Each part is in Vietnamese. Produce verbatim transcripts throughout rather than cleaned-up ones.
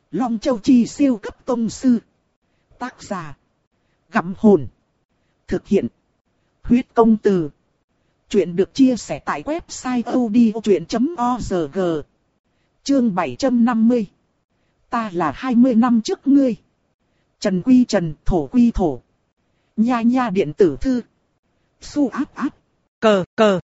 Long Châu Chi siêu cấp tông sư. Tác giả. Gặm hồn. Thực hiện. Huyết công từ. Chuyện được chia sẻ tại website audiochuyện chấm org. Chương bảy trăm năm mươi. Ta là hai mươi năm trước ngươi. Trần quy trần, thổ quy thổ. Nha nha điện tử thư. Su áp áp. Cờ cờ.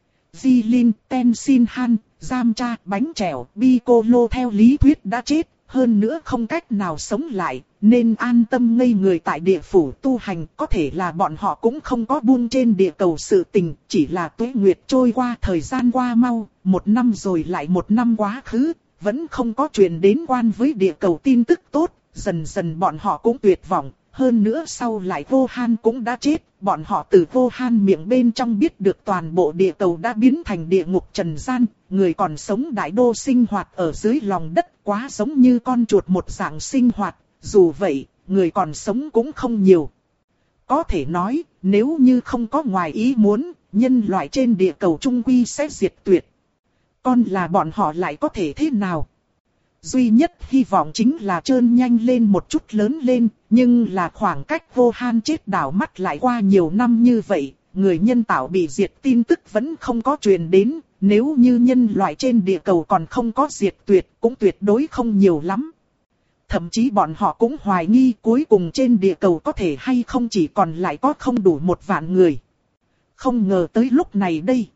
Jilin, Tenzin Han, Yamcha, bánh chèo, Piccolo theo lý thuyết đã chết, hơn nữa không cách nào sống lại, nên an tâm ngây người tại địa phủ tu hành. Có thể là bọn họ cũng không có buông trên địa cầu sự tình, chỉ là tuế nguyệt trôi qua, thời gian qua mau, một năm rồi lại một năm quá khứ, vẫn không có truyền đến quan với địa cầu tin tức tốt, dần dần bọn họ cũng tuyệt vọng. Hơn nữa sau lại Vô Han cũng đã chết, bọn họ từ Vô Han miệng bên trong biết được toàn bộ địa cầu đã biến thành địa ngục trần gian, người còn sống đại đô sinh hoạt ở dưới lòng đất, quá giống như con chuột một dạng sinh hoạt, dù vậy, người còn sống cũng không nhiều. Có thể nói, nếu như không có ngoài ý muốn, nhân loại trên địa cầu trung quy sẽ diệt tuyệt. Còn là bọn họ lại có thể thế nào? Duy nhất hy vọng chính là trơn nhanh lên một chút lớn lên, nhưng là khoảng cách Vô Han chết đảo mắt lại qua nhiều năm như vậy, người nhân tạo bị diệt tin tức vẫn không có truyền đến, nếu như nhân loại trên địa cầu còn không có diệt tuyệt, cũng tuyệt đối không nhiều lắm. Thậm chí bọn họ cũng hoài nghi cuối cùng trên địa cầu có thể hay không chỉ còn lại có không đủ một vạn người. Không ngờ tới lúc này đây.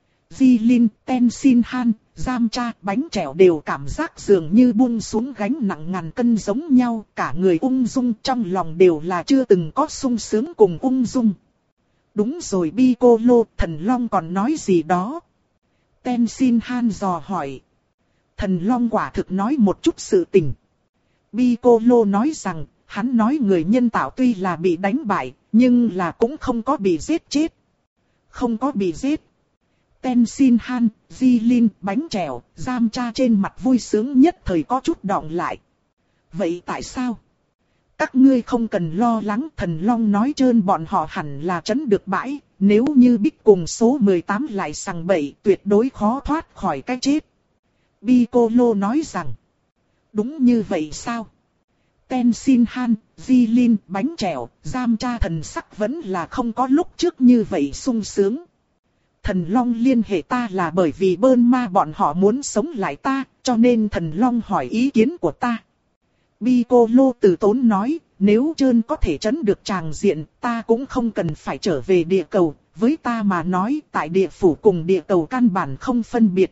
Jilin, Tenzin Han, Yamcha, bánh chèo đều cảm giác dường như buông xuống gánh nặng ngàn cân giống nhau, cả người ung dung, trong lòng đều là chưa từng có sung sướng cùng ung dung. Đúng rồi Piccolo, thần long còn nói gì đó? Tenzin Han dò hỏi. Thần long quả thực nói một chút sự tình. Piccolo nói rằng, hắn nói người nhân tạo tuy là bị đánh bại, nhưng là cũng không có bị giết chết. Không có bị giết. Tenzin Han, Jilin, bánh chèo, Yamcha trên mặt vui sướng nhất thời có chút đọng lại. Vậy tại sao? Các ngươi không cần lo lắng, thần long nói trơn bọn họ hẳn là trấn được bãi, nếu như Bích cùng số mười tám lại sằng bậy tuyệt đối khó thoát khỏi cái chết. Piccolo nói rằng, đúng như vậy sao? Tenzin Han, Jilin, bánh chèo, Yamcha thần sắc vẫn là không có lúc trước như vậy sung sướng. Thần Long liên hệ ta là bởi vì Bơn Ma bọn họ muốn sống lại ta, cho nên Thần Long hỏi ý kiến của ta. Piccolo từ tốn nói, nếu trơn có thể trấn được tràng diện, ta cũng không cần phải trở về địa cầu, với ta mà nói tại địa phủ cùng địa cầu căn bản không phân biệt.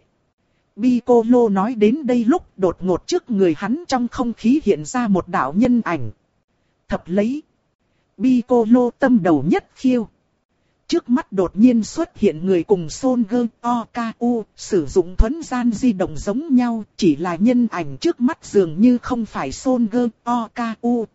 Piccolo nói đến đây lúc đột ngột trước người hắn trong không khí hiện ra một đạo nhân ảnh. Thập lấy. Piccolo tâm đầu nhất khiêu. Trước mắt đột nhiên xuất hiện người cùng Son Goku Okaku, sử dụng thuấn gian di động giống nhau, chỉ là nhân ảnh trước mắt dường như không phải Son Goku Okaku.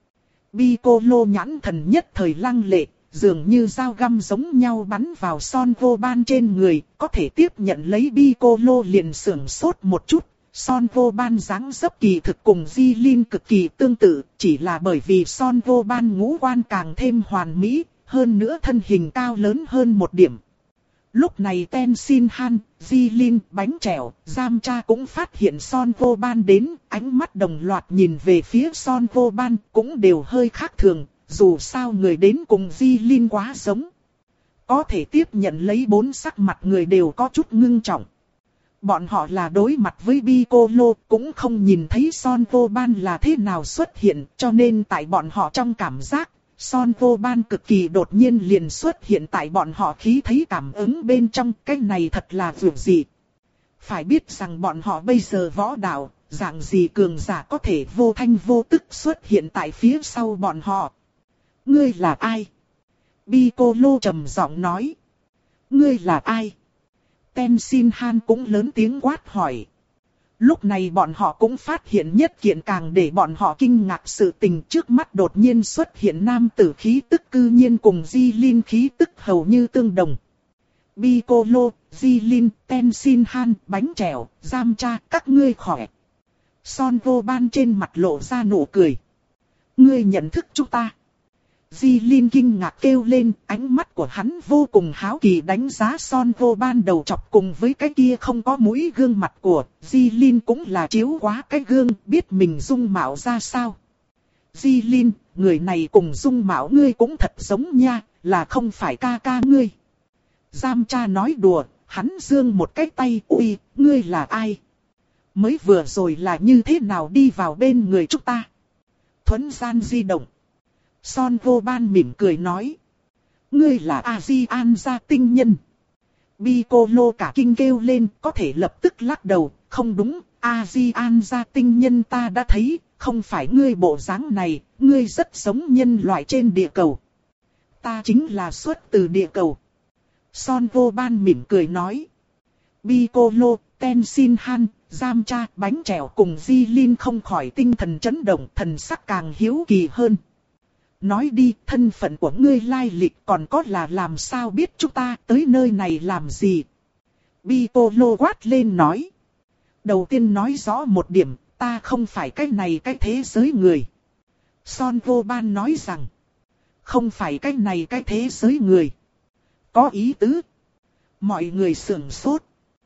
Piccolo nhãn thần nhất thời lăng lệ, dường như dao găm giống nhau bắn vào Son Goban trên người, có thể tiếp nhận lấy Piccolo liền sưởng sốt một chút. Son Goban dáng dấp kỳ thực cùng Jilin cực kỳ tương tự, chỉ là bởi vì Son Goban ngũ quan càng thêm hoàn mỹ. Hơn nữa thân hình cao lớn hơn một điểm. Lúc này Tenzin Han, Jilin, bánh chèo, Yamcha cũng phát hiện Son Goban đến, ánh mắt đồng loạt nhìn về phía Son Goban cũng đều hơi khác thường, dù sao người đến cùng Jilin quá giống. Có thể tiếp nhận lấy bốn sắc mặt người đều có chút ngưng trọng. Bọn họ là đối mặt với Piccolo, cũng không nhìn thấy Son Goban là thế nào xuất hiện, cho nên tại bọn họ trong cảm giác, Son Goban cực kỳ đột nhiên liền xuất hiện tại bọn họ khí thấy cảm ứng bên trong, cái này thật là vượt dị. Phải biết rằng bọn họ bây giờ võ đạo, dạng gì cường giả có thể vô thanh vô tức xuất hiện tại phía sau bọn họ. Ngươi là ai? Piccolo trầm giọng nói. Ngươi là ai? Tenzin Han cũng lớn tiếng quát hỏi. Lúc này bọn họ cũng phát hiện nhất kiện càng để bọn họ kinh ngạc sự tình, trước mắt đột nhiên xuất hiện nam tử khí tức cư nhiên cùng Jilin khí tức hầu như tương đồng. Piccolo, Jilin, Tenzin Han, bánh chèo, Yamcha, các ngươi khỏe. Son Goban trên mặt lộ ra nụ cười. Ngươi nhận thức chúng ta. Di Linh kinh ngạc kêu lên, ánh mắt của hắn vô cùng háo kỳ đánh giá Son Vô Ban đầu chọc cùng với cái kia không có mũi gương mặt của Di Linh cũng là chiếu quá cái gương, biết mình dung mạo ra sao. Di Linh, người này cùng dung mạo ngươi cũng thật giống nha, là không phải ca ca ngươi. Giam cha nói đùa, hắn giương một cái tay, ui, ngươi là ai? Mới vừa rồi là như thế nào đi vào bên người chúng ta? Thuấn gian di động. Son Vô Ban mỉm cười nói. Ngươi là A-di-an gia tinh nhân. Piccolo cả kinh kêu lên, có thể lập tức lắc đầu, không đúng, A-di-an gia tinh nhân ta đã thấy, không phải ngươi bộ dáng này, ngươi rất giống nhân loại trên địa cầu. Ta chính là xuất từ địa cầu. Son Vô Ban mỉm cười nói. Piccolo, Tenshinhan, Giam Cha, Bánh Chèo cùng Di Linh không khỏi tinh thần chấn động, thần sắc càng hiếu kỳ hơn. Nói đi, thân phận của ngươi lai lịch còn có là làm sao biết chúng ta tới nơi này làm gì? Piccolo quát lên nói. Đầu tiên nói rõ một điểm, ta không phải cái này cái thế giới người. Son Vô Ban nói rằng. Không phải cái này cái thế giới người. Có ý tứ. Mọi người sửng sốt.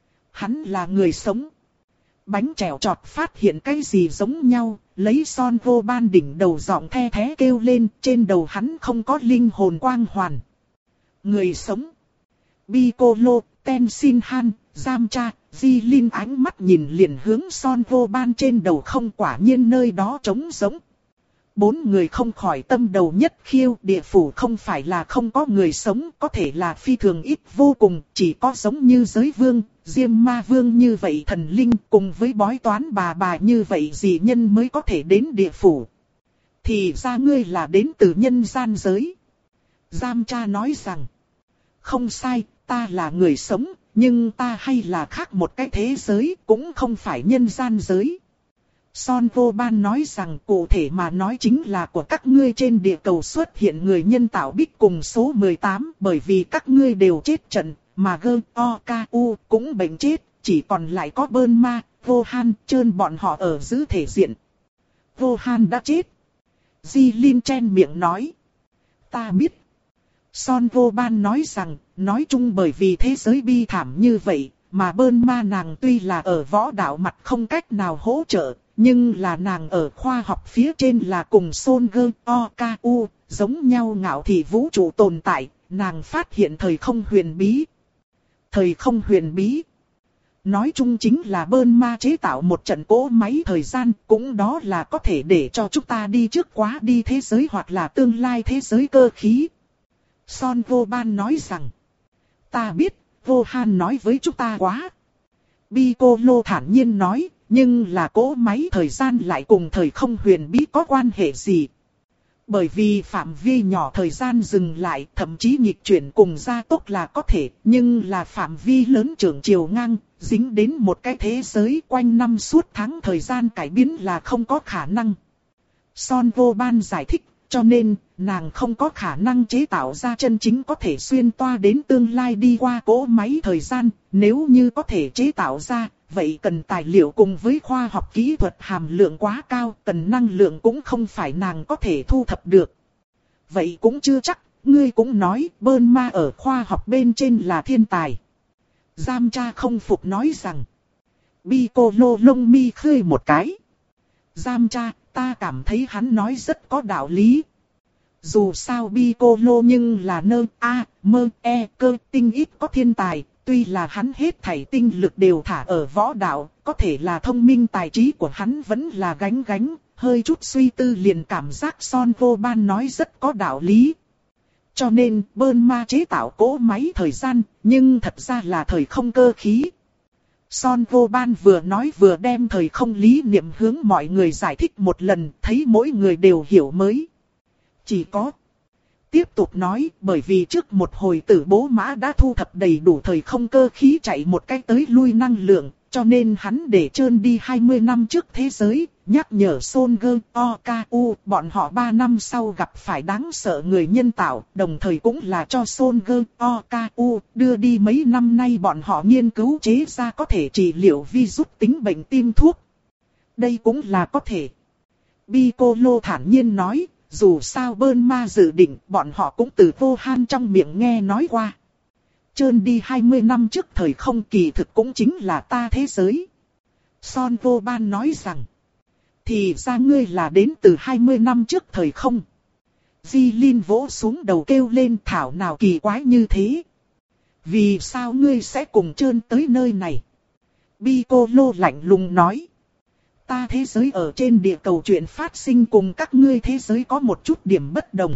Hắn là người sống. Bánh Chèo chọt phát hiện cái gì giống nhau, lấy Son Vô Ban đỉnh đầu giọng the thé kêu lên, trên đầu hắn không có linh hồn quang hoàn. Người sống. Piccolo, Tenshinhan, Giam Cha, Di Linh ánh mắt nhìn liền hướng Son Vô Ban trên đầu, không, quả nhiên nơi đó trống giống. Bốn người không khỏi tâm đầu nhất khiêu, địa phủ không phải là không có người sống, có thể là phi thường ít vô cùng, chỉ có giống như giới vương, Diêm Ma Vương như vậy thần linh cùng với bói toán bà bà như vậy dị nhân mới có thể đến địa phủ. Thì ra ngươi là đến từ nhân gian giới. Giam Cha nói rằng, không sai, ta là người sống, nhưng ta hay là khác một cái thế giới, cũng không phải nhân gian giới. Son Vô Ban nói rằng cụ thể mà nói chính là của các ngươi trên địa cầu xuất hiện người nhân tạo bích cùng số mười tám, bởi vì các ngươi đều chết trận, mà Gơ, O, Ca, U cũng bệnh chết, chỉ còn lại có Bơn Ma, Vô Han, Trơn bọn họ ở giữ thể diện. Vô Han đã chết. Di Linh chen miệng nói. Ta biết. Son Vô Ban nói rằng, nói chung bởi vì thế giới bi thảm như vậy, mà Bơn Ma nàng tuy là ở võ đạo mặt không cách nào hỗ trợ, nhưng là nàng ở khoa học phía trên là cùng Son Gơ, O, Ca, U, giống nhau ngạo thị vũ trụ tồn tại, nàng phát hiện thời không huyền bí. Thời không huyền bí. Nói chung chính là Bơn Ma chế tạo một trận cỗ máy thời gian, cũng đó là có thể để cho chúng ta đi trước quá đi thế giới hoặc là tương lai thế giới cơ khí. Son Vô Ban nói rằng, ta biết, Vô Han nói với chúng ta quá. Piccolo thản nhiên nói, nhưng là cỗ máy thời gian lại cùng thời không huyền bí có quan hệ gì? Bởi vì phạm vi nhỏ thời gian dừng lại, thậm chí nghịch chuyển cùng gia tốc là có thể, nhưng là phạm vi lớn trưởng chiều ngang, dính đến một cái thế giới quanh năm suốt tháng thời gian cải biến là không có khả năng. Son Vô Ban giải thích, cho nên, nàng không có khả năng chế tạo ra chân chính có thể xuyên toa đến tương lai đi qua cỗ máy thời gian, nếu như có thể chế tạo ra, vậy cần tài liệu cùng với khoa học kỹ thuật hàm lượng quá cao, cần năng lượng cũng không phải nàng có thể thu thập được. Vậy cũng chưa chắc, ngươi cũng nói, Bơn Ma ở khoa học bên trên là thiên tài. Giam Cha không phục nói rằng, Piccolo lông mi khơi một cái. Giam Cha, ta cảm thấy hắn nói rất có đạo lý. Dù sao Piccolo nhưng là nơ, a, mơ, e, cơ, tinh ít có thiên tài. Tuy là hắn hết thảy tinh lực đều thả ở võ đạo, có thể là thông minh tài trí của hắn vẫn là gánh gánh, hơi chút suy tư liền cảm giác Son Vô Ban nói rất có đạo lý. Cho nên, Bơn Ma chế tạo cỗ máy thời gian, nhưng thật ra là thời không cơ khí. Son Vô Ban vừa nói vừa đem thời không lý niệm hướng mọi người giải thích một lần, thấy mỗi người đều hiểu mới. Chỉ có... Tiếp tục nói, bởi vì trước một hồi tử bố mã đã thu thập đầy đủ thời không cơ khí chạy một cách tới lui năng lượng, cho nên hắn để trơn đi hai mươi năm trước thế giới, nhắc nhở Son Gơ, O, Ca, U, bọn họ ba năm sau gặp phải đáng sợ người nhân tạo, đồng thời cũng là cho Son Gơ, O, Ca, U, đưa đi mấy năm nay bọn họ nghiên cứu chế ra có thể trị liệu virus tính bệnh tim thuốc. Đây cũng là có thể. Piccolo thản nhiên nói, dù sao Burma dự định bọn họ cũng từ Vô Han trong miệng nghe nói qua. Trơn đi hai mươi năm trước thời không kỳ thực cũng chính là ta thế giới. Son Vô Ban nói rằng, thì ra ngươi là đến từ hai mươi năm trước thời không. Di Linh vỗ xuống đầu kêu lên thảo nào kỳ quái như thế. Vì sao ngươi sẽ cùng Trơn tới nơi này? Piccolo lạnh lùng nói. Ta thế giới ở trên địa cầu chuyện phát sinh cùng các ngươi thế giới có một chút điểm bất đồng.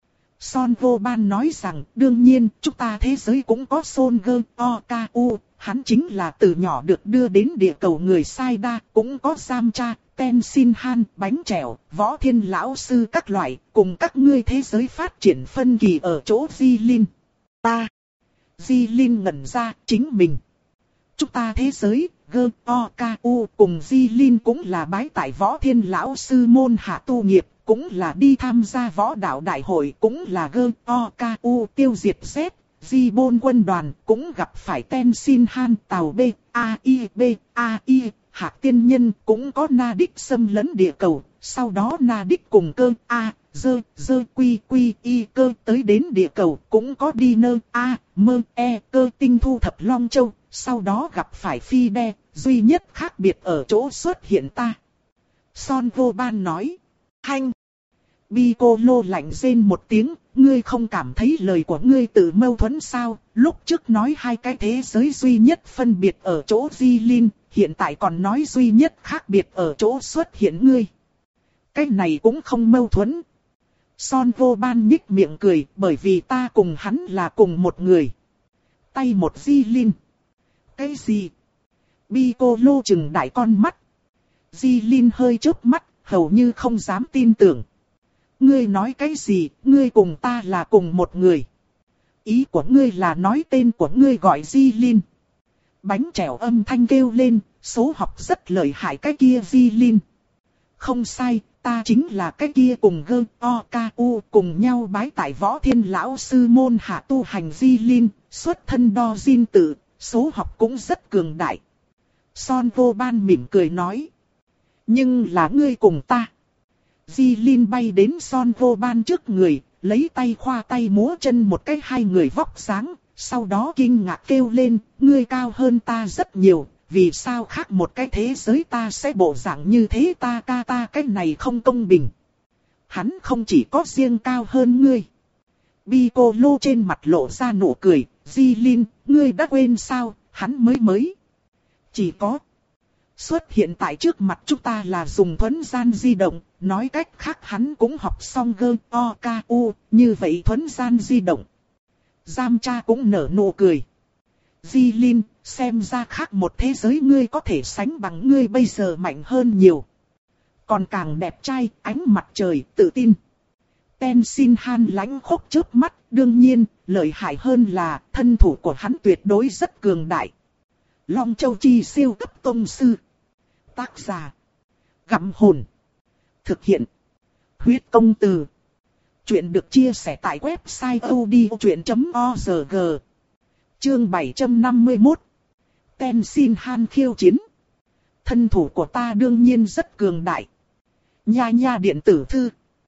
Son Vô Ban nói rằng đương nhiên chúng ta thế giới cũng có Son Gơ Oku. Hắn chính là từ nhỏ được đưa đến địa cầu người Sai Đa, cũng có Giam Cha, Ten Sin Han, Bánh Chèo, Võ Thiên Lão Sư các loại, cùng các ngươi thế giới phát triển phân kỳ ở chỗ Di Linh. Ta, Di Linh ngẩn ra chính mình. Chúng ta thế giới, Gơ Oku cùng Di Linh cũng là bái tại Võ Thiên Lão Sư môn hạ tu nghiệp, cũng là đi tham gia võ đạo đại hội, cũng là Gơ Oku tiêu diệt Z. Di Bôn quân đoàn cũng gặp phải Ten Sin Han tàu B, A I B, A I, Hạc tiên nhân cũng có Na Đích xâm lấn địa cầu, sau đó Na Đích cùng cơ A, dơ, dơ quy quy y cơ tới đến địa cầu, cũng có đi nơ A, mơ e cơ tinh thu thập Long Châu, sau đó gặp phải Phi Đe, duy nhất khác biệt ở chỗ xuất hiện ta. Son Vô Ban nói, hanh. Piccolo lạnh rên một tiếng, ngươi không cảm thấy lời của ngươi tự mâu thuẫn sao? Lúc trước nói hai cái thế giới duy nhất phân biệt ở chỗ Di Linh, hiện tại còn nói duy nhất khác biệt ở chỗ xuất hiện ngươi. Cái này cũng không mâu thuẫn. Son Vô Ban nhích miệng cười, bởi vì ta cùng hắn là cùng một người. Tay một Di Linh. Cái gì? Piccolo chừng đại con mắt. Di Linh hơi chớp mắt, hầu như không dám tin tưởng. Ngươi nói cái gì, ngươi cùng ta là cùng một người. Ý của ngươi là nói tên của ngươi gọi Di Linh. Bánh Chèo âm thanh kêu lên, số học rất lợi hại cái kia Di Linh. Không sai, ta chính là cái kia cùng Gơ Oku cùng nhau bái tại Võ Thiên Lão Sư môn hạ tu hành Di Linh, xuất thân đo Jin tự, số học cũng rất cường đại. Son Vô Ban mỉm cười nói. Nhưng là ngươi cùng ta. Di Linh bay đến Son Vô Ban trước người, lấy tay khoa tay múa chân một cái hai người vóc dáng, sau đó kinh ngạc kêu lên, ngươi cao hơn ta rất nhiều, vì sao khác một cái thế giới ta sẽ bộ dạng như thế ta ca ta cái này không công bình. Hắn không chỉ có riêng cao hơn ngươi. Piccolo trên mặt lộ ra nụ cười, Di Linh, ngươi đã quên sao, hắn mới mới. Chỉ có xuất hiện tại trước mặt chúng ta là dùng thuấn gian di động, nói cách khác hắn cũng học xong Gơ Oku, như vậy thuấn gian di động. Giam Cha cũng nở nụ cười. Di Linh, xem ra khác một thế giới ngươi có thể sánh bằng ngươi bây giờ mạnh hơn nhiều. Còn càng đẹp trai, ánh mặt trời, tự tin. Ten Sin Han lãnh khốc chớp mắt, đương nhiên, lợi hại hơn là thân thủ của hắn tuyệt đối rất cường đại. Long Châu Chi siêu cấp tông sư. Tác giả. Gặm hồn. Thực hiện. Huyết công từ. Chuyện được chia sẻ tại website odchuyện chấm org. Chương bảy trăm năm mươi mốt. Ten Sin Han khiêu chiến. Thân thủ của ta đương nhiên rất cường đại. Nha nha điện tử thư.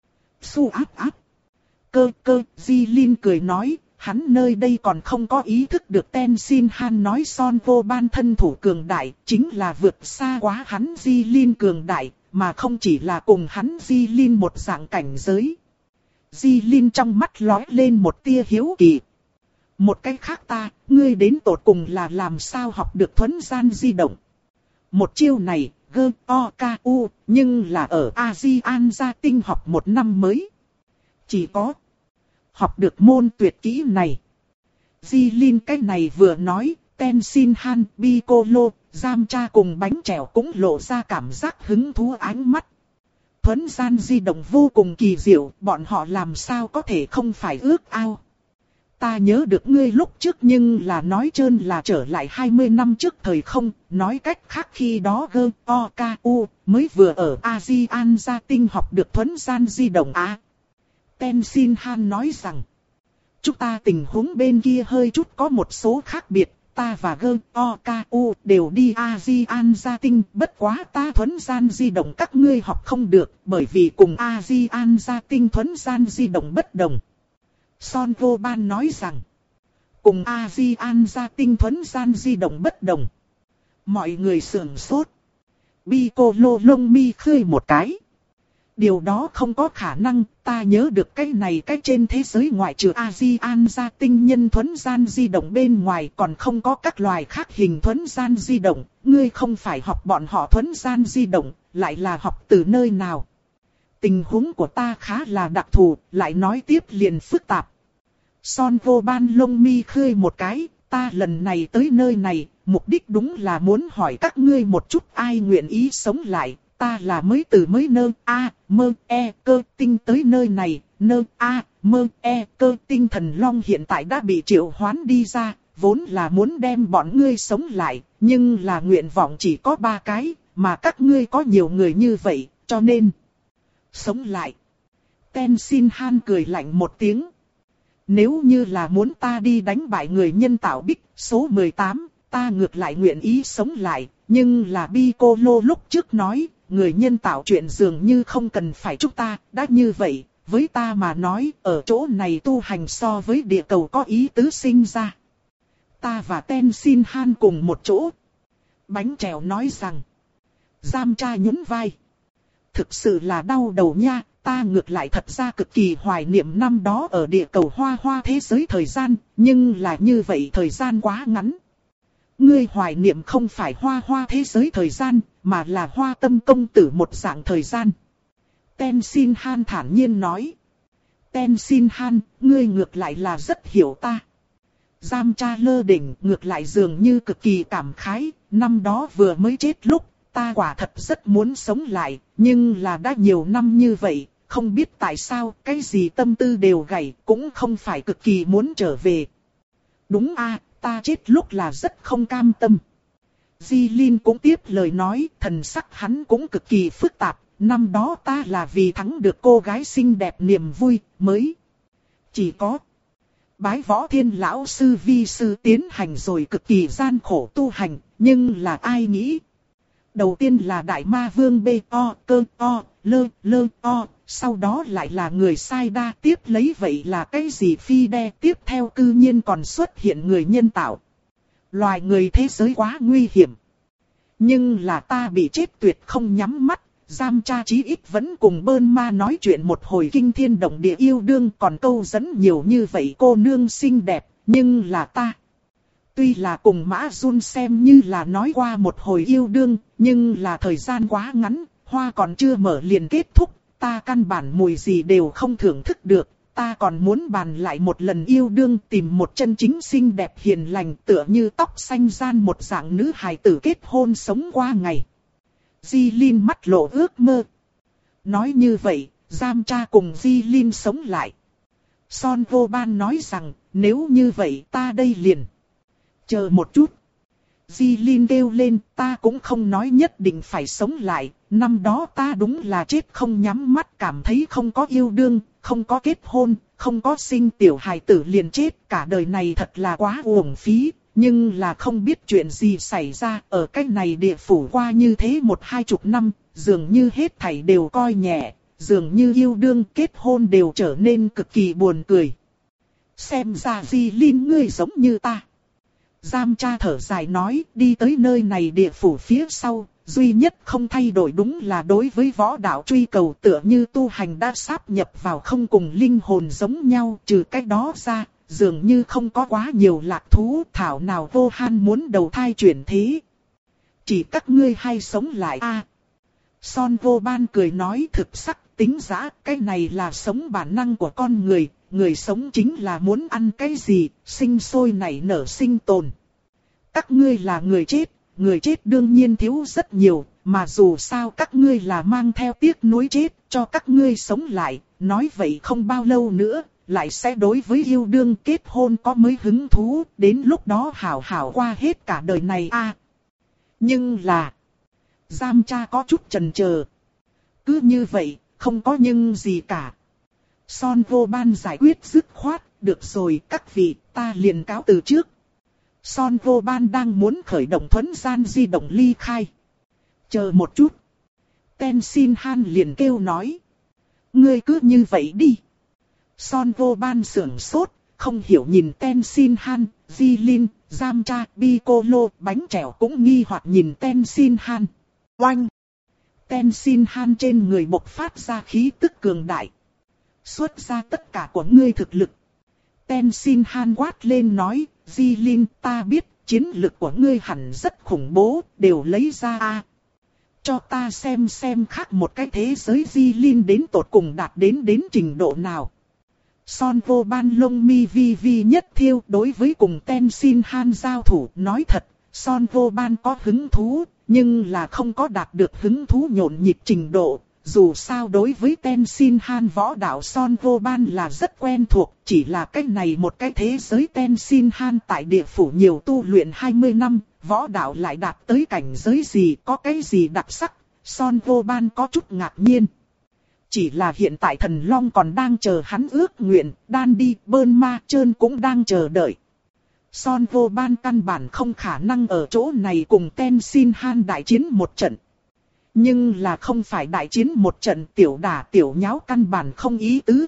Su áp áp. Cơ cơ, Di Linh cười nói. Hắn nơi đây còn không có ý thức được Ten Sin Han nói Son Vô Ban thân thủ cường đại, chính là vượt xa quá hắn Di Linh cường đại, mà không chỉ là cùng hắn Di Linh một dạng cảnh giới. Di Linh trong mắt lóe lên một tia hiếu kỳ. Một cách khác ta, ngươi đến tột cùng là làm sao học được thuấn gian di động. Một chiêu này, Gơ Oku, nhưng là ở ASEAN gia tinh học một năm mới. Chỉ có học được môn tuyệt kỹ này. Di Linh cái này vừa nói, Ten Sin Han, Piccolo, Giam Cha cùng Bánh Chèo cũng lộ ra cảm giác hứng thú ánh mắt. Thuấn gian di động vô cùng kỳ diệu, bọn họ làm sao có thể không phải ước ao. Ta nhớ được ngươi lúc trước nhưng là nói trơn là trở lại hai mươi năm trước thời không, nói cách khác khi đó Gơ Oku mới vừa ở ASEAN gia tinh học được thuấn gian di động á. Ten Sin Han nói rằng, chúng ta tình huống bên kia hơi chút có một số khác biệt, ta và Gơ O K U đều đi ASEAN gia tinh, bất quá ta thuấn gian di động các ngươi học không được, bởi vì cùng ASEAN gia tinh thuấn gian di động bất đồng. Son Vô Ban nói rằng, cùng ASEAN gia tinh thuấn gian di động bất đồng. Mọi người sườn sốt. Piccolo lông mi khơi một cái. Điều đó không có khả năng, ta nhớ được cái này cái trên thế giới ngoại trừ ASEAN gia tinh nhân thuấn gian di động bên ngoài còn không có các loài khác hình thuấn gian di động, ngươi không phải học bọn họ thuấn gian di động, lại là học từ nơi nào? Tình huống của ta khá là đặc thù, lại nói tiếp liền phức tạp. Son Vô Ban lông mi khơi một cái, ta lần này tới nơi này, mục đích đúng là muốn hỏi các ngươi một chút ai nguyện ý sống lại. Ta là mới từ mới nơ a mơ e cơ tinh tới nơi này, nơ a mơ e cơ tinh thần long hiện tại đã bị triệu hoán đi ra, vốn là muốn đem bọn ngươi sống lại, nhưng là nguyện vọng chỉ có ba cái, mà các ngươi có nhiều người như vậy, cho nên sống lại. Tenzin Han cười lạnh một tiếng. Nếu như là muốn ta đi đánh bại người nhân tạo Bích số mười tám, ta ngược lại nguyện ý sống lại, nhưng là Piccolo lúc trước nói, người nhân tạo chuyện dường như không cần phải chúng ta, đã như vậy, với ta mà nói, ở chỗ này tu hành so với địa cầu có ý tứ sinh ra. Ta và Tenzin Han cùng một chỗ. Bánh trèo nói rằng, Giam Cha nhún vai. Thực sự là đau đầu nha, ta ngược lại thật ra cực kỳ hoài niệm năm đó ở địa cầu hoa hoa thế giới thời gian, nhưng là như vậy thời gian quá ngắn. Ngươi hoài niệm không phải hoa hoa thế giới thời gian, mà là Hoa Tâm công tử một dạng thời gian. Tenzin Han thản nhiên nói. Tenzin Han, ngươi ngược lại là rất hiểu ta. Giam Cha lơ đỉnh ngược lại dường như cực kỳ cảm khái, năm đó vừa mới chết lúc, ta quả thật rất muốn sống lại, nhưng là đã nhiều năm như vậy, không biết tại sao, cái gì tâm tư đều gầy, cũng không phải cực kỳ muốn trở về. Đúng a, ta chết lúc là rất không cam tâm. Di Linh cũng tiếp lời nói, thần sắc hắn cũng cực kỳ phức tạp, năm đó ta là vì thắng được cô gái xinh đẹp niềm vui, mới chỉ có bái Võ Thiên lão sư vi sư tiến hành rồi cực kỳ gian khổ tu hành, nhưng là ai nghĩ? Đầu tiên là Đại Ma Vương B O cơ O lơ lơ O, sau đó lại là người sai đa, tiếp lấy vậy là cái gì phi đe, tiếp theo cư nhiên còn xuất hiện người nhân tạo. Loài người thế giới quá nguy hiểm. Nhưng là ta bị chết tuyệt không nhắm mắt, Giam Cha chí ít vẫn cùng Bơn Ma nói chuyện một hồi kinh thiên động địa yêu đương, còn câu dẫn nhiều như vậy cô nương xinh đẹp, nhưng là ta. Tuy là cùng Mã Jun xem như là nói qua một hồi yêu đương, nhưng là thời gian quá ngắn, hoa còn chưa mở liền kết thúc, ta căn bản mùi gì đều không thưởng thức được, ta còn muốn bàn lại một lần yêu đương, tìm một chân chính xinh đẹp hiền lành tựa như tóc xanh gian một dạng nữ hài tử kết hôn sống qua ngày. Di Linh mắt lộ ước mơ. Nói như vậy, Giam Cha cùng Di Linh sống lại. Son Vô Ban nói rằng, nếu như vậy ta đây liền. Chờ một chút. Di Linh kêu lên, ta cũng không nói nhất định phải sống lại, năm đó ta đúng là chết không nhắm mắt, cảm thấy không có yêu đương, không có kết hôn, không có sinh tiểu hài tử liền chết, cả đời này thật là quá uổng phí, nhưng là không biết chuyện gì xảy ra, ở cái này địa phủ qua như thế một hai chục năm, dường như hết thảy đều coi nhẹ, dường như yêu đương kết hôn đều trở nên cực kỳ buồn cười. Xem ra Di Linh ngươi giống như ta. Giam Cha thở dài nói, đi tới nơi này địa phủ phía sau, duy nhất không thay đổi đúng là đối với võ đạo truy cầu tựa như tu hành đã sáp nhập vào không cùng linh hồn giống nhau, trừ cách đó ra, dường như không có quá nhiều lạc thú, thảo nào vô han muốn đầu thai chuyển thế. Chỉ các ngươi hay sống lại a. À, Son Vô Ban cười nói thực sắc tính giã, cái này là sống bản năng của con người. Người sống chính là muốn ăn cái gì, sinh sôi nảy nở sinh tồn. Các ngươi là người chết, người chết đương nhiên thiếu rất nhiều, mà dù sao các ngươi là mang theo tiếc nuối chết, cho các ngươi sống lại, nói vậy không bao lâu nữa, lại sẽ đối với yêu đương kết hôn có mới hứng thú, đến lúc đó hảo hảo qua hết cả đời này a. À, nhưng là, Giam Cha có chút chần chờ. Cứ như vậy, không có nhưng gì cả. Son Vô Ban giải quyết dứt khoát, được rồi các vị, ta liền cáo từ trước. Son vô ban đang muốn khởi động thuấn gian di động ly khai. Chờ một chút. Tenzin Han liền kêu nói. Ngươi cứ như vậy đi. Son vô ban sưởng sốt, không hiểu nhìn Tenzin Han, Jilin, Yamcha, Piccolo, bánh trèo cũng nghi hoặc nhìn Tenzin Han. Oanh! Tenzin Han trên người bộc phát ra khí tức cường đại. Xuất ra tất cả của ngươi thực lực. Tenzin Han quát lên nói, Jilin, ta biết chiến lực của ngươi hẳn rất khủng bố, đều lấy ra a. Cho ta xem xem khác một cái thế giới Jilin đến tột cùng đạt đến đến trình độ nào. Son vô ban lông mi vi vi nhất thiêu đối với cùng Tenzin Han giao thủ, nói thật, Son vô ban có hứng thú, nhưng là không có đạt được hứng thú nhộn nhịp trình độ. Dù sao đối với Tenzin Han võ đạo Son vô ban là rất quen thuộc, chỉ là cái này một cái thế giới Tenzin Han tại địa phủ nhiều tu luyện hai mươi năm, võ đạo lại đạt tới cảnh giới gì, có cái gì đặc sắc, Son vô ban có chút ngạc nhiên. Chỉ là hiện tại thần long còn đang chờ hắn ước nguyện, đan đi, bơn ma, trơn cũng đang chờ đợi. Son vô ban căn bản không khả năng ở chỗ này cùng Tenzin Han đại chiến một trận. Nhưng là không phải đại chiến một trận tiểu đả tiểu nháo căn bản không ý tứ.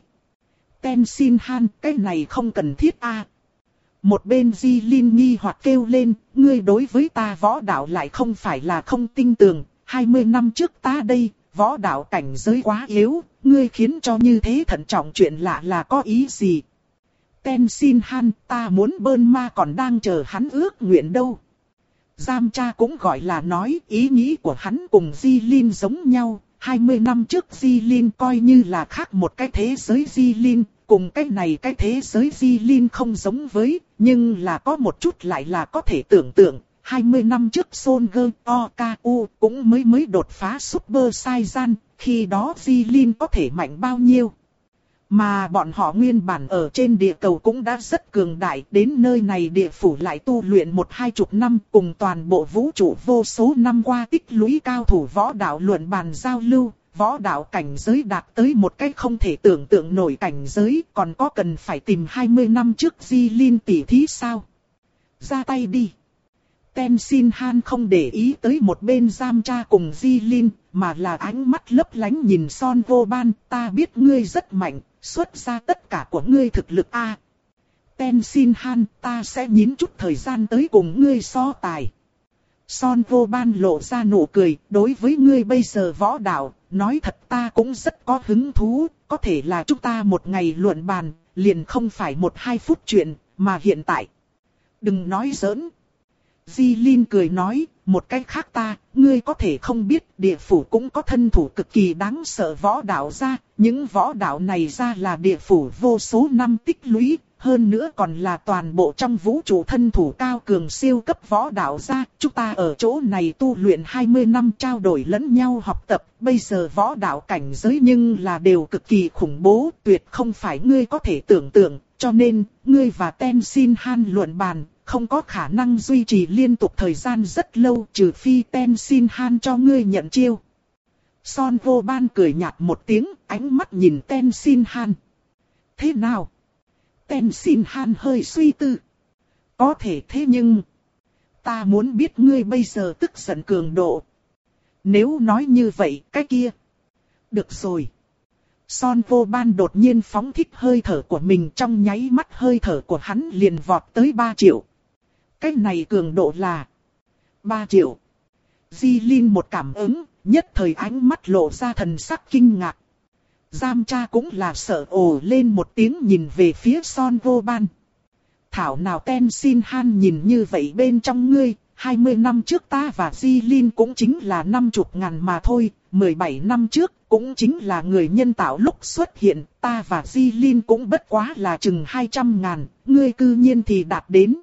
Tenzin Han, cái này không cần thiết a. À. Một bên Jilin nghi hoặc kêu lên, ngươi đối với ta võ đạo lại không phải là không tin tưởng, hai mươi năm trước ta đây, võ đạo cảnh giới quá yếu, ngươi khiến cho như thế thận trọng chuyện lạ là có ý gì? Tenzin Han, ta muốn bơn ma còn đang chờ hắn ước nguyện đâu. Yamcha cũng gọi là nói ý nghĩ của hắn cùng Jilin giống nhau, hai mươi năm trước Jilin coi như là khác một cái thế giới Jilin, cùng cái này cái thế giới Jilin không giống với, nhưng là có một chút lại là có thể tưởng tượng, hai mươi năm trước Son Goku cũng mới mới đột phá Super Saiyan, khi đó Jilin có thể mạnh bao nhiêu. Mà bọn họ nguyên bản ở trên địa cầu cũng đã rất cường đại, đến nơi này địa phủ lại tu luyện một hai chục năm, cùng toàn bộ vũ trụ vô số năm qua tích lũy cao thủ võ đạo luận bàn giao lưu, võ đạo cảnh giới đạt tới một cách không thể tưởng tượng nổi cảnh giới, còn có cần phải tìm hai mươi năm trước Jilin tỉ thí sao? Ra tay đi! Tenzin Han không để ý tới một bên Yamcha cùng Jilin, mà là ánh mắt lấp lánh nhìn Son vô ban, ta biết ngươi rất mạnh, xuất ra tất cả của ngươi thực lực a. À. Tenzin Han, ta sẽ nhín chút thời gian tới cùng ngươi so tài. Son vô ban lộ ra nụ cười, đối với ngươi bây giờ võ đạo, nói thật ta cũng rất có hứng thú, có thể là chúng ta một ngày luận bàn, liền không phải một hai phút chuyện, mà hiện tại. Đừng nói giỡn. Jilin cười nói, một cách khác ta, ngươi có thể không biết địa phủ cũng có thân thủ cực kỳ đáng sợ võ đạo ra, những võ đạo này ra là địa phủ vô số năm tích lũy, hơn nữa còn là toàn bộ trong vũ trụ thân thủ cao cường siêu cấp võ đạo ra, chúng ta ở chỗ này tu luyện hai mươi năm trao đổi lẫn nhau học tập, bây giờ võ đạo cảnh giới nhưng là đều cực kỳ khủng bố, tuyệt không phải ngươi có thể tưởng tượng, cho nên, ngươi và Tenzin Han luận bàn, không có khả năng duy trì liên tục thời gian rất lâu trừ phi Tenzin Han cho ngươi nhận chiêu. Son vô ban cười nhạt một tiếng, ánh mắt nhìn Tenzin Han. Thế nào? Tenzin Han hơi suy tư. Có thể thế nhưng, ta muốn biết ngươi bây giờ tức giận cường độ. Nếu nói như vậy, cái kia. Được rồi. Son vô ban đột nhiên phóng thích hơi thở của mình, trong nháy mắt hơi thở của hắn liền vọt tới ba triệu. Cái này cường độ là ba triệu. Jilin một cảm ứng, nhất thời ánh mắt lộ ra thần sắc kinh ngạc. Yamcha cũng là sợ ồ lên một tiếng nhìn về phía Son vô ban. Thảo nào Tenzin Han nhìn như vậy bên trong ngươi, hai mươi năm trước ta và Jilin cũng chính là năm chục ngàn mà thôi, mười bảy năm trước cũng chính là người nhân tạo lúc xuất hiện, ta và Jilin cũng bất quá là chừng hai trăm ngàn, ngươi cư nhiên thì đạt đến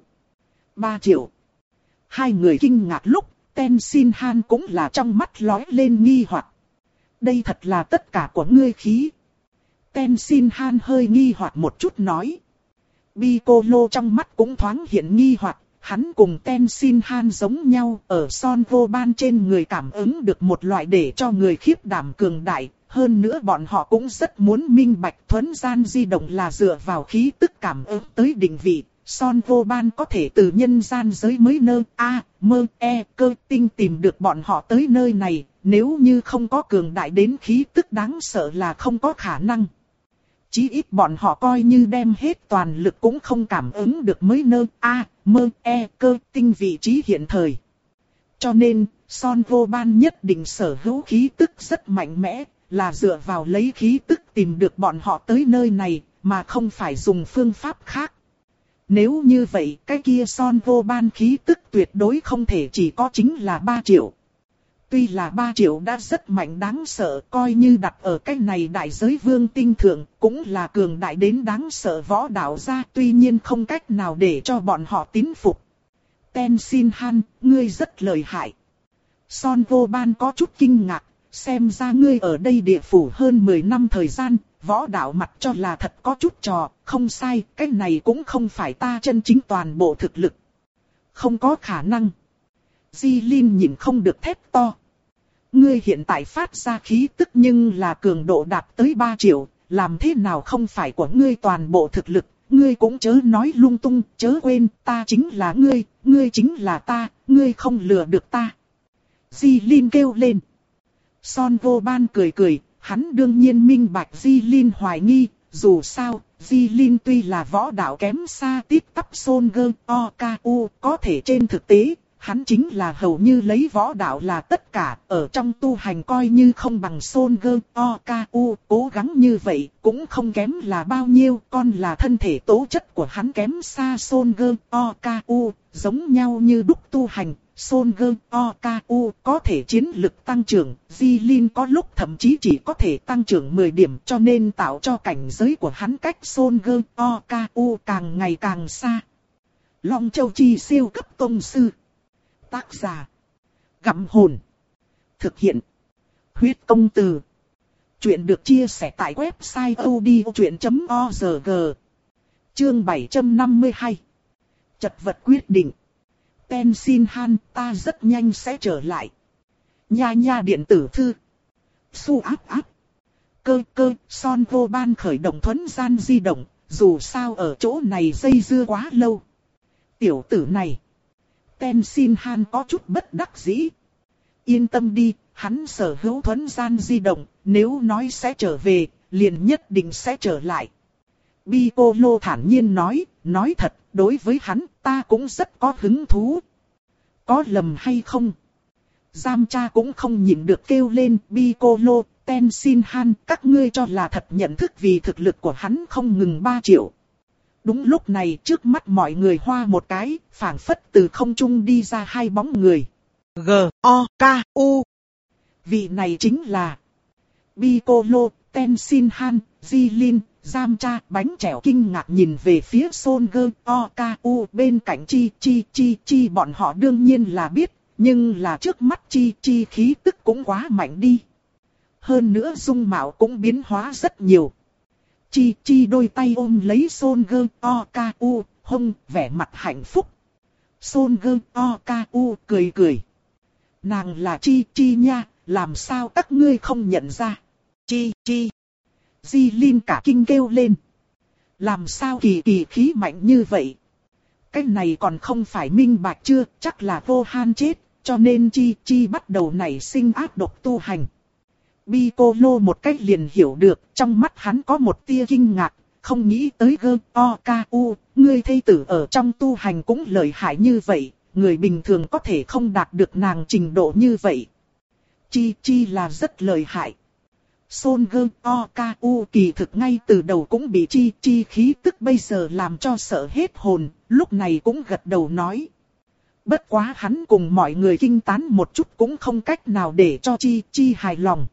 ba triệu. Hai người kinh ngạc lúc, Tenzin Han cũng là trong mắt lóe lên nghi hoặc. Đây thật là tất cả của ngươi khí. Tenzin Han hơi nghi hoặc một chút nói. Piccolo trong mắt cũng thoáng hiện nghi hoặc, hắn cùng Tenzin Han giống nhau, ở Son vô ban trên người cảm ứng được một loại để cho người khiếp đảm cường đại. Hơn nữa bọn họ cũng rất muốn minh bạch thuấn gian di động là dựa vào khí tức cảm ứng tới định vị. Son vô ban có thể từ nhân gian giới mới nơ a mơ e cơ tinh tìm được bọn họ tới nơi này, nếu như không có cường đại đến khí tức đáng sợ là không có khả năng. Chí ít bọn họ coi như đem hết toàn lực cũng không cảm ứng được mới nơ a mơ e cơ tinh vị trí hiện thời. Cho nên, Son vô ban nhất định sở hữu khí tức rất mạnh mẽ, là dựa vào lấy khí tức tìm được bọn họ tới nơi này, mà không phải dùng phương pháp khác. Nếu như vậy, cái kia Son vô ban khí tức tuyệt đối không thể chỉ có chính là ba triệu. Tuy là ba triệu đã rất mạnh đáng sợ, coi như đặt ở cái này đại giới vương tinh thượng, cũng là cường đại đến đáng sợ võ đạo gia, tuy nhiên không cách nào để cho bọn họ tín phục. Ten Xin Han, ngươi rất lợi hại. Son vô ban có chút kinh ngạc, xem ra ngươi ở đây địa phủ hơn mười năm thời gian, võ đạo mặt cho là thật có chút trò, không sai, cái này cũng không phải ta chân chính toàn bộ thực lực. Không có khả năng. Di Linh nhìn không được thét to. Ngươi hiện tại phát ra khí tức nhưng là cường độ đạt tới ba triệu, làm thế nào không phải của ngươi toàn bộ thực lực, ngươi cũng chớ nói lung tung, chớ quên, ta chính là ngươi, ngươi chính là ta, ngươi không lừa được ta. Di Linh kêu lên. Son vô ban cười cười, hắn đương nhiên minh bạch Di Linh hoài nghi, dù sao, Di Linh tuy là võ đạo kém xa tít tắp Son Gơ O K U, có thể trên thực tế, hắn chính là hầu như lấy võ đạo là tất cả, ở trong tu hành coi như không bằng Son Gơ O K U, cố gắng như vậy, cũng không kém là bao nhiêu, còn là thân thể tố chất của hắn kém xa Son Gơ O K U, giống nhau như đúc tu hành. Son Gơ O K U có thể chiến lực tăng trưởng, Di Linh có lúc thậm chí chỉ có thể tăng trưởng mười điểm, cho nên tạo cho cảnh giới của hắn cách Son Gơ O K U càng ngày càng xa. Long Châu Chi siêu cấp tông sư. Tác giả: Gặm Hồn. Thực hiện: Huyết Công Từ. Chuyện được chia sẻ tại website odchuyện chấm org. Chương bảy trăm năm mươi hai. Chật vật quyết định. Ten Xin Han, ta rất nhanh sẽ trở lại. Nha nha điện tử thư. Su áp áp. Cơ cơ, Son vô ban khởi động thuấn gian di động, dù sao ở chỗ này dây dưa quá lâu. Tiểu tử này. Ten Xin Han có chút bất đắc dĩ. Yên tâm đi, hắn sở hữu thuấn gian di động, nếu nói sẽ trở về, liền nhất định sẽ trở lại. Piccolo thản nhiên nói, nói thật, đối với hắn, ta cũng rất có hứng thú. Có lầm hay không? Giam cha cũng không nhịn được kêu lên, Piccolo, Ten Xin Han, các ngươi cho là thật nhận thức vì thực lực của hắn không ngừng ba triệu. Đúng lúc này trước mắt mọi người hoa một cái, phảng phất từ không trung đi ra hai bóng người. G O K U. Vị này chính là Piccolo, Ten Xin Han, Di Linh. Giam cha bánh chèo kinh ngạc nhìn về phía Son Gơ O K U bên cạnh Chi Chi Chi Chi, bọn họ đương nhiên là biết, nhưng là trước mắt Chi Chi khí tức cũng quá mạnh đi. Hơn nữa dung mạo cũng biến hóa rất nhiều. Chi Chi đôi tay ôm lấy Son Gơ O K U, hông vẻ mặt hạnh phúc. Son Gơ O K U cười cười. Nàng là Chi Chi nha, làm sao các ngươi không nhận ra? Chi Chi. Di Linh cả kinh kêu lên. Làm sao kỳ kỳ khí mạnh như vậy? Cái này còn không phải minh bạch chưa, chắc là vô han chết, cho nên Chi Chi bắt đầu nảy sinh ác độc tu hành. Piccolo một cách liền hiểu được, trong mắt hắn có một tia kinh ngạc, không nghĩ tới G O K U, ngươi thây tử ở trong tu hành cũng lợi hại như vậy, người bình thường có thể không đạt được nàng trình độ như vậy. Chi Chi là rất lợi hại. Son Gơ O K U kỳ thực ngay từ đầu cũng bị Chi Chi khí tức bây giờ làm cho sợ hết hồn, lúc này cũng gật đầu nói. Bất quá hắn cùng mọi người kinh tán một chút cũng không cách nào để cho Chi Chi hài lòng.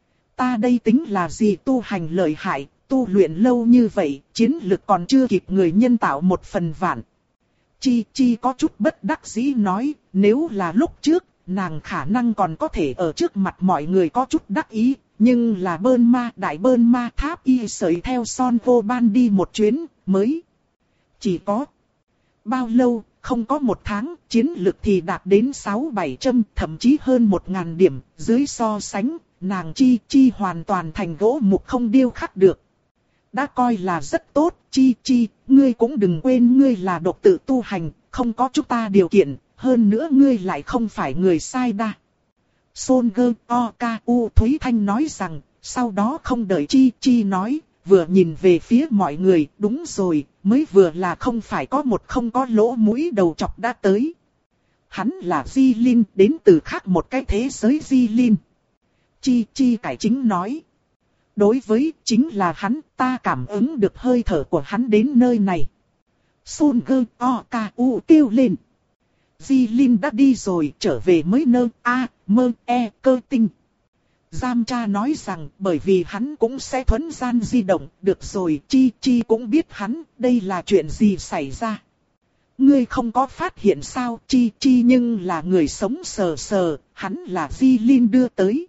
Ta đây tính là gì tu hành lợi hại, tu luyện lâu như vậy, chiến lực còn chưa kịp người nhân tạo một phần vạn. Chi Chi có chút bất đắc dĩ nói, nếu là lúc trước, nàng khả năng còn có thể ở trước mặt mọi người có chút đắc ý. Nhưng là bơn ma, đại bơn ma tháp y sợi theo Son vô ban đi một chuyến, mới chỉ có bao lâu, không có một tháng, chiến lực thì đạt đến sáu bảy trăm, thậm chí hơn một ngàn điểm, dưới so sánh, nàng Chi Chi hoàn toàn thành gỗ mục không điêu khắc được. đã coi là rất tốt. Chi Chi, ngươi cũng đừng quên ngươi là độc tự tu hành, không có chúng ta điều kiện, hơn nữa ngươi lại không phải người sai đa. Son Gơ O K U Thúy Thanh nói rằng, sau đó không đợi Chi Chi nói, vừa nhìn về phía mọi người, đúng rồi, mới vừa là không phải có một không có lỗ mũi đầu chọc đã tới. Hắn là Di Linh, đến từ khác một cái thế giới Di Linh. Chi Chi cải chính nói. Đối với chính là hắn, ta cảm ứng được hơi thở của hắn đến nơi này. Son Gơ O K U kêu lên. Di Linh đã đi rồi, trở về mới nơ a mơ e cơ tinh. Giam cha nói rằng bởi vì hắn cũng sẽ thuấn gian di động, được rồi. Chi Chi cũng biết hắn, đây là chuyện gì xảy ra. Ngươi không có phát hiện sao? Chi Chi nhưng là người sống sờ sờ, hắn là Di Linh đưa tới.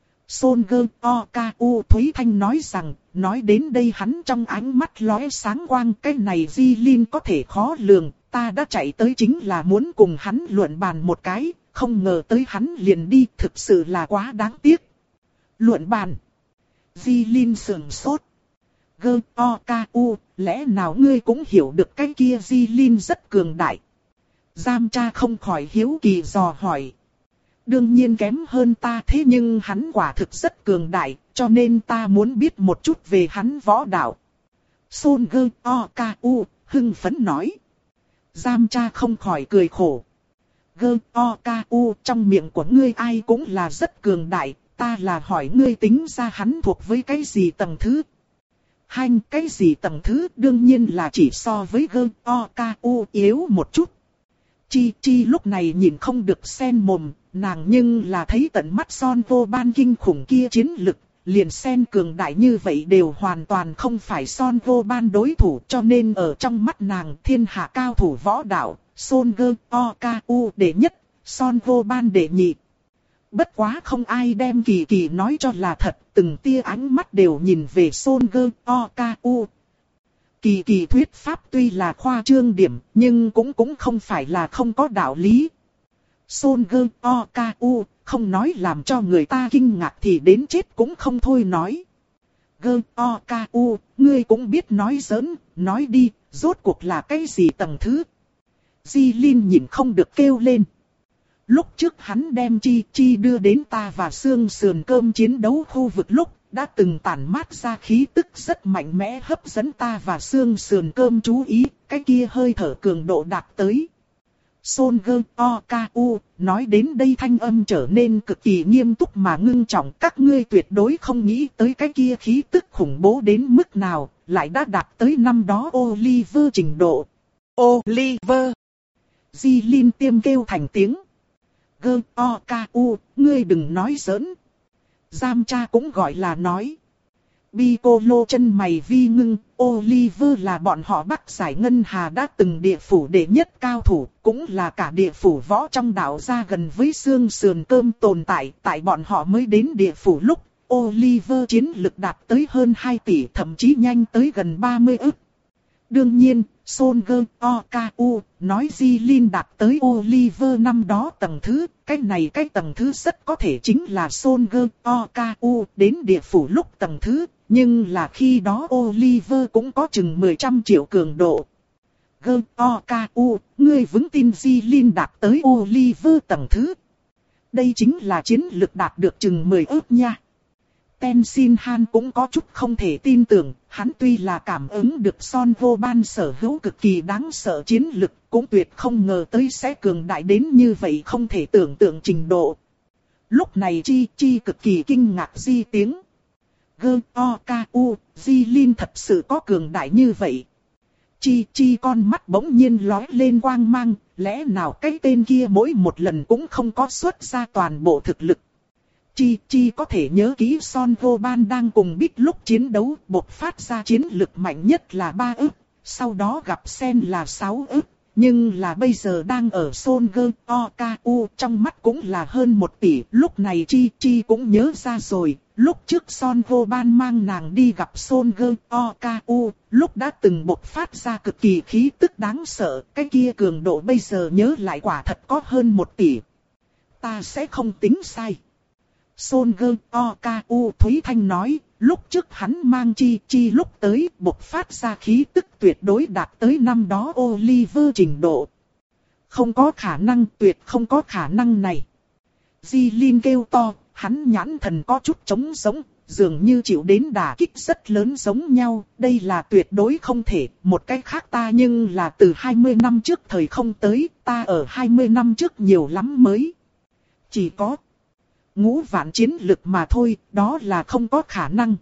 Son Gơ O K U Thúy Thanh nói rằng, nói đến đây hắn trong ánh mắt lóe sáng quang, cái này Di Linh có thể khó lường, ta đã chạy tới chính là muốn cùng hắn luận bàn một cái, không ngờ tới hắn liền đi, thực sự là quá đáng tiếc. Luận bàn. Di Linh sườn sốt. Gơ O K U, lẽ nào ngươi cũng hiểu được cái kia Di Linh rất cường đại. Giam cha không khỏi hiếu kỳ dò hỏi. Đương nhiên kém hơn ta, thế nhưng hắn quả thực rất cường đại, cho nên ta muốn biết một chút về hắn võ đạo. Son Gơ O K U hưng phấn nói. Giam cha không khỏi cười khổ. Gơ O K U, trong miệng của ngươi ai cũng là rất cường đại, ta là hỏi ngươi tính ra hắn thuộc với cái gì tầng thứ. Hành, cái gì tầng thứ, đương nhiên là chỉ so với Gơ O K U yếu một chút. Chi Chi lúc này nhìn không được sen mồm, nàng nhưng là thấy tận mắt Son Vô Ban kinh khủng kia chiến lực, liền sen cường đại như vậy đều hoàn toàn không phải Son Vô Ban đối thủ, cho nên ở trong mắt nàng thiên hạ cao thủ võ đạo, Son Gơ O K U đệ nhất, Son Vô Ban đệ nhị. Bất quá không ai đem Kỳ Kỳ nói cho là thật, từng tia ánh mắt đều nhìn về Son Gơ O K U. Kỳ Kỳ thuyết pháp tuy là khoa trương điểm, nhưng cũng cũng không phải là không có đạo lý. Son Gơ O K U, không nói làm cho người ta kinh ngạc thì đến chết cũng không thôi nói. Gơ O K U, ngươi cũng biết nói giỡn, nói đi, rốt cuộc là cái gì tầng thứ. Di Linh nhìn không được kêu lên. Lúc trước hắn đem Chi Chi đưa đến ta và xương sườn cơm chiến đấu khu vực lúc, đã từng tản mát ra khí tức rất mạnh mẽ hấp dẫn ta và xương sườn cơm chú ý, cái kia hơi thở cường độ đạt tới. Son Gơ O K U, nói đến đây thanh âm trở nên cực kỳ nghiêm túc mà ngưng trọng. Các ngươi tuyệt đối không nghĩ tới cái kia khí tức khủng bố đến mức nào, lại đã đạt tới năm đó Oliver trình độ. Oliver! Di Linh tiêm kêu thành tiếng. Gơ O K U, ngươi đừng nói giỡn. Giam cha cũng gọi là nói. Piccolo chân mày vi ngưng, Oliver là bọn họ Bắc Giải Ngân Hà đã từng địa phủ đệ nhất cao thủ, cũng là cả địa phủ võ trong đảo ra gần với xương sườn cơm tồn tại. Tại bọn họ mới đến địa phủ lúc, Oliver chiến lực đạt tới hơn hai tỷ, thậm chí nhanh tới gần ba mươi ức. Đương nhiên, Son Gơ O K U nói Di Linh đạt tới Oliver năm đó tầng thứ, cái này cái tầng thứ rất có thể chính là Son Gơ O K U đến địa phủ lúc tầng thứ, nhưng là khi đó Oliver cũng có chừng mười trăm triệu cường độ. Gơ O K U, ngươi vững tin Di Linh đạt tới Oliver tầng thứ. Đây chính là chiến lực đạt được chừng mười ức nha. Tenzin Han cũng có chút không thể tin tưởng, hắn tuy là cảm ứng được Son Vô Ban sở hữu cực kỳ đáng sợ chiến lực, cũng tuyệt không ngờ tới sẽ cường đại đến như vậy không thể tưởng tượng trình độ. Lúc này Chi Chi cực kỳ kinh ngạc di tiếng. Gơ O K U, Di Linh thật sự có cường đại như vậy. Chi Chi con mắt bỗng nhiên lóe lên quang mang, lẽ nào cái tên kia mỗi một lần cũng không có xuất ra toàn bộ thực lực. Chi Chi có thể nhớ kỹ Son Vô Ban đang cùng Bích lúc chiến đấu, bộc phát ra chiến lực mạnh nhất là ba ức, sau đó gặp Sen là sáu ức, nhưng là bây giờ đang ở Son Gơ O K U trong mắt cũng là hơn một tỷ. Lúc này Chi Chi cũng nhớ ra rồi, lúc trước Son Vô Ban mang nàng đi gặp Son Gơ O K U, lúc đã từng bộc phát ra cực kỳ khí tức đáng sợ, cái kia cường độ bây giờ nhớ lại quả thật có hơn một tỷ. Ta sẽ không tính sai. Son Gơ O K U Thúy Thanh nói, lúc trước hắn mang Chi Chi lúc tới bộc phát ra khí tức tuyệt đối đạt tới năm đó Oliver trình độ. Không có khả năng, tuyệt không có khả năng này. Jilin kêu to, hắn nhãn thần có chút trống giống, dường như chịu đến đả kích rất lớn giống nhau. Đây là tuyệt đối không thể, một cách khác ta nhưng là từ hai mươi năm trước thời không tới, ta ở hai mươi năm trước nhiều lắm mới. Chỉ có ngũ vạn chiến lực mà thôi, đó là không có khả năng.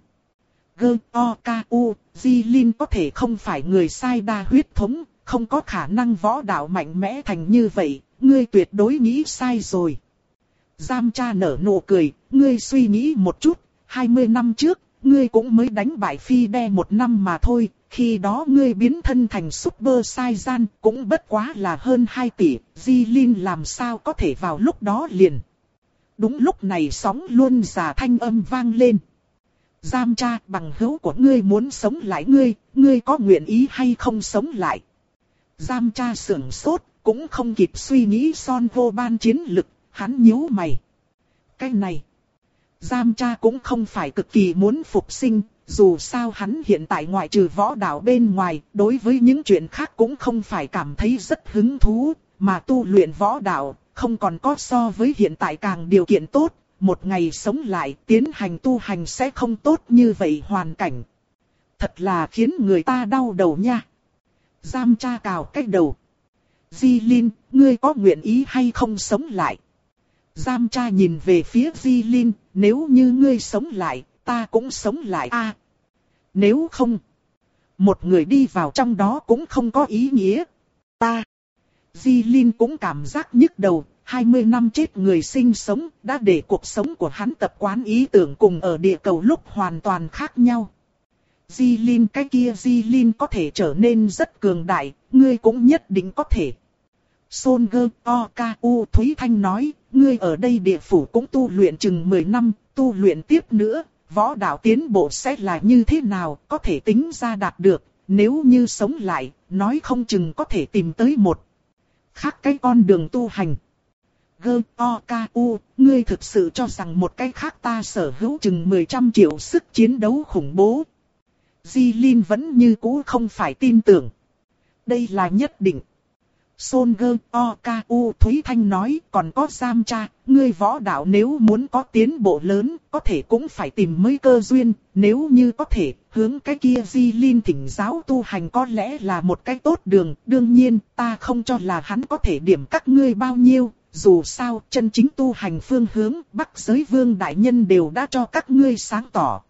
G-O-K-U, Jilin có thể không phải người sai đa huyết thống, không có khả năng võ đạo mạnh mẽ thành như vậy, ngươi tuyệt đối nghĩ sai rồi. Giam cha nở nụ cười, ngươi suy nghĩ một chút, hai mươi năm trước, ngươi cũng mới đánh bại Phi Đe một năm mà thôi, khi đó ngươi biến thân thành Super Saiyan cũng bất quá là hơn hai tỷ, Jilin làm sao có thể vào lúc đó liền. Đúng lúc này sóng luôn già thanh âm vang lên. Giam cha, bằng hữu của ngươi muốn sống lại ngươi, ngươi có nguyện ý hay không sống lại? Giam cha sưởng sốt, cũng không kịp suy nghĩ Son Vô Ban chiến lực, hắn nhíu mày. Cái này, Giam cha cũng không phải cực kỳ muốn phục sinh, dù sao hắn hiện tại ngoại trừ võ đạo bên ngoài, đối với những chuyện khác cũng không phải cảm thấy rất hứng thú, mà tu luyện võ đạo, không còn có so với hiện tại càng điều kiện tốt, một ngày sống lại tiến hành tu hành sẽ không tốt như vậy hoàn cảnh. Thật là khiến người ta đau đầu nha. Giam cha cào cái đầu. Jilin, ngươi có nguyện ý hay không sống lại? Giam cha nhìn về phía Jilin, nếu như ngươi sống lại, ta cũng sống lại a. À, nếu không, một người đi vào trong đó cũng không có ý nghĩa. Ta. Jilin cũng cảm giác nhức đầu, hai mươi năm chết người sinh sống, đã để cuộc sống của hắn tập quán ý tưởng cùng ở địa cầu lúc hoàn toàn khác nhau. Jilin cái kia Jilin có thể trở nên rất cường đại, ngươi cũng nhất định có thể. Son G-O-K-U Thúy Thanh nói, ngươi ở đây địa phủ cũng tu luyện chừng mười năm, tu luyện tiếp nữa, võ đạo tiến bộ sẽ là như thế nào, có thể tính ra đạt được, nếu như sống lại, nói không chừng có thể tìm tới một khác cái con đường tu hành. G-O-K-U, ngươi thực sự cho rằng một cái khác ta sở hữu chừng mười trăm triệu sức chiến đấu khủng bố. Jilin vẫn như cũ không phải tin tưởng. Đây là nhất định. Son G-O-K-U Thúy Thanh nói, còn có Giam cha, ngươi võ đạo nếu muốn có tiến bộ lớn, có thể cũng phải tìm mới cơ duyên, nếu như có thể, hướng cái kia Jilin thỉnh giáo tu hành có lẽ là một cái tốt đường, đương nhiên, ta không cho là hắn có thể điểm các ngươi bao nhiêu, dù sao, chân chính tu hành phương hướng, Bắc Giới Vương Đại Nhân đều đã cho các ngươi sáng tỏ.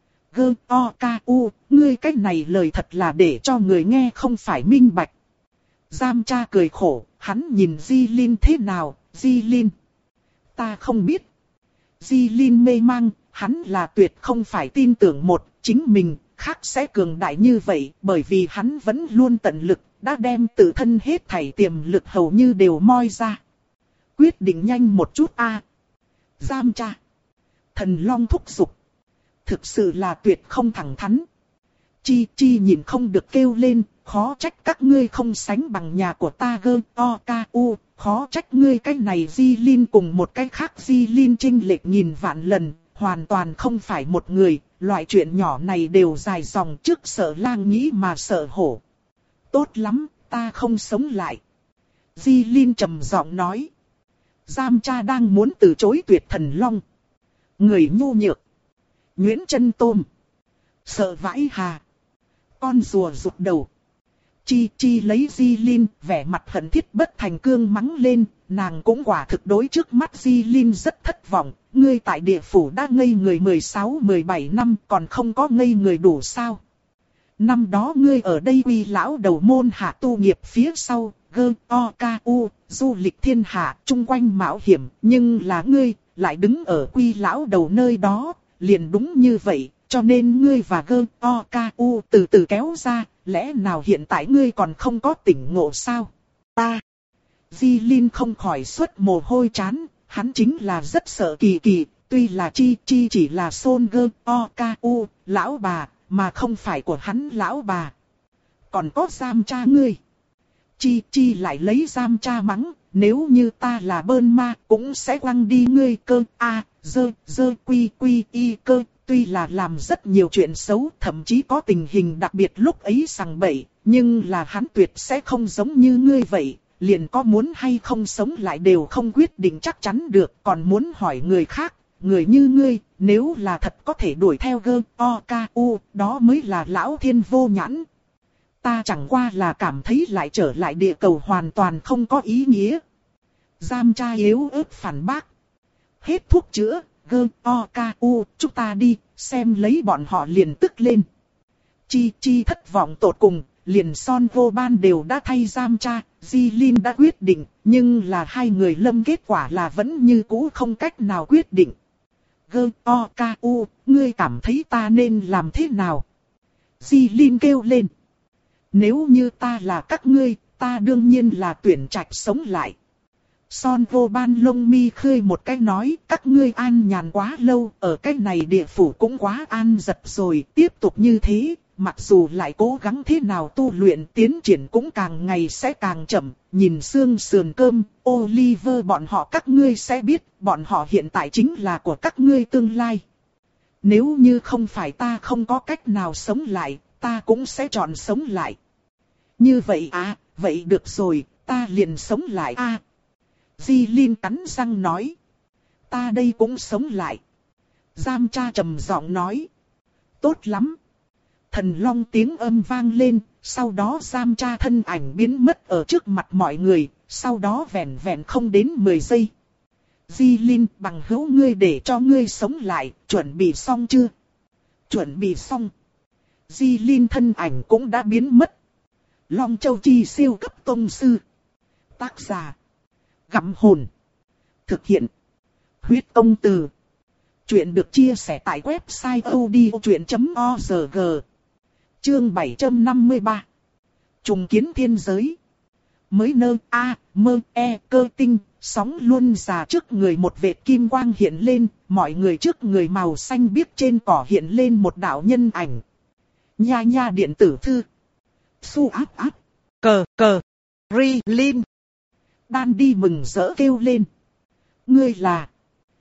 G-O-K-U, ngươi cách này lời thật là để cho người nghe không phải minh bạch. Giam cha cười khổ, hắn nhìn Jilin thế nào, Jilin? Ta không biết. Jilin mê mang, hắn là tuyệt không phải tin tưởng một, chính mình, khác sẽ cường đại như vậy, bởi vì hắn vẫn luôn tận lực, đã đem tự thân hết thảy tiềm lực hầu như đều moi ra. Quyết định nhanh một chút a. À. Giam cha. Thần Long thúc giục. Thực sự là tuyệt không thẳng thắn. Chi Chi nhìn không được kêu lên, khó trách các ngươi không sánh bằng nhà của ta G-O-K-U, khó trách ngươi cái này Jilin cùng một cái khác Jilin chênh lệch nghìn vạn lần, hoàn toàn không phải một người, loại chuyện nhỏ này đều dài dòng trước sợ lang nghĩ mà sợ hổ. Tốt lắm, ta không sống lại. Jilin trầm giọng nói. Giam cha đang muốn từ chối tuyệt thần long. Người nhu nhược. Nguyễn Chân Tôm. Sợ vãi hà. Con rùa rụt đầu. Chi Chi lấy Jilin, vẻ mặt hận thiết bất thành cương mắng lên, nàng cũng quả thực đối trước mắt Jilin rất thất vọng, ngươi tại địa phủ đã ngây người mười sáu mười bảy năm còn không có ngây người đủ sao. Năm đó ngươi ở đây Quy lão đầu môn hạ tu nghiệp phía sau, G-O-K-U, du lịch thiên hạ, chung quanh mạo hiểm, nhưng là ngươi, lại đứng ở Quy lão đầu nơi đó, liền đúng như vậy, cho nên ngươi và G-O-K-U từ từ kéo ra, lẽ nào hiện tại ngươi còn không có tỉnh ngộ sao? Ta! Jilin không khỏi xuất mồ hôi trán, hắn chính là rất sợ Kỳ Kỳ, tuy là Chi Chi chỉ là Son G-O-K-U, lão bà, mà không phải của hắn lão bà. Còn có Giam cha ngươi. Chi Chi lại lấy Giam cha mắng, nếu như ta là bơn ma cũng sẽ quăng đi ngươi cơ, a, dơ, dơ quy quy y cơ, tuy là làm rất nhiều chuyện xấu, thậm chí có tình hình đặc biệt lúc ấy sằng bậy, nhưng là hắn tuyệt sẽ không giống như ngươi vậy, liền có muốn hay không sống lại đều không quyết định chắc chắn được, còn muốn hỏi người khác, người như ngươi, nếu là thật có thể đuổi theo gơ, o, ca, u, đó mới là lão thiên vô nhãn. Ta chẳng qua là cảm thấy lại trở lại địa cầu hoàn toàn không có ý nghĩa. Giam tra yếu ớt phản bác. Hết thuốc chữa, gơ, o, ca, u, chúng ta đi, xem lấy bọn họ liền tức lên. Chi Chi thất vọng tột cùng, liền Son vô ban đều đã thay giam tra, Jilin đã quyết định, nhưng là hai người lâm kết quả là vẫn như cũ không cách nào quyết định. Gơ, o, ca, u, ngươi cảm thấy ta nên làm thế nào? Jilin kêu lên. Nếu như ta là các ngươi, ta đương nhiên là tuyển trạch sống lại. Son vô ban lông mi khơi một cái nói, các ngươi an nhàn quá lâu, ở cái này địa phủ cũng quá an giật rồi, tiếp tục như thế, mặc dù lại cố gắng thế nào tu luyện tiến triển cũng càng ngày sẽ càng chậm, nhìn xương sườn cơm, Oliver bọn họ các ngươi sẽ biết, bọn họ hiện tại chính là của các ngươi tương lai. Nếu như không phải ta không có cách nào sống lại, ta cũng sẽ chọn sống lại. Như vậy à, vậy được rồi, ta liền sống lại a. À. Jilin cắn răng nói. Ta đây cũng sống lại. Giam tra trầm giọng nói. Tốt lắm. Thần long tiếng âm vang lên, sau đó giam tra thân ảnh biến mất ở trước mặt mọi người, sau đó vẹn vẹn không đến mười giây. Jilin, bằng hữu ngươi để cho ngươi sống lại, chuẩn bị xong chưa? Chuẩn bị xong. Jilin thân ảnh cũng đã biến mất. Long Châu Chi siêu cấp tông sư. Tác giả. Gặm hồn. Thực hiện. Huyết công từ. Chuyện được chia sẻ tại website odchuyện chấm org. Chương bảy trăm năm mươi ba. Trùng kiến thiên giới. Mới nơ a mơ e cơ tinh. Sóng luôn già trước người một vệt kim quang hiện lên. Mọi người trước người màu xanh biếc trên cỏ hiện lên một đạo nhân ảnh. Nha nha điện tử thư. Su áp áp. Cờ cờ. Ri Linh. Đan đi mừng rỡ kêu lên. Ngươi là.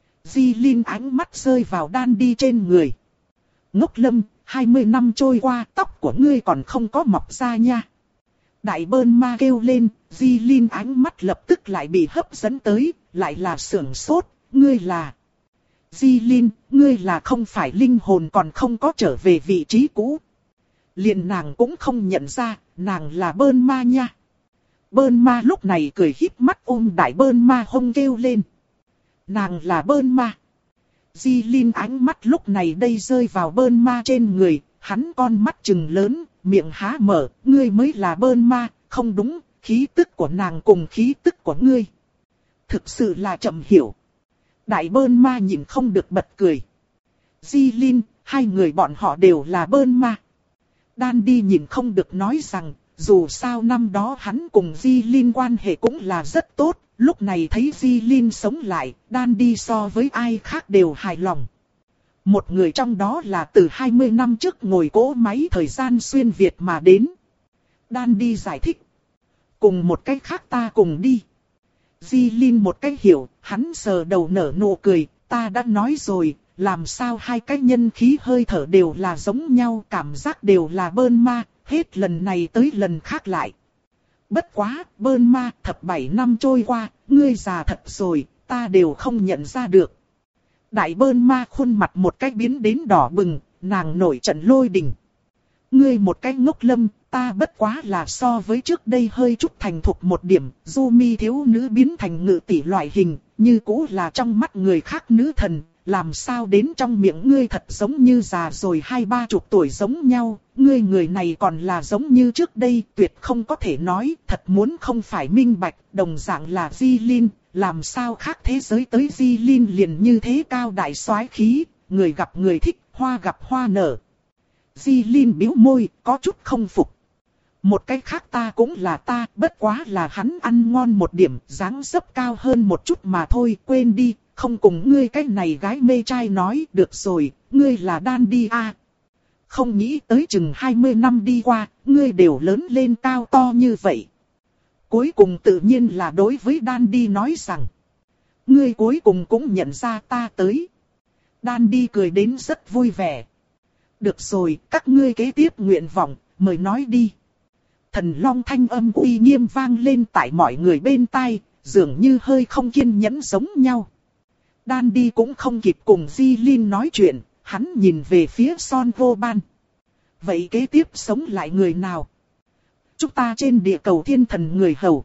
Jilin ánh mắt rơi vào đan đi trên người. Ngốc Lâm, hai mươi năm trôi qua tóc của ngươi còn không có mọc ra nha. Đại bơn ma kêu lên, Jilin ánh mắt lập tức lại bị hấp dẫn tới, lại là sưởng sốt, ngươi là. Jilin, ngươi là không phải linh hồn còn không có trở về vị trí cũ. Liền nàng cũng không nhận ra, nàng là bơn ma nha. Bơn ma lúc này cười híp mắt ôm đại bơn ma hông kêu lên. Nàng là bơn ma. Jilin ánh mắt lúc này đây rơi vào bơn ma trên người, hắn con mắt trừng lớn, miệng há mở, ngươi mới là bơn ma, không đúng, khí tức của nàng cùng khí tức của ngươi. Thực sự là chậm hiểu. Đại bơn ma nhìn không được bật cười. Jilin, hai người bọn họ đều là bơn ma. Đan đi nhìn không được nói rằng, dù sao năm đó hắn cùng Jilin quan hệ cũng là rất tốt, lúc này thấy Jilin sống lại, Đan đi so với ai khác đều hài lòng. Một người trong đó là từ hai mươi năm trước ngồi cỗ máy thời gian xuyên Việt mà đến. Đan đi giải thích. Cùng một cách khác ta cùng đi. Jilin một cách hiểu, hắn sờ đầu nở nụ cười, ta đã nói rồi. Làm sao hai cái nhân khí hơi thở đều là giống nhau, cảm giác đều là bơn ma, hết lần này tới lần khác lại. Bất quá, bơn ma, thập bảy năm trôi qua, ngươi già thật rồi, ta đều không nhận ra được. Đại bơn ma khuôn mặt một cách biến đến đỏ bừng, nàng nổi trận lôi đình. Ngươi một cái ngốc Lâm, ta bất quá là so với trước đây hơi chút thành thục một điểm, du mi thiếu nữ biến thành ngự tỷ loại hình, như cũ là trong mắt người khác nữ thần. Làm sao đến trong miệng ngươi thật giống như già rồi hai ba chục tuổi giống nhau, ngươi người này còn là giống như trước đây, tuyệt không có thể nói, thật muốn không phải minh bạch, đồng dạng là Jilin, làm sao khác thế giới tới Jilin liền như thế cao đại soái khí, người gặp người thích, hoa gặp hoa nở. Jilin bĩu môi, có chút không phục. Một cách khác ta cũng là ta, bất quá là hắn ăn ngon một điểm, dáng dấp cao hơn một chút mà thôi, quên đi. Không cùng ngươi cái này gái mê trai nói, được rồi, ngươi là Đan đi a. À. Không nghĩ tới chừng hai mươi năm đi qua, ngươi đều lớn lên cao to như vậy. Cuối cùng tự nhiên là đối với Đan đi nói rằng, ngươi cuối cùng cũng nhận ra ta tới. Đan đi cười đến rất vui vẻ. Được rồi, các ngươi kế tiếp nguyện vọng, mời nói đi. Thần Long thanh âm uy nghiêm vang lên tại mọi người bên tai, dường như hơi không kiên nhẫn giống nhau. Đan đi cũng không kịp cùng Di Linh nói chuyện, hắn nhìn về phía Son Vô Ban. Vậy kế tiếp sống lại người nào? Chúng ta trên địa cầu thiên thần người hầu.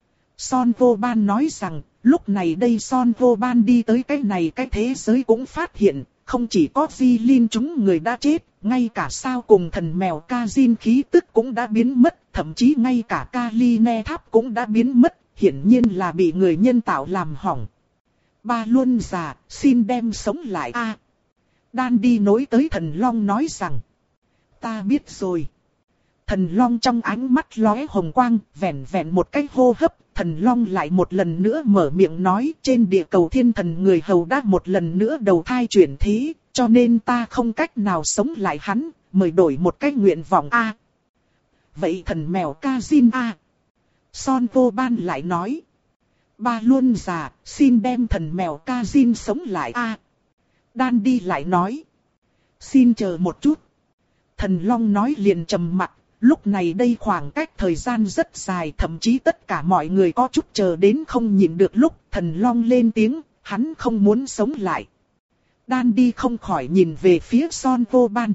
Son Vô Ban nói rằng, lúc này đây Son Vô Ban đi tới cái này cái thế giới cũng phát hiện, không chỉ có Di Linh chúng người đã chết, ngay cả sao cùng thần mèo Kazin khí tức cũng đã biến mất, thậm chí ngay cả Kaline tháp cũng đã biến mất, hiển nhiên là bị người nhân tạo làm hỏng. Ba Luân già, xin đem sống lại a. À, Đan đi nối tới thần Long nói rằng, ta biết rồi. Thần Long trong ánh mắt lóe hồng quang, vẹn vẹn một cái hô hấp, thần Long lại một lần nữa mở miệng nói, trên địa cầu thiên thần người hầu đã một lần nữa đầu thai chuyển thế, cho nên ta không cách nào sống lại hắn, mời đổi một cái nguyện vọng a. À, vậy thần mèo Kazin a. À, Son Vô Ban lại nói, Ba Luân già, xin đem thần mèo Kazin sống lại a. À, Đan đi lại nói, xin chờ một chút. Thần Long nói liền trầm mặc. Lúc này đây khoảng cách thời gian rất dài, thậm chí tất cả mọi người có chút chờ đến không nhịn được lúc thần Long lên tiếng, hắn không muốn sống lại. Đan đi không khỏi nhìn về phía Son Vô Ban.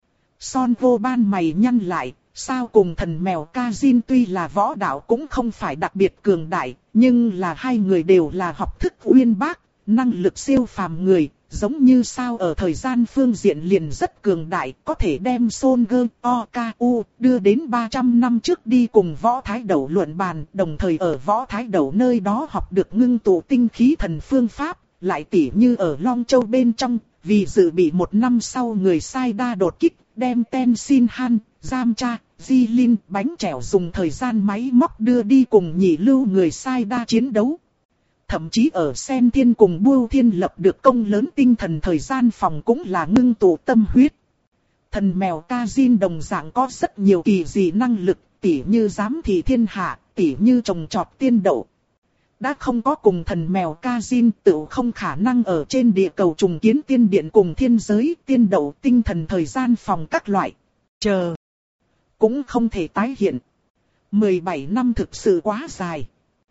Son Vô Ban mày nhăn lại, sao cùng thần mèo Kazin tuy là võ đạo cũng không phải đặc biệt cường đại, nhưng là hai người đều là học thức uyên bác, năng lực siêu phàm người. Giống như sao ở thời gian phương diện liền rất cường đại, có thể đem Son Gơ O K U đưa đến ba trăm năm trước đi cùng Võ Thái Đẩu luận bàn, đồng thời ở Võ Thái Đẩu nơi đó học được ngưng tụ tinh khí thần phương pháp, lại tỉ như ở Long Châu bên trong, vì dự bị một năm sau người sai đa đột kích, đem Ten Sin Han, Giam Cha, Di Linh, bánh chèo dùng thời gian máy móc đưa đi cùng nhị lưu người sai đa chiến đấu. Thậm chí ở Sen Thiên cùng Bưu Thiên lập được công lớn tinh thần thời gian phòng cũng là ngưng tụ tâm huyết. Thần mèo Kazin đồng dạng có rất nhiều kỳ dị năng lực, tỉ như giám thị thiên hạ, tỉ như trồng trọt tiên đậu. Đã không có cùng thần mèo Kazin tự không khả năng ở trên địa cầu trùng kiến tiên điện cùng thiên giới, tiên đậu tinh thần thời gian phòng các loại. Chờ. Cũng không thể tái hiện. mười bảy năm thực sự quá dài.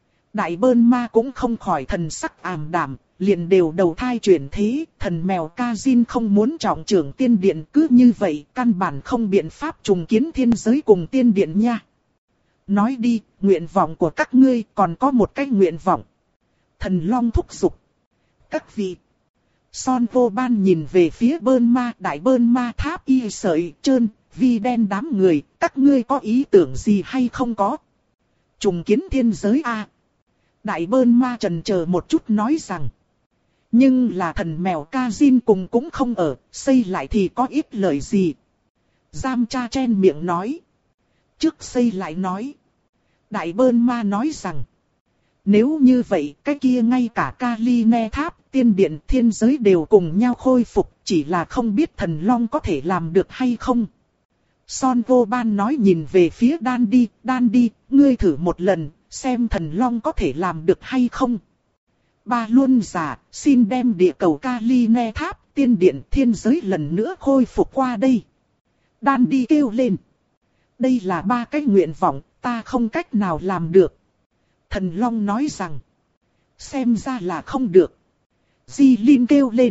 Đại Bơn Ma cũng không khỏi thần sắc ảm đạm, liền đều đầu thai chuyển thế, thần mèo Kazin không muốn trọng trưởng tiên điện cứ như vậy, căn bản không biện pháp trùng kiến thiên giới cùng tiên điện nha. Nói đi, nguyện vọng của các ngươi còn có một cái nguyện vọng. Thần Long thúc giục. Các vị. Son Vô Ban nhìn về phía Bơn Ma, Đại Bơn Ma tháp y sợi, trơn, vi đen đám người, các ngươi có ý tưởng gì hay không có? Trùng kiến thiên giới a. À? Đại Bơn Ma trần chờ một chút nói rằng. Nhưng là thần mèo Kazin cùng cũng không ở, xây lại thì có ít lời gì. Giam Cha chen miệng nói. Trước xây lại nói. Đại Bơn Ma nói rằng. Nếu như vậy, cái kia ngay cả Kaline tháp, tiên điện, thiên giới đều cùng nhau khôi phục, chỉ là không biết thần Long có thể làm được hay không. Son Vô Ban nói nhìn về phía Đan đi, Đan đi, ngươi thử một lần, xem thần Long có thể làm được hay không. Ba Luân già, xin đem địa cầu Kaline tháp, tiên điện, thiên giới lần nữa khôi phục qua đây. Đan đi kêu lên. Đây là ba cái nguyện vọng, ta không cách nào làm được. Thần Long nói rằng. Xem ra là không được. Di Linh kêu lên.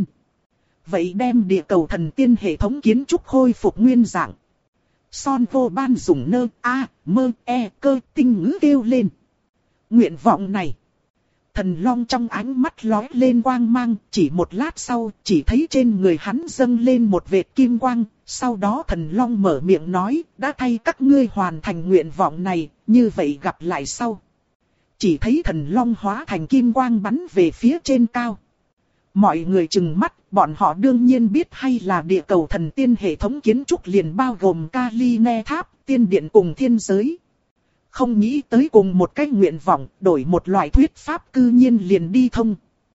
Vậy đem địa cầu thần tiên hệ thống kiến trúc khôi phục nguyên dạng. Son Vô Ban dùng nơ, a, mơ, e, cơ, tinh ngữ kêu lên. Nguyện vọng này. Thần Long trong ánh mắt lóe lên quang mang, chỉ một lát sau, chỉ thấy trên người hắn dâng lên một vệt kim quang. Sau đó thần Long mở miệng nói, đã thay các ngươi hoàn thành nguyện vọng này, như vậy gặp lại sau. Chỉ thấy thần Long hóa thành kim quang bắn về phía trên cao. Mọi người trừng mắt, bọn họ đương nhiên biết hay là địa cầu thần tiên hệ thống kiến trúc liền bao gồm Kaline tháp, tiên điện cùng thiên giới. Không nghĩ tới cùng một cái nguyện vọng, đổi một loại thuyết pháp cư nhiên liền đi thông.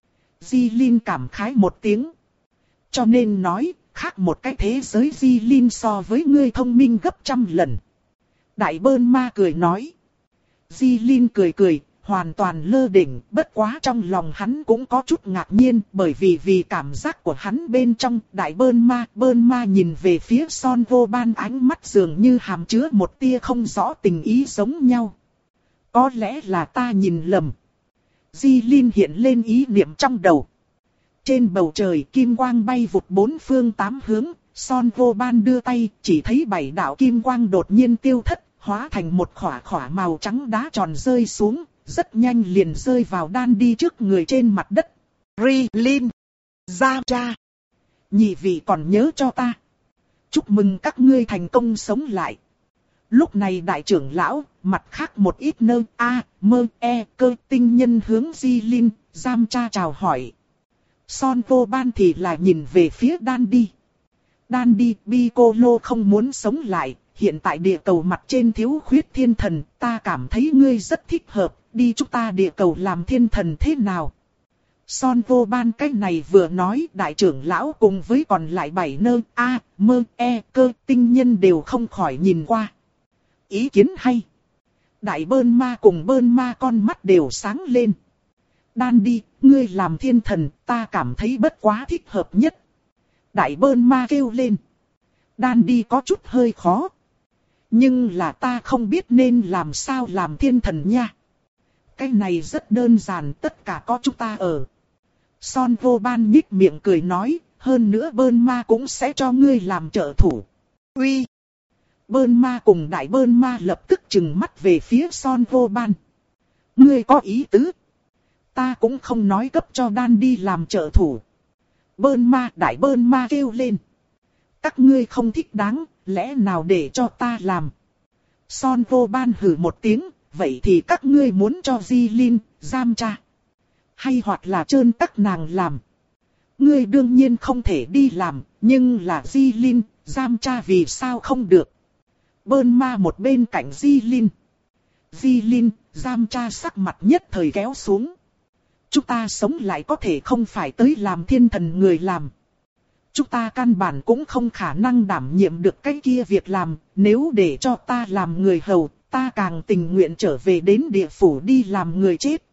Di Linh cảm khái một tiếng. Cho nên nói, khác một cái thế giới Di Linh so với ngươi thông minh gấp trăm lần. Đại Bơn Ma cười nói. Di Linh cười cười, hoàn toàn lơ đỉnh, bất quá trong lòng hắn cũng có chút ngạc nhiên, bởi vì vì cảm giác của hắn bên trong, đại bơn ma, bơn ma nhìn về phía Son Vô Ban ánh mắt dường như hàm chứa một tia không rõ tình ý giống nhau. Có lẽ là ta nhìn lầm. Di Linh hiện lên ý niệm trong đầu. Trên bầu trời kim quang bay vụt bốn phương tám hướng, Son Vô Ban đưa tay, chỉ thấy bảy đạo kim quang đột nhiên tiêu thất, hóa thành một khỏa khỏa màu trắng đá tròn rơi xuống, rất nhanh liền rơi vào đan đi trước người trên mặt đất. Ri Linh, Giam Cha, nhị vị còn nhớ cho ta. Chúc mừng các ngươi thành công sống lại. Lúc này đại trưởng lão, mặt khác một ít nơ, a, mơ, e, cơ tinh nhân hướng Di Linh, Giam Cha chào hỏi. Son Vô Ban thì là nhìn về phía đan đi. Đan đi, Piccolo không muốn sống lại, hiện tại địa cầu mặt trên thiếu khuyết thiên thần, ta cảm thấy ngươi rất thích hợp, đi chúng ta địa cầu làm thiên thần thế nào? Son Vô Ban cái này vừa nói, đại trưởng lão cùng với còn lại bảy nơ, a, mơ, e, cơ, tinh nhân đều không khỏi nhìn qua. Ý kiến hay. Đại bơn ma cùng bơn ma con mắt đều sáng lên. Đan đi, ngươi làm thiên thần, ta cảm thấy bất quá thích hợp nhất. Đại bơn ma kêu lên. Đan đi có chút hơi khó. Nhưng là ta không biết nên làm sao làm thiên thần nha. Cái này rất đơn giản, tất cả có chúng ta ở. Son Vô Ban nhích miệng cười nói, hơn nữa bơn ma cũng sẽ cho ngươi làm trợ thủ. Uy! Bơn ma cùng đại bơn ma lập tức trừng mắt về phía Son Vô Ban. Ngươi có ý tứ? Ta cũng không nói cấp cho đan đi làm trợ thủ. Bơn ma, đại bơn ma kêu lên. Các ngươi không thích đáng, lẽ nào để cho ta làm? Son Vô Ban hừ một tiếng, vậy thì các ngươi muốn cho Di Linh, Giam Cha, hay hoặc là trơn các nàng làm? Ngươi đương nhiên không thể đi làm, nhưng là Di Linh, Giam Cha vì sao không được? Bơn ma một bên cạnh Di Linh. Di Linh, Giam Cha sắc mặt nhất thời kéo xuống. Chúng ta sống lại có thể không phải tới làm thiên thần người làm. Chúng ta căn bản cũng không khả năng đảm nhiệm được cái kia việc làm. Nếu để cho ta làm người hầu, ta càng tình nguyện trở về đến địa phủ đi làm người chết.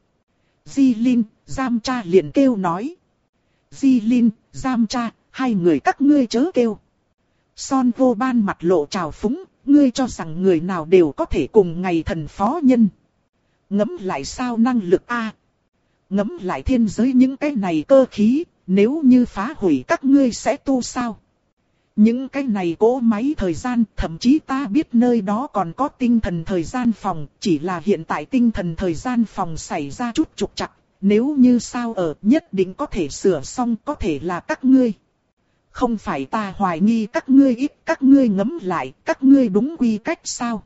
Di Linh, Giam Cha liền kêu nói. Di Linh, Giam Cha, hai người các ngươi chớ kêu. Son Vô Ban mặt lộ trào phúng, ngươi cho rằng người nào đều có thể cùng ngày thần phó nhân. Ngẫm lại sao năng lực a? Ngẫm lại thiên giới những cái này cơ khí, nếu như phá hủy các ngươi sẽ tu sao? Những cái này cỗ máy thời gian, thậm chí ta biết nơi đó còn có tinh thần thời gian phòng, chỉ là hiện tại tinh thần thời gian phòng xảy ra chút trục trặc, nếu như sao ở nhất định có thể sửa xong, có thể là các ngươi. Không phải ta hoài nghi các ngươi ít, các ngươi ngẫm lại, các ngươi đúng quy cách sao?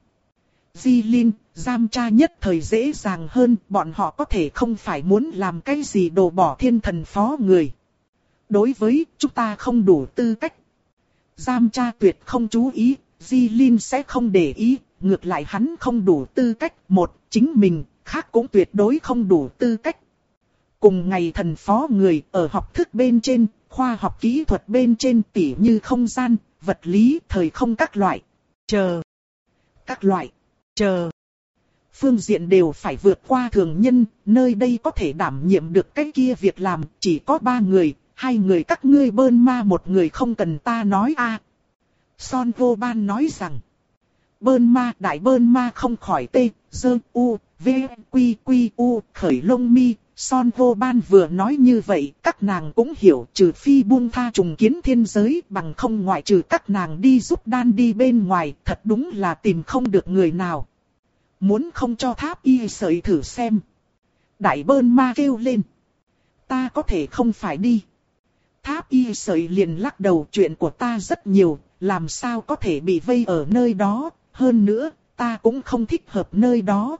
Di Linh, Giam Cha nhất thời dễ dàng hơn, bọn họ có thể không phải muốn làm cái gì đồ bỏ thiên thần phó người. Đối với chúng ta không đủ tư cách. Giam Cha tuyệt không chú ý, Di Linh sẽ không để ý, ngược lại hắn không đủ tư cách, một, chính mình, khác cũng tuyệt đối không đủ tư cách. Cùng ngày thần phó người ở học thức bên trên, khoa học kỹ thuật bên trên tỉ như không gian, vật lý, thời không các loại. Chờ. Các loại. Chờ. Phương diện đều phải vượt qua thường nhân, nơi đây có thể đảm nhiệm được cái kia việc làm, chỉ có ba người, hai người các ngươi bơn ma, một người không cần ta nói a. Son Vô Ban nói rằng, bơn ma, đại bơn ma không khỏi tê, dơ, u, v, quy, quy, u, khởi lông mi. Son Vô Ban vừa nói như vậy, các nàng cũng hiểu, trừ phi buông tha trùng kiến thiên giới, bằng không ngoại trừ các nàng đi giúp đan đi bên ngoài, thật đúng là tìm không được người nào. Muốn không cho Tháp Y sợi thử xem. Đại bơn ma kêu lên. Ta có thể không phải đi. Tháp Y sợi liền lắc đầu, chuyện của ta rất nhiều, làm sao có thể bị vây ở nơi đó, hơn nữa, ta cũng không thích hợp nơi đó.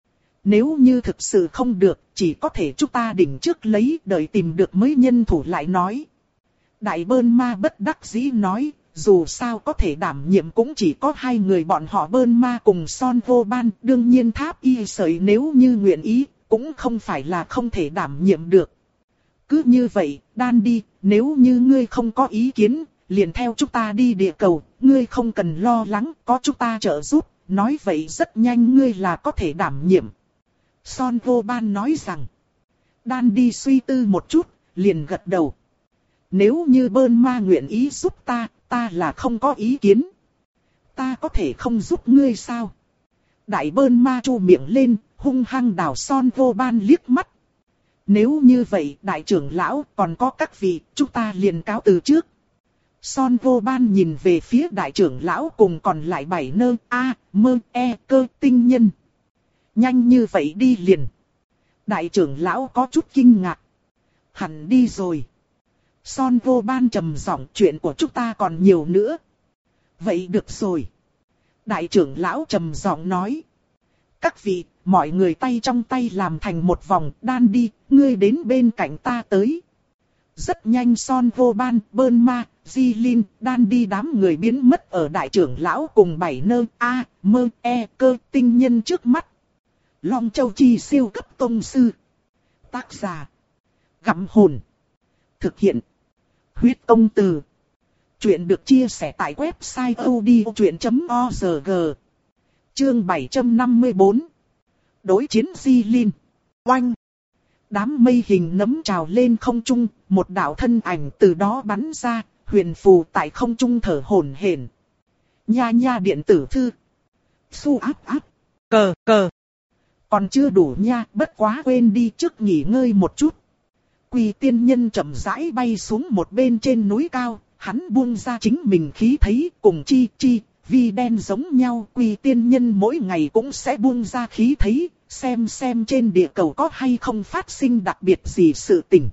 Nếu như thực sự không được, chỉ có thể chúng ta đỉnh trước lấy, đợi tìm được mới nhân thủ lại nói. Đại bơn ma bất đắc dĩ nói, dù sao có thể đảm nhiệm cũng chỉ có hai người bọn họ bơn ma cùng Son Vô Ban. Đương nhiên Tháp Y sợi nếu như nguyện ý, cũng không phải là không thể đảm nhiệm được. Cứ như vậy, đan đi, nếu như ngươi không có ý kiến, liền theo chúng ta đi địa cầu, ngươi không cần lo lắng, có chúng ta trợ giúp, nói vậy rất nhanh ngươi là có thể đảm nhiệm. Son vô ban nói rằng. Đan đi suy tư một chút, liền gật đầu. Nếu như bơn ma nguyện ý giúp ta, ta là không có ý kiến. Ta có thể không giúp ngươi sao? Đại bơn ma chu miệng lên, hung hăng đảo Son vô ban liếc mắt. Nếu như vậy, đại trưởng lão còn có các vị, chúng ta liền cáo từ trước. Son vô ban nhìn về phía đại trưởng lão cùng còn lại bảy nơ a, mơ, e, cơ tinh nhân. Nhanh như vậy đi liền. Đại trưởng lão có chút kinh ngạc. Hẳn đi rồi. Son vô ban trầm giọng, chuyện của chúng ta còn nhiều nữa. Vậy được rồi. Đại trưởng lão trầm giọng nói. Các vị, mọi người tay trong tay làm thành một vòng, đan đi, ngươi đến bên cạnh ta tới. Rất nhanh Son vô ban, bơn ma, di linh, đan đi đám người biến mất ở đại trưởng lão cùng bảy nơ a, mơ, e, cơ tinh nhân trước mắt. Long Châu Chi siêu cấp tông sư. Tác giả. Gặm hồn. Thực hiện. Huyết công từ. Chuyện được chia sẻ tại website odchuyện chấm org. Chương bảy trăm năm mươi tư. Đối chiến Di Linh. Oanh. Đám mây hình nấm trào lên không trung, một đạo thân ảnh từ đó bắn ra, huyền phù tại không trung thở hổn hển. Nha nha điện tử thư. Su áp áp. Cờ cờ. Còn chưa đủ nha, bất quá quên đi trước nghỉ ngơi một chút. Quỳ tiên nhân chậm rãi bay xuống một bên trên núi cao, hắn buông ra chính mình khí thấy cùng chi chi, vi đen giống nhau. Quỳ tiên nhân mỗi ngày cũng sẽ buông ra khí thấy, xem xem trên địa cầu có hay không phát sinh đặc biệt gì sự tình.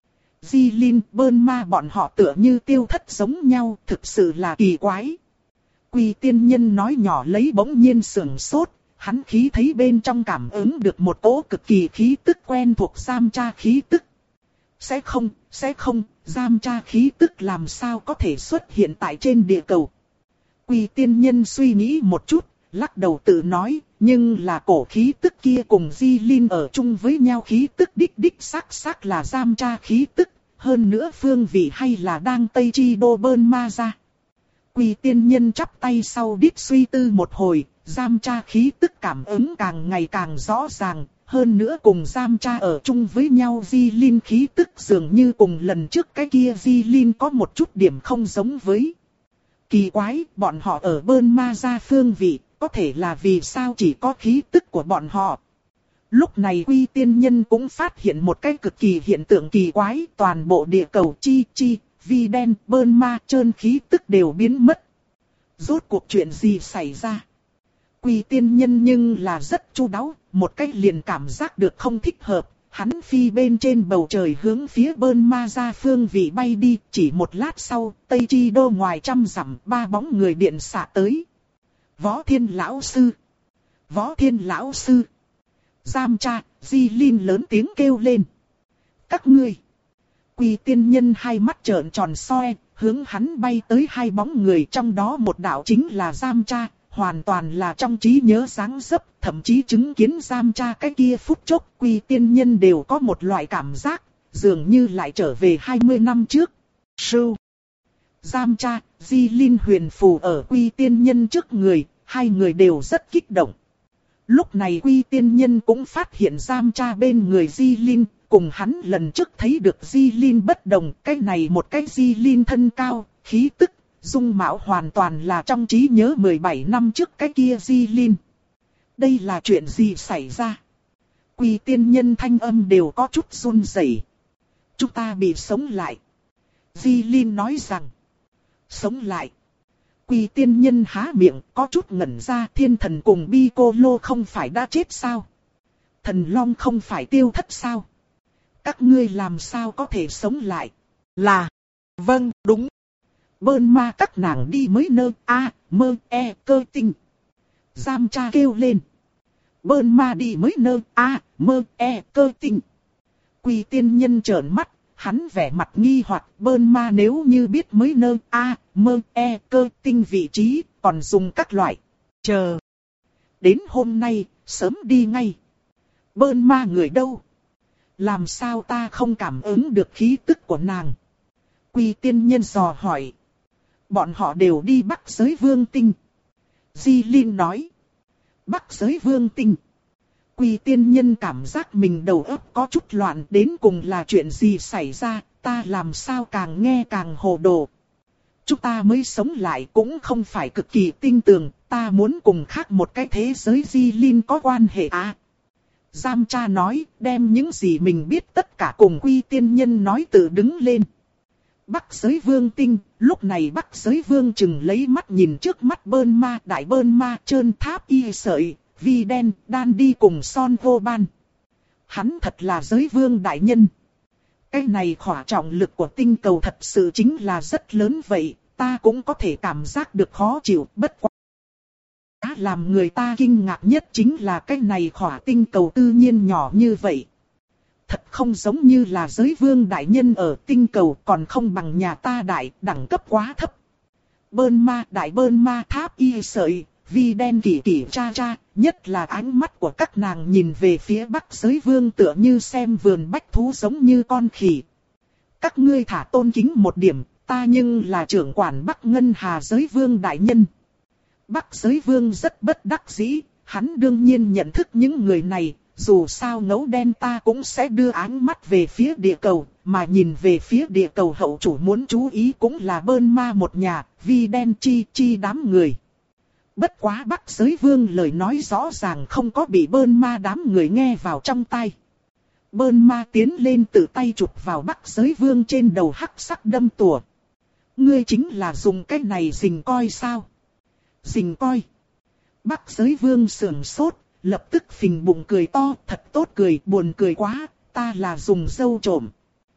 Di Linh, bơn ma bọn họ tựa như tiêu thất giống nhau, thực sự là kỳ quái. Quỳ tiên nhân nói nhỏ lấy bỗng nhiên sưởng sốt. Hắn khí thấy bên trong cảm ứng được một cỗ cực kỳ khí tức quen thuộc giam tra khí tức. Sẽ không, sẽ không, giam tra khí tức làm sao có thể xuất hiện tại trên địa cầu. Quỳ tiên nhân suy nghĩ một chút, lắc đầu tự nói, nhưng là cổ khí tức kia cùng Di Linh ở chung với nhau khí tức đích đích xác xác là giam tra khí tức, hơn nữa phương vị hay là đang Tây Chi Đô bơn ma ra. Quỳ tiên nhân chắp tay sau đít suy tư một hồi. Giam tra khí tức cảm ứng càng ngày càng rõ ràng, hơn nữa cùng giam tra ở chung với nhau Di Linh khí tức dường như cùng lần trước cái kia Di Linh có một chút điểm không giống với. Kỳ quái, bọn họ ở bơn ma ra phương vị, có thể là vì sao chỉ có khí tức của bọn họ. Lúc này Quy tiên nhân cũng phát hiện một cái cực kỳ hiện tượng kỳ quái, toàn bộ địa cầu chi chi, vi đen, bơn ma, trơn khí tức đều biến mất. Rốt cuộc chuyện gì xảy ra? Quỳ tiên nhân nhưng là rất chu đáo, một cách liền cảm giác được không thích hợp, hắn phi bên trên bầu trời hướng phía bơn ma ra phương vị bay đi, chỉ một lát sau, Tây Chi Đô ngoài trăm dặm, ba bóng người điện xạ tới. Võ Thiên lão sư, Võ Thiên lão sư, giam tra, Di Linh lớn tiếng kêu lên. Các ngươi, Quỳ tiên nhân hai mắt trợn tròn soi, hướng hắn bay tới hai bóng người, trong đó một đạo chính là giam tra. Hoàn toàn là trong trí nhớ dáng dấp, thậm chí chứng kiến giam tra cái kia phút chốc, Quỳ tiên nhân đều có một loại cảm giác, dường như lại trở về hai mươi năm trước. Sưu. Giam tra, Di Linh huyền phù ở Quỳ tiên nhân trước người, hai người đều rất kích động. Lúc này Quỳ tiên nhân cũng phát hiện giam tra bên người Di Linh, cùng hắn lần trước thấy được Di Linh bất đồng, cái này một cái Di Linh thân cao, khí tức. Dung mạo hoàn toàn là trong trí nhớ mười bảy năm trước cái kia Di Linh. Đây là chuyện gì xảy ra? Quỳ tiên nhân thanh âm đều có chút run rẩy. Chúng ta bị sống lại. Di Linh nói rằng. Sống lại. Quỳ tiên nhân há miệng có chút ngẩn ra, thiên thần cùng Bi Cô Lô không phải đã chết sao? Thần Long không phải tiêu thất sao? Các ngươi làm sao có thể sống lại? Là. Vâng, đúng. Bơn ma các nàng đi mới nơ a, mơ, e, cơ tinh. Giam tra kêu lên. Bơn ma đi mới nơ a, mơ, e, cơ tinh. Quỳ tiên nhân trợn mắt, hắn vẻ mặt nghi hoặc, bơn ma nếu như biết mới nơ a, mơ, e, cơ tinh vị trí, còn dùng các loại. Chờ. Đến hôm nay, sớm đi ngay. Bơn ma người đâu? Làm sao ta không cảm ứng được khí tức của nàng? Quỳ tiên nhân dò hỏi. Bọn họ đều đi Bắc Giới Vương Tinh. Di Linh nói. Bắc Giới Vương Tinh. Quy tiên nhân cảm giác mình đầu óc có chút loạn, đến cùng là chuyện gì xảy ra, ta làm sao càng nghe càng hồ đồ. Chúng ta mới sống lại cũng không phải cực kỳ tin tưởng, ta muốn cùng khác một cái thế giới Di Linh có quan hệ à. Giam cha nói, đem những gì mình biết tất cả cùng Quy tiên nhân nói tự đứng lên. Bắc giới vương tinh, lúc này Bắc giới vương chừng lấy mắt nhìn trước mắt bơn ma, đại bơn ma, trơn tháp y sợi, vi đen, đan đi cùng son vô ban. Hắn thật là giới vương đại nhân. Cái này khỏa trọng lực của tinh cầu thật sự chính là rất lớn vậy, ta cũng có thể cảm giác được khó chịu, bất quá. Làm người ta kinh ngạc nhất chính là cái này khỏa tinh cầu tự nhiên nhỏ như vậy. Thật không giống như là giới vương đại nhân ở tinh cầu, còn không bằng nhà ta đại, đẳng cấp quá thấp. Bơn ma, đại bơn ma tháp y sợi, vi đen kỷ kỷ cha cha, nhất là ánh mắt của các nàng nhìn về phía Bắc giới vương tựa như xem vườn bách thú giống như con khỉ. Các ngươi thả tôn kính một điểm, ta nhưng là trưởng quản Bắc Ngân Hà giới vương đại nhân. Bắc giới vương rất bất đắc dĩ, hắn đương nhiên nhận thức những người này, dù sao ngẫu đen ta cũng sẽ đưa ánh mắt về phía địa cầu, mà nhìn về phía địa cầu hậu chủ muốn chú ý cũng là bơn ma một nhà, vi đen chi chi đám người. Bất quá Bắc giới vương lời nói rõ ràng không có bị bơn ma đám người nghe vào trong tai. Bơn ma tiến lên tự tay chụp vào Bắc giới vương trên đầu hắc sắc đâm tủa. Ngươi chính là dùng cái này rình coi sao? Rình coi. Bắc giới vương sườn sốt, lập tức phình bụng cười to, thật tốt cười, buồn cười quá, ta là dùng dâu trộm.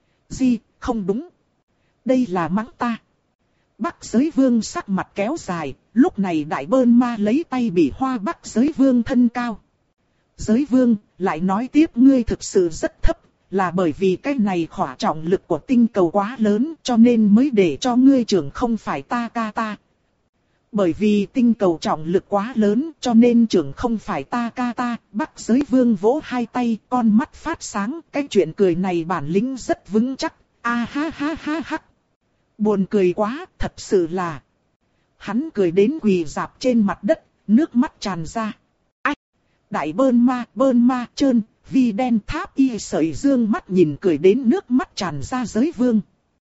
Gì, không đúng. Đây là mắng ta. Bắc giới vương sắc mặt kéo dài, lúc này đại bơn ma lấy tay bị hoa Bắc giới vương thân cao. Giới vương, lại nói tiếp ngươi thực sự rất thấp, là bởi vì cái này khỏa trọng lực của tinh cầu quá lớn cho nên mới để cho ngươi trưởng không phải ta ca ta. Bởi vì tinh cầu trọng lực quá lớn cho nên trưởng không phải ta ca ta, Bắc giới vương vỗ hai tay, con mắt phát sáng, cái chuyện cười này bản lĩnh rất vững chắc, a ha ha ha ha. Buồn cười quá, thật sự là. Hắn cười đến quỳ rạp trên mặt đất, nước mắt tràn ra. Ai? Đại bơn ma, bơn ma, trơn, vi đen tháp y sợi dương mắt nhìn cười đến nước mắt tràn ra giới vương.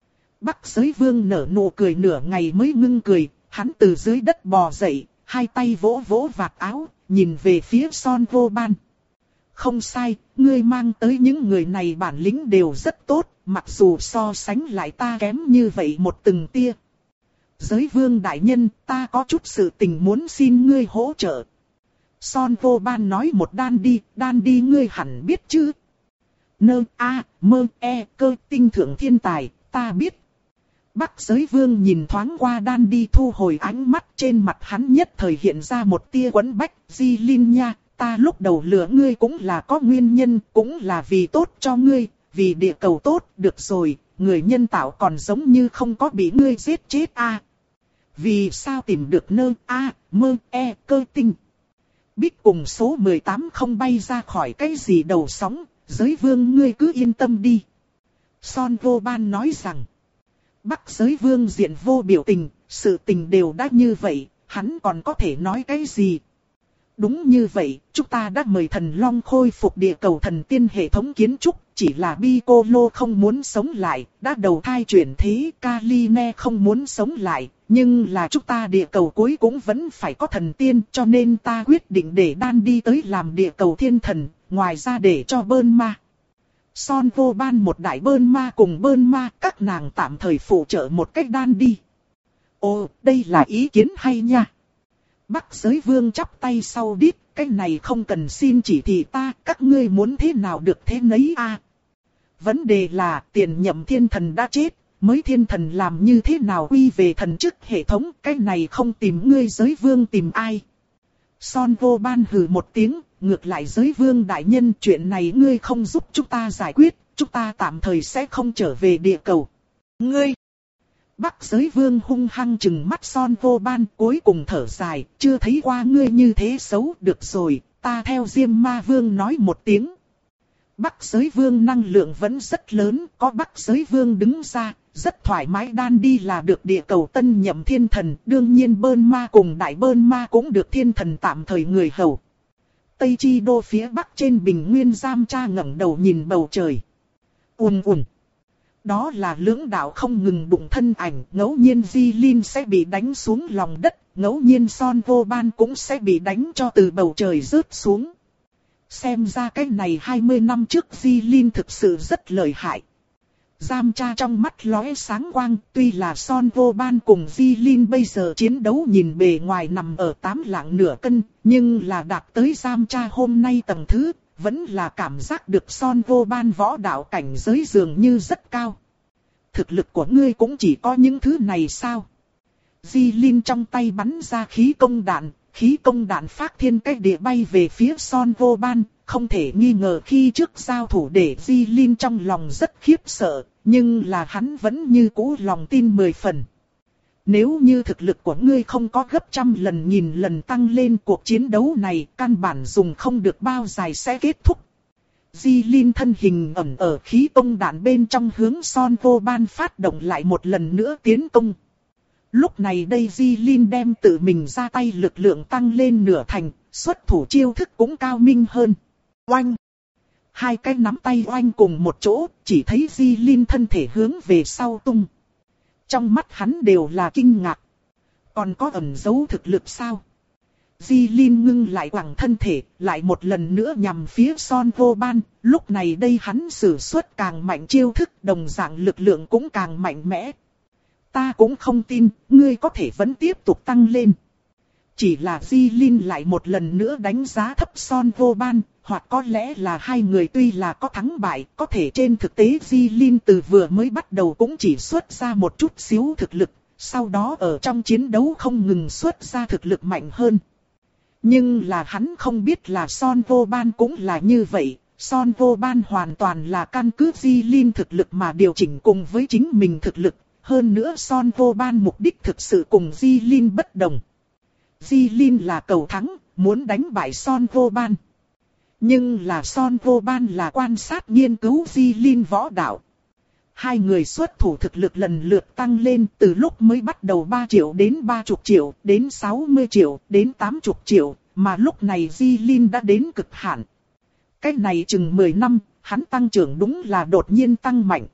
Bắc giới vương nở nụ cười nửa ngày mới ngưng cười, hắn từ dưới đất bò dậy, hai tay vỗ vỗ vạt áo, nhìn về phía son vô ban. Không sai, ngươi mang tới những người này bản lĩnh đều rất tốt, mặc dù so sánh lại ta kém như vậy một từng tia. Giới vương đại nhân, ta có chút sự tình muốn xin ngươi hỗ trợ. Son vô ban nói một đan đi, đan đi ngươi hẳn biết chứ. Nơ, a, mơ, e, cơ, tinh thượng thiên tài, ta biết. Bắc giới vương nhìn thoáng qua đan đi thu hồi ánh mắt, trên mặt hắn nhất thời hiện ra một tia quẫn bách. Di Linh nha, ta lúc đầu lừa ngươi cũng là có nguyên nhân, cũng là vì tốt cho ngươi, vì địa cầu tốt, được rồi, người nhân tạo còn giống như không có bị ngươi giết chết a. À. Vì sao tìm được nơ, a, mơ, e, cơ tinh. Bích cùng số mười tám không bay ra khỏi cái gì đầu sóng, giới vương ngươi cứ yên tâm đi. Son vô ban nói rằng. Bắc giới vương diện vô biểu tình, sự tình đều đã như vậy, hắn còn có thể nói cái gì? Đúng như vậy, chúng ta đã mời thần long khôi phục địa cầu thần tiên hệ thống kiến trúc, chỉ là Piccolo không muốn sống lại, đã đầu thai chuyển thế, Kaline không muốn sống lại, nhưng là chúng ta địa cầu cuối cũng vẫn phải có thần tiên, cho nên ta quyết định để đan đi tới làm địa cầu thiên thần, ngoài ra để cho bơn ma. Son vô ban một đại bơn ma cùng bơn ma, các nàng tạm thời phụ trợ một cách đan đi. Ồ, đây là ý kiến hay nha. Bắc giới vương chắp tay sau đít, cái này không cần xin chỉ thị ta, các ngươi muốn thế nào được thế nấy a. À, vấn đề là tiền nhậm thiên thần đã chết, mới thiên thần làm như thế nào quy về thần chức hệ thống, cái này không tìm ngươi giới vương tìm ai. Son vô ban hừ một tiếng, ngược lại giới vương đại nhân, chuyện này ngươi không giúp chúng ta giải quyết, chúng ta tạm thời sẽ không trở về địa cầu. Ngươi! Bắc giới vương hung hăng chừng mắt son vô ban, cuối cùng thở dài, chưa thấy qua ngươi như thế xấu, được rồi, ta theo Diêm Ma Vương nói một tiếng. Bắc giới vương năng lượng vẫn rất lớn, có Bắc giới vương đứng ra, rất thoải mái đan đi là được địa cầu tân nhậm thiên thần, đương nhiên bơn ma cùng đại bơn ma cũng được thiên thần tạm thời người hầu. Tây Chi Đô phía bắc trên bình nguyên Giam Tra ngẩng đầu nhìn bầu trời. Ùn ùn. Đó là lưỡng đạo không ngừng đụng thân ảnh, ngẫu nhiên Di Linh sẽ bị đánh xuống lòng đất, ngẫu nhiên Son Vô Ban cũng sẽ bị đánh cho từ bầu trời rớt xuống. Xem ra cái này hai mươi năm trước Di Linh thực sự rất lợi hại. Giam Tra trong mắt lóe sáng quang, tuy là Son Vô Ban cùng Di Linh bây giờ chiến đấu nhìn bề ngoài nằm ở tám lạng nửa cân, nhưng là đạt tới Giam Tra hôm nay tầng thứ, vẫn là cảm giác được Son Vô Ban võ đạo cảnh giới dường như rất cao. Thực lực của ngươi cũng chỉ có những thứ này sao? Di Linh trong tay bắn ra khí công đạn, khí công đạn phát thiên cách địa bay về phía Son Vô Ban, không thể nghi ngờ khi trước giao thủ để Di Linh trong lòng rất khiếp sợ, nhưng là hắn vẫn như cũ lòng tin mười phần. Nếu như thực lực của ngươi không có gấp trăm lần nghìn lần tăng lên, cuộc chiến đấu này căn bản dùng không được bao dài sẽ kết thúc. Di Linh thân hình ẩn ở khí công đạn bên trong hướng Son Vô Ban phát động lại một lần nữa tiến công. Lúc này đây Di Linh đem tự mình ra tay lực lượng tăng lên nửa thành, xuất thủ chiêu thức cũng cao minh hơn. Oanh! Hai cái nắm tay oanh cùng một chỗ, chỉ thấy Di Linh thân thể hướng về sau tung. Trong mắt hắn đều là kinh ngạc. Còn có ẩn giấu thực lực sao? Di Linh ngưng lại quẳng thân thể, lại một lần nữa nhằm phía Son Vô Ban. Lúc này đây hắn sử xuất càng mạnh chiêu thức, đồng dạng lực lượng cũng càng mạnh mẽ. Ta cũng không tin, ngươi có thể vẫn tiếp tục tăng lên. Chỉ là Di Linh lại một lần nữa đánh giá thấp Son Vô Ban, hoặc có lẽ là hai người tuy là có thắng bại, có thể trên thực tế Di Linh từ vừa mới bắt đầu cũng chỉ xuất ra một chút xíu thực lực, sau đó ở trong chiến đấu không ngừng xuất ra thực lực mạnh hơn. Nhưng là hắn không biết là Son Vô Ban cũng là như vậy, Son Vô Ban hoàn toàn là căn cứ Di Linh thực lực mà điều chỉnh cùng với chính mình thực lực, hơn nữa Son Vô Ban mục đích thực sự cùng Di Linh bất đồng. Di Linh là cầu thắng, muốn đánh bại Son Vô Ban. Nhưng là Son Vô Ban là quan sát nghiên cứu Di Linh võ đạo. Hai người xuất thủ thực lực lần lượt tăng lên từ lúc mới bắt đầu ba triệu đến ba mươi triệu, đến sáu mươi triệu, đến tám mươi triệu, mà lúc này Di Linh đã đến cực hạn. Cái này chừng mười năm, hắn tăng trưởng đúng là đột nhiên tăng mạnh.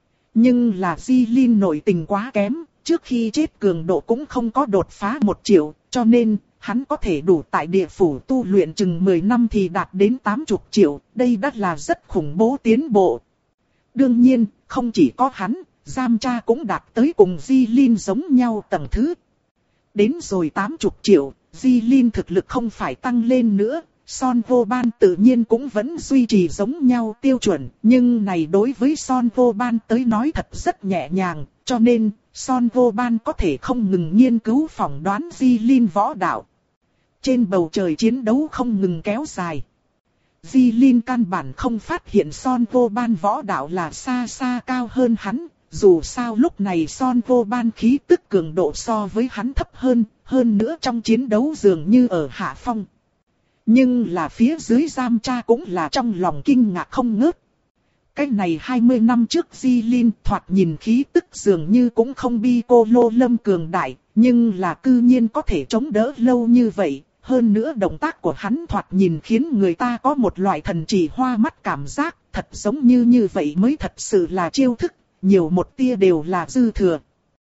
Nhưng là Di Linh nội tình quá kém, trước khi chết cường độ cũng không có đột phá một triệu, cho nên hắn có thể đủ tại địa phủ tu luyện chừng mười năm thì đạt đến tám mươi triệu, đây đã là rất khủng bố tiến bộ. Đương nhiên, không chỉ có hắn, Giam Tra cũng đạt tới cùng Di Linh giống nhau tầng thứ. Đến rồi tám mươi triệu, Di Linh thực lực không phải tăng lên nữa, Son Vô Ban tự nhiên cũng vẫn duy trì giống nhau tiêu chuẩn, nhưng này đối với Son Vô Ban tới nói thật rất nhẹ nhàng, cho nên Son Vô Ban có thể không ngừng nghiên cứu phỏng đoán Di Linh võ đạo. Trên bầu trời chiến đấu không ngừng kéo dài. Di Linh căn bản không phát hiện Son Vô Ban võ đạo là xa xa cao hơn hắn, dù sao lúc này Son Vô Ban khí tức cường độ so với hắn thấp hơn, hơn nữa trong chiến đấu dường như ở hạ phong. Nhưng là phía dưới Giam Tra cũng là trong lòng kinh ngạc không ngớt. Cái này hai mươi năm trước Di Linh thoạt nhìn khí tức dường như cũng không bi cô lô lâm cường đại, nhưng là cư nhiên có thể chống đỡ lâu như vậy. Hơn nữa động tác của hắn thoạt nhìn khiến người ta có một loại thần chỉ hoa mắt cảm giác, thật giống như như vậy mới thật sự là chiêu thức, nhiều một tia đều là dư thừa.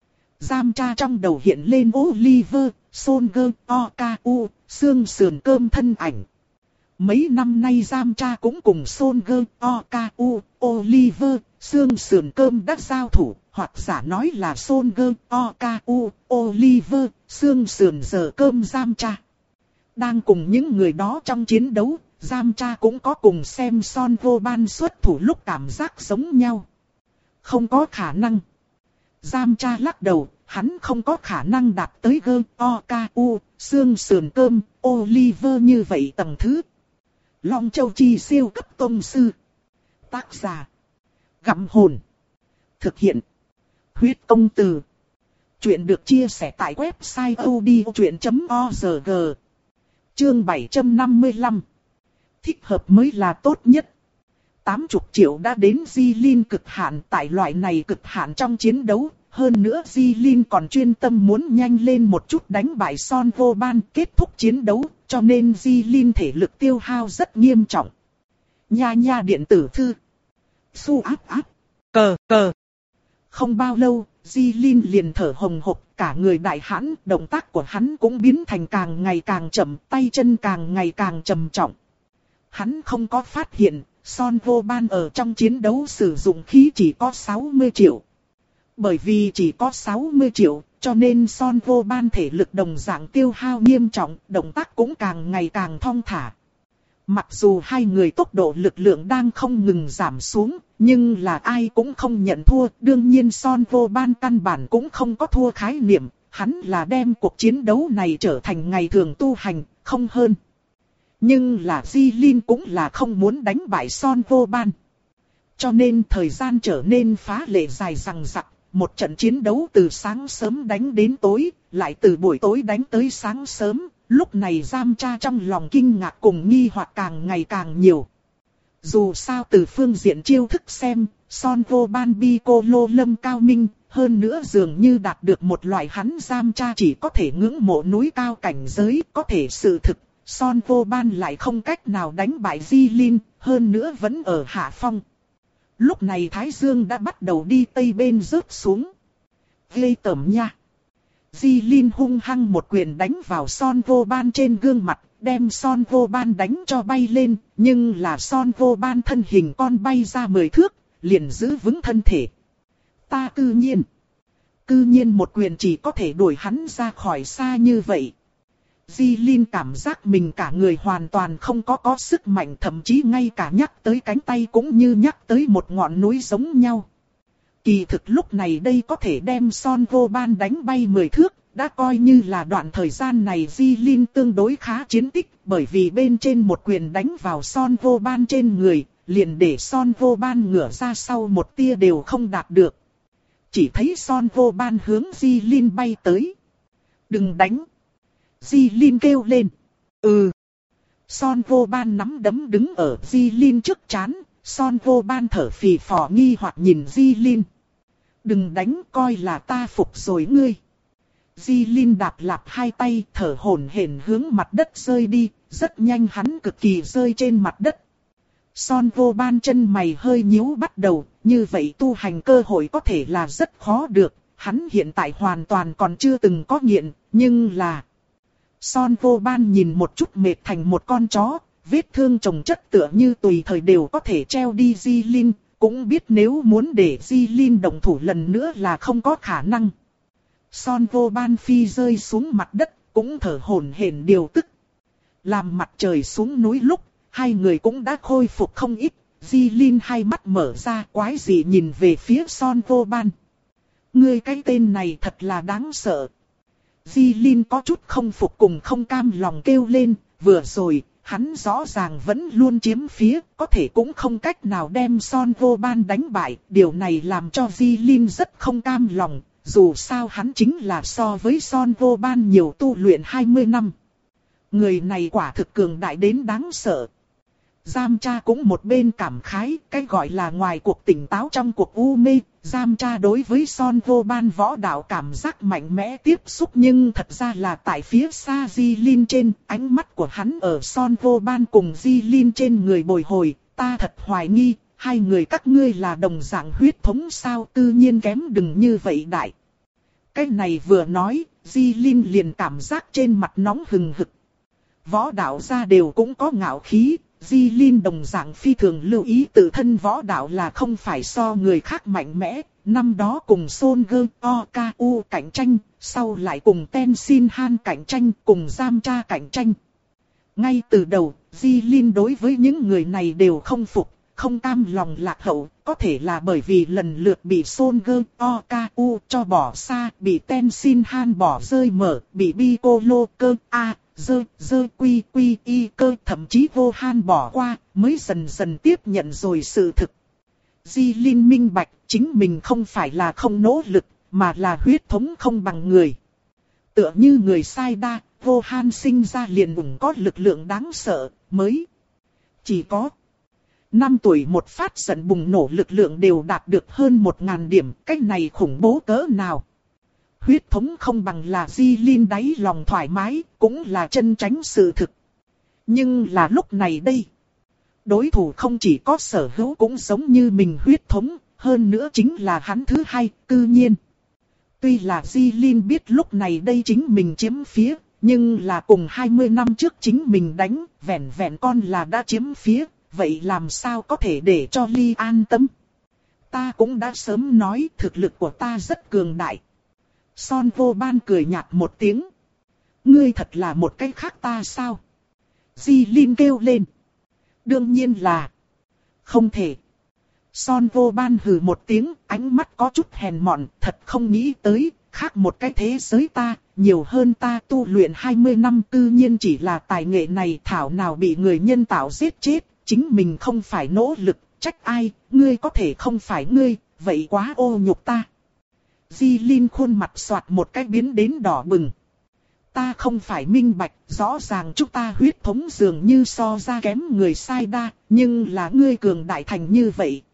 Giam Tra trong đầu hiện lên Oliver, Solger, O K U, xương sườn cơm thân ảnh. Mấy năm nay Giam Tra cũng cùng Solger, O K U, Oliver, xương sườn cơm đã giao thủ, hoặc giả nói là Solger, O K U, Oliver, xương sườn giờ cơm Giam Tra. Đang cùng những người đó trong chiến đấu, Giam Tra cũng có cùng xem Son Vô Ban xuất thủ lúc cảm giác giống nhau. Không có khả năng. Giam Tra lắc đầu, hắn không có khả năng đạt tới gơ, o, ca, u, xương sườn cơm, Oliver như vậy tầng thứ. Long Châu Chi siêu cấp tông sư. Tác giả. Gặm hồn. Thực hiện. Huyết công từ. Chuyện được chia sẻ tại website odchuyện chấm org. Chương bảy trăm năm mươi lăm. Thích hợp mới là tốt nhất. tám mươi triệu đã đến Di Linh cực hạn, tại loại này cực hạn trong chiến đấu, hơn nữa Di Linh còn chuyên tâm muốn nhanh lên một chút đánh bại Son Vô Ban kết thúc chiến đấu, cho nên Di Linh thể lực tiêu hao rất nghiêm trọng. Nha nha điện tử thư. Su áp áp. Cờ cờ. Không bao lâu, Di Linh liền thở hồng hộc, cả người đại hãn, động tác của hắn cũng biến thành càng ngày càng chậm, tay chân càng ngày càng trầm trọng. Hắn không có phát hiện, Son Vô Ban ở trong chiến đấu sử dụng khí chỉ có sáu mươi triệu. Bởi vì chỉ có sáu mươi triệu, cho nên Son Vô Ban thể lực đồng dạng tiêu hao nghiêm trọng, động tác cũng càng ngày càng thong thả. Mặc dù hai người tốc độ lực lượng đang không ngừng giảm xuống, nhưng là ai cũng không nhận thua. Đương nhiên Son Vô Ban căn bản cũng không có thua khái niệm, hắn là đem cuộc chiến đấu này trở thành ngày thường tu hành, không hơn. Nhưng là Di Linh cũng là không muốn đánh bại Son Vô Ban. Cho nên thời gian trở nên phá lệ dài dằng dặc, một trận chiến đấu từ sáng sớm đánh đến tối, lại từ buổi tối đánh tới sáng sớm. Lúc này Giam Tra trong lòng kinh ngạc cùng nghi hoặc càng ngày càng nhiều. Dù sao từ phương diện chiêu thức xem, Son Vô Ban bi cô lô lâm cao minh, hơn nữa dường như đạt được một loại hắn Giam Tra chỉ có thể ngưỡng mộ núi cao cảnh giới, có thể sự thực, Son Vô Ban lại không cách nào đánh bại Di Linh, hơn nữa vẫn ở hạ phong. Lúc này Thái Dương đã bắt đầu đi tây bên rớt xuống. Ghê tởm nha! Di Linh hung hăng một quyền đánh vào Son Vô Ban trên gương mặt, đem Son Vô Ban đánh cho bay lên, nhưng là Son Vô Ban thân hình con bay ra mười thước, liền giữ vững thân thể. Ta cư nhiên, cư nhiên một quyền chỉ có thể đuổi hắn ra khỏi xa như vậy. Di Linh cảm giác mình cả người hoàn toàn không có có sức mạnh, thậm chí ngay cả nhắc tới cánh tay cũng như nhắc tới một ngọn núi giống nhau. Kỳ thực lúc này đây có thể đem Son Vô Ban đánh bay mười thước, đã coi như là đoạn thời gian này Di Linh tương đối khá chiến tích, bởi vì bên trên một quyền đánh vào Son Vô Ban trên người, liền để Son Vô Ban ngửa ra sau một tia đều không đạt được. Chỉ thấy Son Vô Ban hướng Di Linh bay tới. Đừng đánh! Di Linh kêu lên. Ừ! Son Vô Ban nắm đấm đứng ở Di Linh trước trán. Son Vô Ban thở phì phò nghi hoặc nhìn Di Linh. Đừng đánh, coi là ta phục rồi ngươi. Di Linh đạp lạp hai tay, thở hổn hển hướng mặt đất rơi đi, rất nhanh hắn cực kỳ rơi trên mặt đất. Son Vô Ban chân mày hơi nhíu bắt đầu, như vậy tu hành cơ hội có thể là rất khó được, hắn hiện tại hoàn toàn còn chưa từng có nghiện, nhưng là... Son Vô Ban nhìn một chút mệt thành một con chó, vết thương chồng chất tựa như tùy thời đều có thể treo đi Di Linh, cũng biết nếu muốn để Di Linh động thủ lần nữa là không có khả năng. Son Vô Ban phi rơi xuống mặt đất, cũng thở hổn hển điều tức. Làm mặt trời xuống núi lúc, hai người cũng đã khôi phục không ít, Di Linh hai mắt mở ra quái dị nhìn về phía Son Vô Ban. Ngươi cái tên này thật là đáng sợ. Di Linh có chút không phục cùng không cam lòng kêu lên, vừa rồi, hắn rõ ràng vẫn luôn chiếm phía, có thể cũng không cách nào đem Son Vô Ban đánh bại, điều này làm cho Di Linh rất không cam lòng, dù sao hắn chính là so với Son Vô Ban nhiều tu luyện hai mươi năm. Người này quả thực cường đại đến đáng sợ. Giam Tra cũng một bên cảm khái, cái gọi là ngoài cuộc tỉnh táo trong cuộc u mê, Giam Tra đối với Son Vô Ban võ đạo cảm giác mạnh mẽ tiếp xúc, nhưng thật ra là tại phía xa Di Linh trên, ánh mắt của hắn ở Son Vô Ban cùng Di Linh trên người bồi hồi, ta thật hoài nghi, hai người các ngươi là đồng dạng huyết thống sao, tự nhiên kém đừng như vậy đại. Cái này vừa nói, Di Linh liền cảm giác trên mặt nóng hừng hực. Võ đạo gia đều cũng có ngạo khí. Di Linh đồng dạng phi thường lưu ý tự thân võ đạo là không phải so người khác mạnh mẽ, năm đó cùng Son Gơ O K U cạnh tranh, sau lại cùng Ten Shin Han cạnh tranh, cùng Giam Tra cạnh tranh. Ngay từ đầu, Di Linh đối với những người này đều không phục, không cam lòng lạc hậu, có thể là bởi vì lần lượt bị Son Gơ O K U cho bỏ xa, bị Ten Shin Han bỏ rơi mở, bị Piccolo Cơ A. Dơ, dơ quy quy y cơ thậm chí Vô Han bỏ qua, mới dần dần tiếp nhận rồi sự thực. Di Linh minh bạch, chính mình không phải là không nỗ lực, mà là huyết thống không bằng người. Tựa như người sai đa, Vô Han sinh ra liền ủng có lực lượng đáng sợ, mới chỉ có năm tuổi một phát giận bùng nổ lực lượng đều đạt được hơn một ngàn điểm, cái này khủng bố cỡ nào. Huyết thống không bằng là Di Linh đáy lòng thoải mái, cũng là chân tránh sự thực. Nhưng là lúc này đây, đối thủ không chỉ có sở hữu cũng giống như mình huyết thống, hơn nữa chính là hắn thứ hai, cư nhiên. Tuy là Di Linh biết lúc này đây chính mình chiếm phía, nhưng là cùng hai mươi năm trước chính mình đánh, vẹn vẹn con là đã chiếm phía, vậy làm sao có thể để cho Ly an tâm. Ta cũng đã sớm nói thực lực của ta rất cường đại. Son Vô Ban cười nhạt một tiếng. Ngươi thật là một cái khác ta sao? Di Linh kêu lên. Đương nhiên là không thể. Son Vô Ban hừ một tiếng, ánh mắt có chút hèn mọn, thật không nghĩ tới, khác một cái thế giới ta, nhiều hơn ta tu luyện hai mươi năm tự nhiên chỉ là tài nghệ này thảo nào bị người nhân tạo giết chết, chính mình không phải nỗ lực, trách ai, ngươi có thể không phải ngươi, vậy quá ô nhục ta. Di Linh khuôn mặt xoạt một cái biến đến đỏ bừng. Ta không phải minh bạch, rõ ràng chúng ta huyết thống dường như so ra kém người sai đa, nhưng là ngươi cường đại thành như vậy.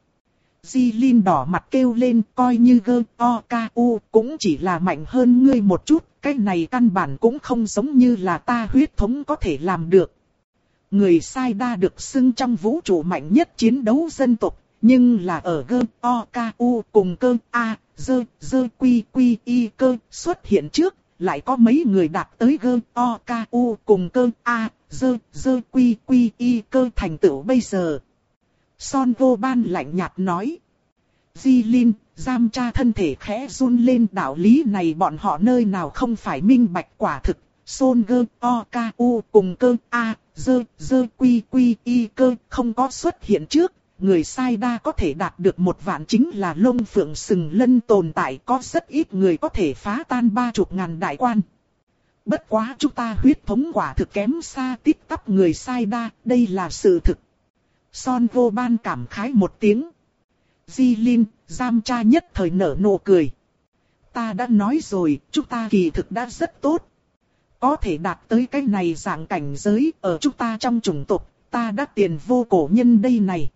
Di Linh đỏ mặt kêu lên, coi như gơ, o, ca, u, cũng chỉ là mạnh hơn ngươi một chút, cái này căn bản cũng không giống như là ta huyết thống có thể làm được. Người sai đa được xưng trong vũ trụ mạnh nhất chiến đấu dân tộc, nhưng là ở gơ, o, ca, u cùng cơ, a, dơ, dơ, quy, quy, y cơ xuất hiện trước, lại có mấy người đạt tới gơ, o, ca, u cùng cơ, a, dơ, dơ, quy, quy, y cơ thành tựu bây giờ. Son Vô Ban lạnh nhạt nói. Di Linh, giam cha thân thể khẽ run lên, đạo lý này bọn họ nơi nào không phải minh bạch quả thực. Son gơ, o, ca, u cùng cơ, a, dơ, dơ, quy, quy, y cơ không có xuất hiện trước. Người sai đa có thể đạt được một vạn chính là lông phượng sừng lân tồn tại, có rất ít người có thể phá tan ba chục ngàn đại quan. Bất quá chúng ta huyết thống quả thực kém xa tít tắp người sai đa, đây là sự thực. Son Vô Ban cảm khái một tiếng. Di Linh, giam cha nhất thời nở nụ cười. Ta đã nói rồi, chúng ta kỳ thực đã rất tốt. Có thể đạt tới cái này dạng cảnh giới ở chúng ta trong chủng tộc, ta đã tiền vô cổ nhân đây này.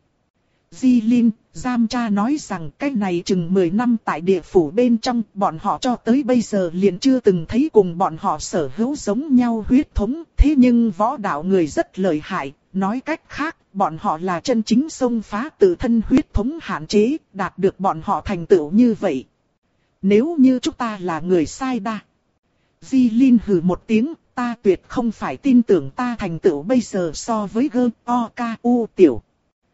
Di Linh, giam cha nói rằng cái này chừng mười năm tại địa phủ bên trong, bọn họ cho tới bây giờ liền chưa từng thấy cùng bọn họ sở hữu giống nhau huyết thống, thế nhưng võ đạo người rất lợi hại, nói cách khác, bọn họ là chân chính xông phá tự thân huyết thống hạn chế, đạt được bọn họ thành tựu như vậy. Nếu như chúng ta là người sai đa. Di Linh hừ một tiếng, ta tuyệt không phải tin tưởng ta thành tựu bây giờ so với gơ, o, ca, u tiểu.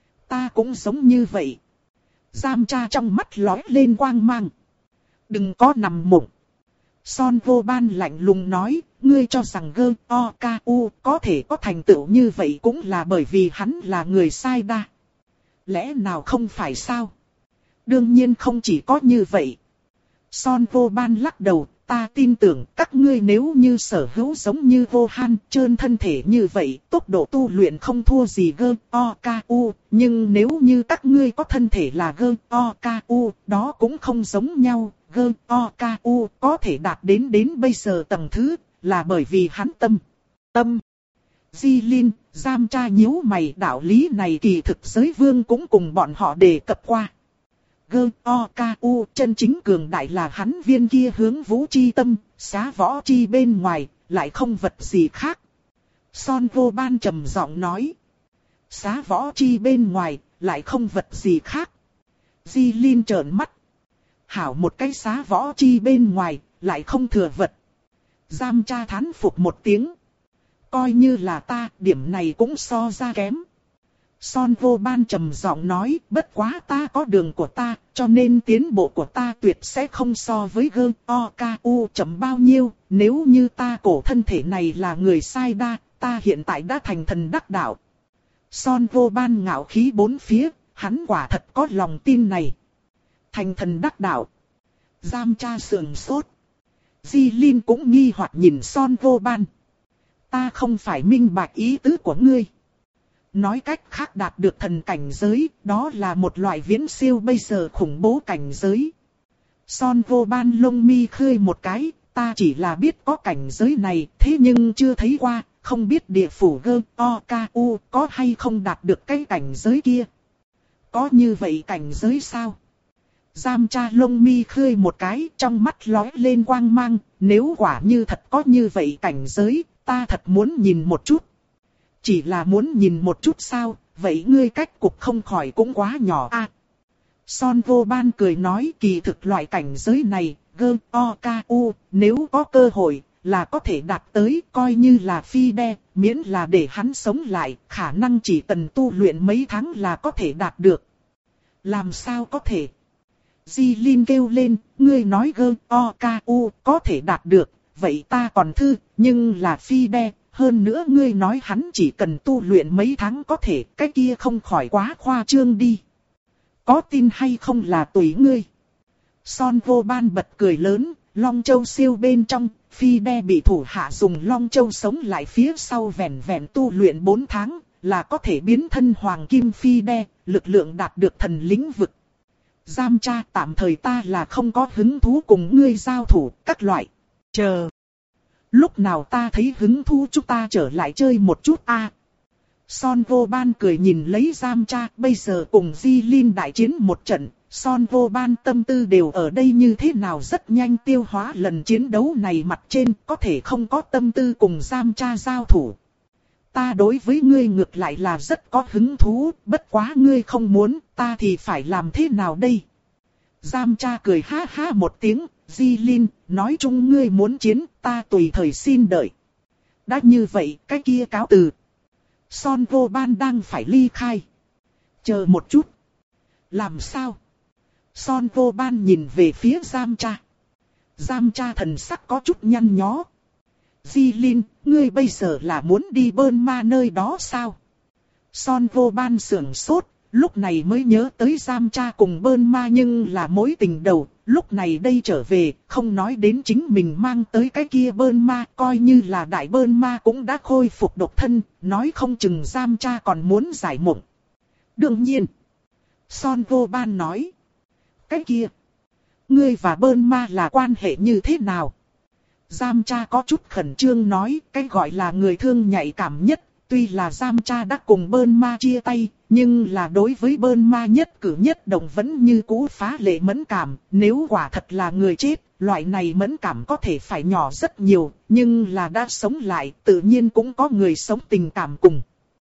Ta cũng giống như vậy. Giam cha trong mắt lóe lên quang mang. Đừng có nằm mộng. Son Vô Ban lạnh lùng nói, ngươi cho rằng gơ, o, ca, u có thể có thành tựu như vậy cũng là bởi vì hắn là người sai đa. Lẽ nào không phải sao? Đương nhiên không chỉ có như vậy. Son Vô Ban lắc đầu, ta tin tưởng các ngươi nếu như sở hữu giống như Vô Han, trơn thân thể như vậy, tốc độ tu luyện không thua gì gơ, o, ca, u, nhưng nếu như các ngươi có thân thể là gơ, o, ca, u, đó cũng không giống nhau, gơ, o, ca, u, có thể đạt đến đến bây giờ tầng thứ, là bởi vì hắn tâm, tâm. Di Linh, giam cha nhíu mày, đạo lý này kỳ thực giới vương cũng cùng bọn họ đề cập qua. Gơ, o, ca, u, chân chính cường đại là hắn viên kia hướng vũ chi tâm, xá võ chi bên ngoài, lại không vật gì khác. Son Vô Ban trầm giọng nói. Xá võ chi bên ngoài, lại không vật gì khác. Di Linh trợn mắt. Hảo một cái xá võ chi bên ngoài, lại không thừa vật. Giam cha thán phục một tiếng. Coi như là ta, điểm này cũng so ra kém. Son Vô Ban trầm giọng nói, bất quá ta có đường của ta, cho nên tiến bộ của ta tuyệt sẽ không so với gơ, o, ca, u chậm bao nhiêu, nếu như ta cổ thân thể này là người sai đa, ta hiện tại đã thành thần đắc đạo. Son Vô Ban ngạo khí bốn phía, hắn quả thật có lòng tin này. Thành thần đắc đạo. Giam cha sườn sốt. Di Linh cũng nghi hoặc nhìn Son Vô Ban. Ta không phải minh bạch ý tứ của ngươi. Nói cách khác đạt được thần cảnh giới, đó là một loại viễn siêu bây giờ khủng bố cảnh giới. Son Vô Ban lông mi khơi một cái, ta chỉ là biết có cảnh giới này, thế nhưng chưa thấy qua, không biết địa phủ gơ, o, ca, u có hay không đạt được cái cảnh giới kia. Có như vậy cảnh giới sao? Giam cha lông mi khơi một cái, trong mắt lóe lên quang mang, nếu quả như thật có như vậy cảnh giới, ta thật muốn nhìn một chút. Chỉ là muốn nhìn một chút sao, vậy ngươi cách cục không khỏi cũng quá nhỏ a. À, Son Vô Ban cười nói kỳ thực loại cảnh giới này, gơ, o, ca, u, nếu có cơ hội, là có thể đạt tới, coi như là phi đe, miễn là để hắn sống lại, khả năng chỉ cần tu luyện mấy tháng là có thể đạt được. Làm sao có thể? Di Linh kêu lên, ngươi nói gơ, o, ca, u, có thể đạt được, vậy ta còn thư, nhưng là phi đe, hơn nữa ngươi nói hắn chỉ cần tu luyện mấy tháng có thể, cái kia không khỏi quá khoa trương đi. Có tin hay không là tùy ngươi. Son Vô Ban bật cười lớn, Long Châu siêu bên trong, phi đe bị thủ hạ dùng Long Châu sống lại phía sau vẹn vẹn tu luyện bốn tháng, là có thể biến thân hoàng kim phi đe, lực lượng đạt được thần lĩnh vực. Giam cha tạm thời ta là không có hứng thú cùng ngươi giao thủ, các loại. Chờ. Lúc nào ta thấy hứng thú chúng ta trở lại chơi một chút a. À, Son Vô Ban cười nhìn lấy Giam cha, bây giờ cùng Di Linh đại chiến một trận, Son Vô Ban tâm tư đều ở đây như thế nào rất nhanh tiêu hóa lần chiến đấu này mặt trên, có thể không có tâm tư cùng Giam cha giao thủ. Ta đối với ngươi ngược lại là rất có hứng thú, bất quá ngươi không muốn, ta thì phải làm thế nào đây? Giam cha cười ha ha một tiếng, Di Linh, nói chung ngươi muốn chiến, ta tùy thời xin đợi. Đã như vậy, cái kia cáo từ. Son Vô Ban đang phải ly khai. Chờ một chút. Làm sao? Son Vô Ban nhìn về phía Giam cha. Giam cha thần sắc có chút nhăn nhó. Di Linh, ngươi bây giờ là muốn đi Bơn Ma nơi đó sao? Son Vô Ban sưởng sốt, lúc này mới nhớ tới Giam cha cùng Bơn Ma nhưng là mối tình đầu. Lúc này đây trở về, không nói đến chính mình mang tới cái kia Bơn Ma, coi như là đại Bơn Ma cũng đã khôi phục độc thân, nói không chừng Giam cha còn muốn giải mộng. Đương nhiên, Son Vô Ban nói, cái kia, ngươi và Bơn Ma là quan hệ như thế nào? Giam cha có chút khẩn trương nói, cái gọi là người thương nhạy cảm nhất, tuy là Giam cha đã cùng Bơn Ma chia tay, nhưng là đối với Bơn Ma nhất cử nhất động vẫn như cũ phá lệ mẫn cảm, nếu quả thật là người chết, loại này mẫn cảm có thể phải nhỏ rất nhiều, nhưng là đã sống lại, tự nhiên cũng có người sống tình cảm cùng.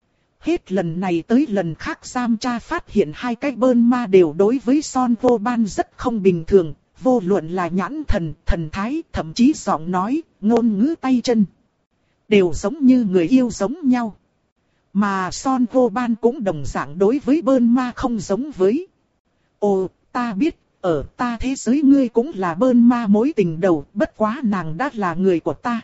Hết lần này tới lần khác Giam cha phát hiện hai cái Bơn Ma đều đối với Son Vô Ban rất không bình thường, vô luận là nhãn thần, thần thái, thậm chí giọng nói, ngôn ngữ tay chân. Đều giống như người yêu giống nhau. Mà Son Vô Ban cũng đồng dạng đối với Bơn Ma không giống với. Ồ, ta biết, ở ta thế giới ngươi cũng là Bơn Ma mối tình đầu, bất quá nàng đã là người của ta.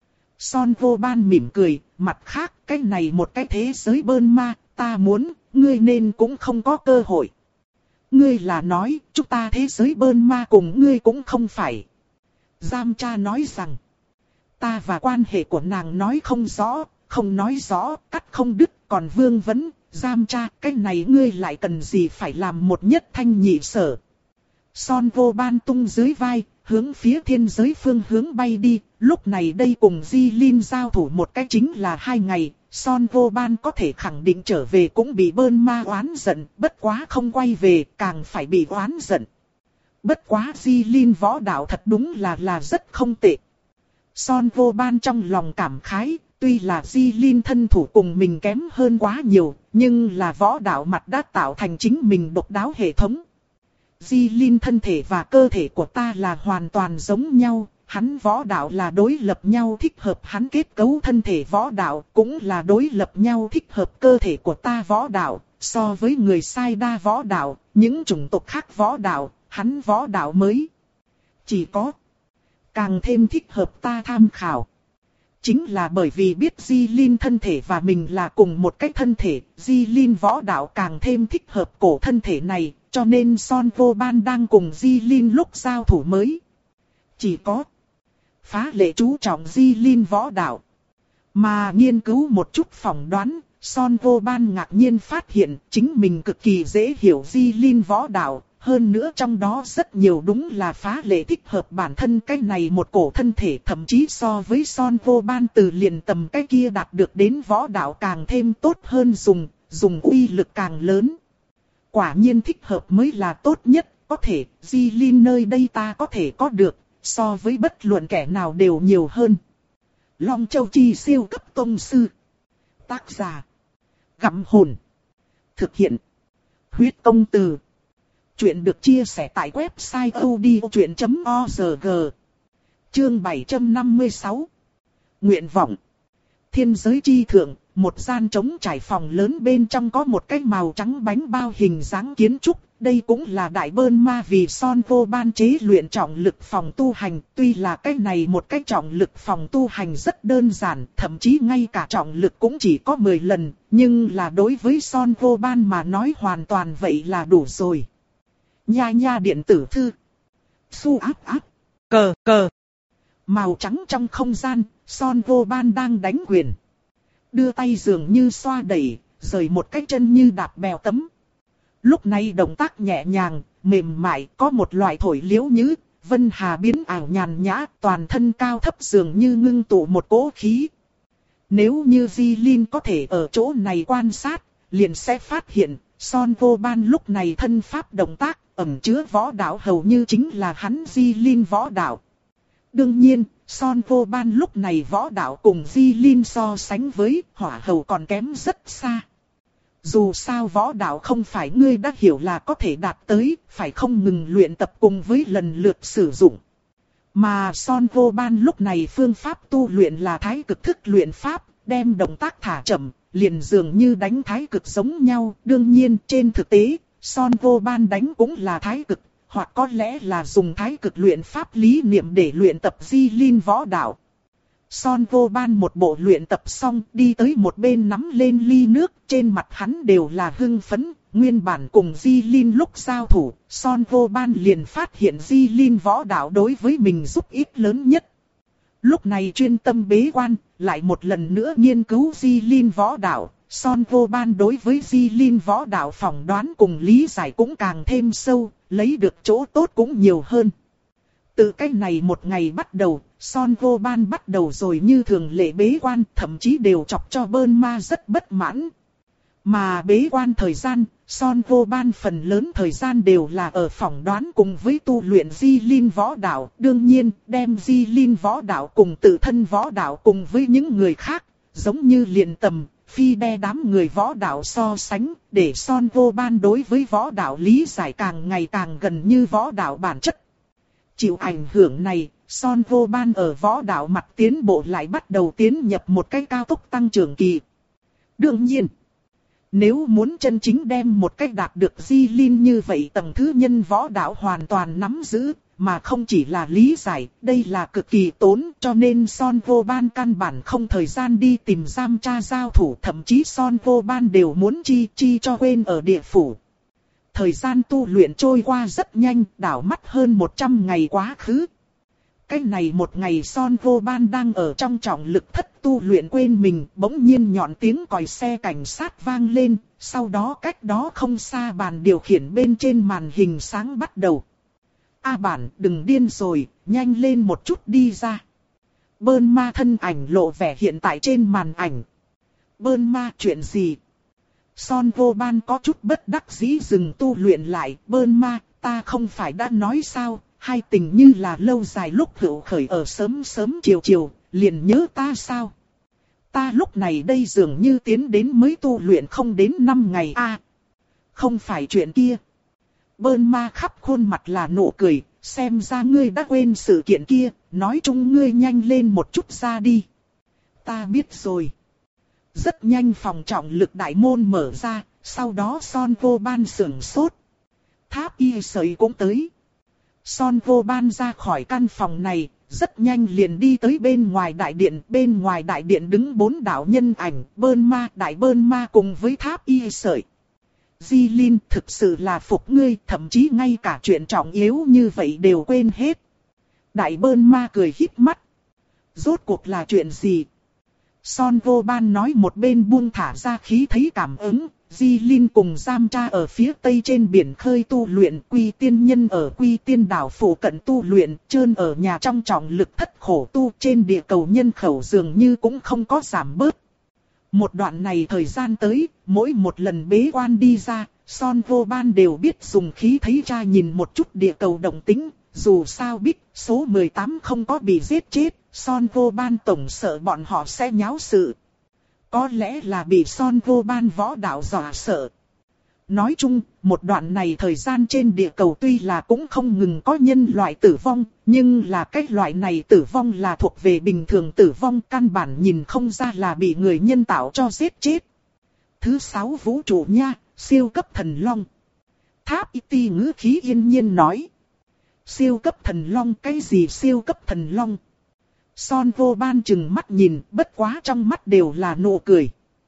Son Vô Ban mỉm cười, mặt khác, cái này một cái thế giới Bơn Ma, ta muốn, ngươi nên cũng không có cơ hội. Ngươi là nói, chúng ta thế giới Bơn Ma cùng ngươi cũng không phải. Giam cha nói rằng, ta và quan hệ của nàng nói không rõ, không nói rõ, cắt không đứt, còn vương vấn, Giam cha, cái này ngươi lại cần gì phải làm một nhất thanh nhị sở. Son Vô Ban tung dưới vai, hướng phía thiên giới phương hướng bay đi, lúc này đây cùng Di Linh giao thủ một cách chính là hai ngày, Son Vô Ban có thể khẳng định trở về cũng bị Bơn Ma oán giận, bất quá không quay về, càng phải bị oán giận. Bất quá Di Linh võ đạo thật đúng là là rất không tệ. Son Vô Ban trong lòng cảm khái, tuy là Di Linh thân thủ cùng mình kém hơn quá nhiều, nhưng là võ đạo mặt đã tạo thành chính mình độc đáo hệ thống. Di Linh thân thể và cơ thể của ta là hoàn toàn giống nhau, hắn võ đạo là đối lập nhau thích hợp hắn kết cấu thân thể võ đạo, cũng là đối lập nhau thích hợp cơ thể của ta võ đạo, so với người sai đa võ đạo, những chủng tộc khác võ đạo, hắn võ đạo mới. Chỉ có càng thêm thích hợp ta tham khảo. Chính là bởi vì biết Di Linh thân thể và mình là cùng một cái thân thể, Di Linh võ đạo càng thêm thích hợp cổ thân thể này, cho nên Son Vô Ban đang cùng Di Linh lúc giao thủ mới. Chỉ có phá lệ chú trọng Di Linh võ đạo. Mà nghiên cứu một chút phỏng đoán, Son Vô Ban ngạc nhiên phát hiện chính mình cực kỳ dễ hiểu Di Linh võ đạo. Hơn nữa trong đó rất nhiều đúng là phá lệ thích hợp bản thân cái này một cổ thân thể, thậm chí so với Son Vô Ban từ liền tầm cái kia đạt được đến võ đạo càng thêm tốt hơn dùng, dùng uy lực càng lớn. Quả nhiên thích hợp mới là tốt nhất, có thể, Di Linh nơi đây ta có thể có được, so với bất luận kẻ nào đều nhiều hơn. Long Châu Chi siêu cấp tông sư. Tác giả. Gặm hồn. Thực hiện. Huyết công từ. Chuyện được chia sẻ tại website odchuyện chấm org. Chương bảy trăm năm mươi sáu. Nguyện vọng. Thiên giới chi thượng, một gian trống trải phòng lớn bên trong có một cái màu trắng bánh bao hình dáng kiến trúc. Đây cũng là Đại Bơn Ma vì Son Vô Ban chế luyện trọng lực phòng tu hành. Tuy là cái này một cái trọng lực phòng tu hành rất đơn giản, thậm chí ngay cả trọng lực cũng chỉ có mười lần. Nhưng là đối với Son Vô Ban mà nói hoàn toàn vậy là đủ rồi. Nha nha điện tử thư. Su áp áp. Cờ cờ. Màu trắng trong không gian, Son Vô Ban đang đánh quyền. Đưa tay dường như xoa đẩy, rời một cái chân như đạp bèo tấm. Lúc này động tác nhẹ nhàng, mềm mại, có một loại thổi liễu như, vân hà biến ảo nhàn nhã, toàn thân cao thấp dường như ngưng tụ một cỗ khí. Nếu như Di Linh có thể ở chỗ này quan sát, liền sẽ phát hiện, Son Vô Ban lúc này thân pháp động tác, ẩn chứa võ đạo hầu như chính là hắn Di Linh võ đạo. Đương nhiên, Son Vô Ban lúc này võ đạo cùng Di Linh so sánh với hỏa hầu còn kém rất xa. Dù sao võ đạo không phải ngươi đã hiểu là có thể đạt tới, phải không ngừng luyện tập cùng với lần lượt sử dụng. Mà Son Vô Ban lúc này phương pháp tu luyện là thái cực thức luyện pháp, đem động tác thả chậm, liền dường như đánh thái cực giống nhau. Đương nhiên trên thực tế, Son Vô Ban đánh cũng là thái cực, hoặc có lẽ là dùng thái cực luyện pháp lý niệm để luyện tập Di Linh võ đạo. Son Vô Ban một bộ luyện tập xong đi tới một bên nắm lên ly nước, trên mặt hắn đều là hưng phấn. Nguyên bản cùng Di Linh lúc giao thủ, Son Vô Ban liền phát hiện Di Linh võ đạo đối với mình giúp ích lớn nhất. Lúc này chuyên tâm bế quan, lại một lần nữa nghiên cứu Di Linh võ đạo. Son Vô Ban đối với Di Linh võ đạo phỏng đoán cùng lý giải cũng càng thêm sâu, lấy được chỗ tốt cũng nhiều hơn. Từ cái này một ngày bắt đầu, Son Vô Ban bắt đầu rồi như thường lệ bế quan, thậm chí đều chọc cho Bơn Ma rất bất mãn. Mà bế quan thời gian, Son Vô Ban phần lớn thời gian đều là ở phỏng đoán cùng với tu luyện Di Linh võ đạo. Đương nhiên, đem Di Linh võ đạo cùng tự thân võ đạo cùng với những người khác, giống như Liền Tầm, Phi Đe đám người võ đạo so sánh, để Son Vô Ban đối với võ đạo lý giải càng ngày càng gần như võ đạo bản chất. Chịu ảnh hưởng này, Son Vô Ban ở võ đạo mặt tiến bộ lại bắt đầu tiến nhập một cái cao tốc tăng trưởng kỳ. Đương nhiên, nếu muốn chân chính đem một cách đạt được Di Linh như vậy tầng thứ nhân võ đạo hoàn toàn nắm giữ, mà không chỉ là lý giải, đây là cực kỳ tốn, cho nên Son Vô Ban căn bản không thời gian đi tìm giam tra giao thủ, thậm chí Son Vô Ban đều muốn chi chi cho quên ở địa phủ. Thời gian tu luyện trôi qua rất nhanh, đảo mắt hơn một trăm ngày quá khứ. Cái này một ngày Son Vô Ban đang ở trong trọng lực thất tu luyện quên mình, bỗng nhiên nhọn tiếng còi xe cảnh sát vang lên, sau đó cách đó không xa bàn điều khiển bên trên màn hình sáng bắt đầu. A bản, đừng điên rồi, nhanh lên một chút đi ra. Bơn Ma thân ảnh lộ vẻ hiện tại trên màn ảnh. Bơn Ma, chuyện gì? Son Vô Ban có chút bất đắc dĩ dừng tu luyện lại. Bơn Ma, ta không phải đã nói sao, hai tình như là lâu dài lúc hữu khởi ở sớm sớm chiều chiều, liền nhớ ta sao? Ta lúc này đây dường như tiến đến mới tu luyện không đến năm ngày a. À, không phải chuyện kia. Bơn Ma khắp khuôn mặt là nụ cười, xem ra ngươi đã quên sự kiện kia, nói chung ngươi nhanh lên một chút ra đi. Ta biết rồi. Rất nhanh phòng trọng lực đại môn mở ra, sau đó Son Vô Ban sửng sốt. Tháp Y Sợi cũng tới. Son Vô Ban ra khỏi căn phòng này, rất nhanh liền đi tới bên ngoài đại điện. Bên ngoài đại điện đứng bốn đạo nhân ảnh, Bơn Ma, Đại Bơn Ma cùng với Tháp Y Sợi. Di Linh, thực sự là phục ngươi, thậm chí ngay cả chuyện trọng yếu như vậy đều quên hết. Đại Bơn Ma cười híp mắt. Rốt cuộc là chuyện gì? Son Vô Ban nói một bên buông thả ra khí thấy cảm ứng. Di Linh cùng giam tra ở phía tây trên biển khơi tu luyện, Quy Tiên Nhân ở Quy Tiên đảo phủ cận tu luyện, Trơn ở nhà trong trọng lực thất khổ tu, trên địa cầu nhân khẩu dường như cũng không có giảm bớt. Một đoạn này thời gian tới, mỗi một lần bế quan đi ra, Son Vô Ban đều biết dùng khí thấy cha nhìn một chút địa cầu động tính. Dù sao biết số mười tám không có bị giết chết, Son Vô Ban tổng sợ bọn họ sẽ nháo sự. Có lẽ là bị Son Vô Ban võ đạo dọa sợ. Nói chung, một đoạn này thời gian trên địa cầu tuy là cũng không ngừng có nhân loại tử vong, nhưng là cái loại này tử vong là thuộc về bình thường tử vong, căn bản nhìn không ra là bị người nhân tạo cho giết chết. Thứ sáu vũ trụ nha, siêu cấp thần long. Tháp Y Ti ngữ khí yên nhiên nói. Siêu cấp thần long, cái gì siêu cấp thần long? Son Vô Ban chừng mắt nhìn, bất quá trong mắt đều là nụ cười.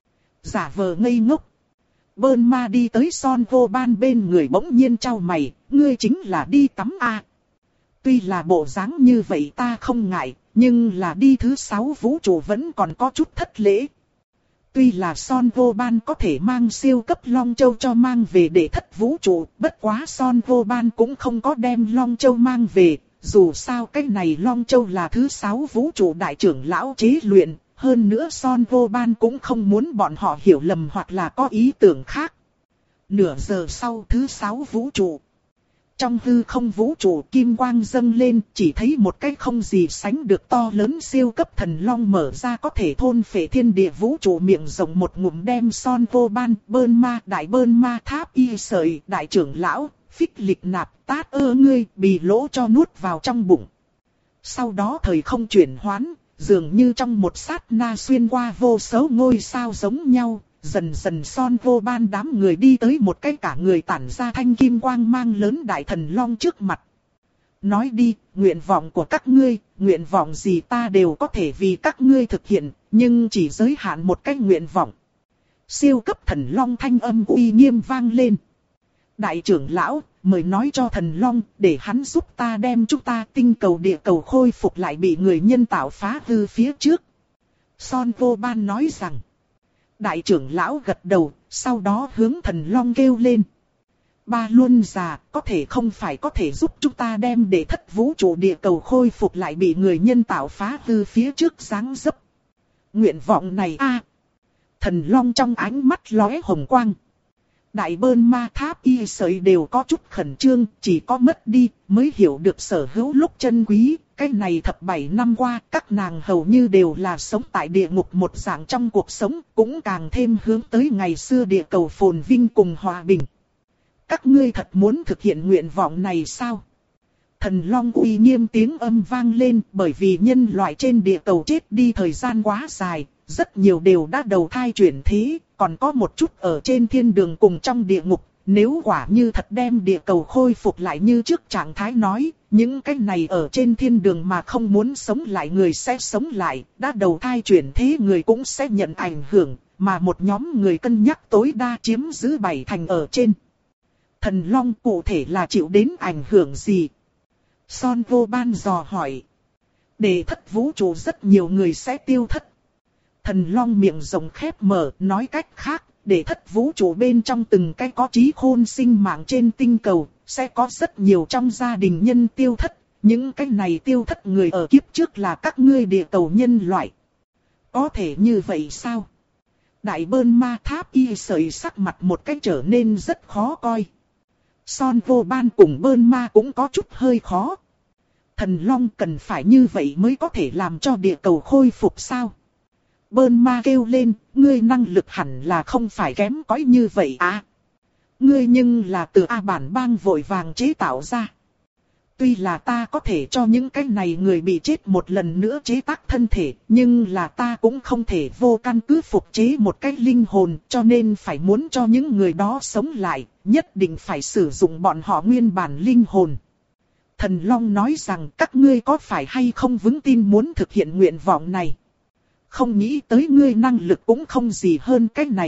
Giả vờ ngây ngốc. Bơn ma đi tới Son Vô Ban bên người bỗng nhiên chau mày, ngươi chính là đi tắm à. Tuy là bộ dáng như vậy ta không ngại, nhưng là đi thứ sáu vũ trụ vẫn còn có chút thất lễ. Tuy là Son Vô Ban có thể mang siêu cấp Long Châu cho mang về để thất vũ trụ, bất quá Son Vô Ban cũng không có đem Long Châu mang về, dù sao cái này Long Châu là thứ sáu vũ trụ đại trưởng lão chế luyện, hơn nữa Son Vô Ban cũng không muốn bọn họ hiểu lầm hoặc là có ý tưởng khác. Nửa giờ sau thứ sáu vũ trụ. Trong hư không vũ trụ kim quang dâng lên, chỉ thấy một cái không gì sánh được to lớn siêu cấp thần long mở ra có thể thôn phệ thiên địa vũ trụ miệng rộng một ngụm đem Son Vô Ban, Bơn Ma, Đại Bơn Ma Tháp Y Sợi, Đại trưởng lão, Phích Lịch Nạp, Tát ơ ngươi, bì lỗ cho nuốt vào trong bụng. Sau đó thời không chuyển hoán, dường như trong một sát na xuyên qua vô số ngôi sao giống nhau. Dần dần Son Vô Ban đám người đi tới một cái cả người tản ra thanh kim quang mang lớn đại thần long trước mặt. Nói đi, nguyện vọng của các ngươi, nguyện vọng gì ta đều có thể vì các ngươi thực hiện, nhưng chỉ giới hạn một cái nguyện vọng. Siêu cấp thần long thanh âm uy nghiêm vang lên. Đại trưởng lão, mời nói cho thần long, để hắn giúp ta đem chúng ta tinh cầu địa cầu khôi phục lại bị người nhân tạo phá hư phía trước. Son Vô Ban nói rằng. Đại trưởng lão gật đầu, sau đó hướng thần long kêu lên. Ba Luân già, có thể không phải có thể giúp chúng ta đem để thất vũ trụ địa cầu khôi phục lại bị người nhân tạo phá hư phía trước dáng dấp. Nguyện vọng này a, thần long trong ánh mắt lóe hồng quang. Đại Bơn Ma Tháp Y Sợi đều có chút khẩn trương, chỉ có mất đi mới hiểu được sở hữu lúc chân quý. Cái này thập bảy năm qua, các nàng hầu như đều là sống tại địa ngục một dạng trong cuộc sống, cũng càng thêm hướng tới ngày xưa địa cầu phồn vinh cùng hòa bình. Các ngươi thật muốn thực hiện nguyện vọng này sao? Thần long uy nghiêm tiếng âm vang lên, bởi vì nhân loại trên địa cầu chết đi thời gian quá dài, rất nhiều đều đã đầu thai chuyển thế, còn có một chút ở trên thiên đường cùng trong địa ngục. Nếu quả như thật đem địa cầu khôi phục lại như trước trạng thái nói, những cái này ở trên thiên đường mà không muốn sống lại người sẽ sống lại, đã đầu thai chuyển thế người cũng sẽ nhận ảnh hưởng, mà một nhóm người cân nhắc tối đa chiếm giữ bảy thành ở trên. Thần long cụ thể là chịu đến ảnh hưởng gì? Son Vô Ban dò hỏi. Để thất vũ trụ rất nhiều người sẽ tiêu thất. Thần long miệng rộng khép mở, nói cách khác. Để thất vũ trụ bên trong từng cái có trí khôn sinh mạng trên tinh cầu, sẽ có rất nhiều trong gia đình nhân tiêu thất. Những cái này tiêu thất người ở kiếp trước là các ngươi địa cầu nhân loại. Có thể như vậy sao? Đại Bơn Ma Tháp Y Sợi sắc mặt một cách trở nên rất khó coi. Son Vô Ban cùng Bơn Ma cũng có chút hơi khó. Thần long cần phải như vậy mới có thể làm cho địa cầu khôi phục sao? Bơn Ma kêu lên, ngươi năng lực hẳn là không phải kém cỏi như vậy à. Ngươi nhưng là từ A Bản Bang vội vàng chế tạo ra. Tuy là ta có thể cho những cái này người bị chết một lần nữa chế tác thân thể, nhưng là ta cũng không thể vô căn cứ phục chế một cái linh hồn, cho nên phải muốn cho những người đó sống lại, nhất định phải sử dụng bọn họ nguyên bản linh hồn. Thần Long nói rằng các ngươi có phải hay không vững tin muốn thực hiện nguyện vọng này. Không nghĩ tới ngươi năng lực cũng không gì hơn cái này.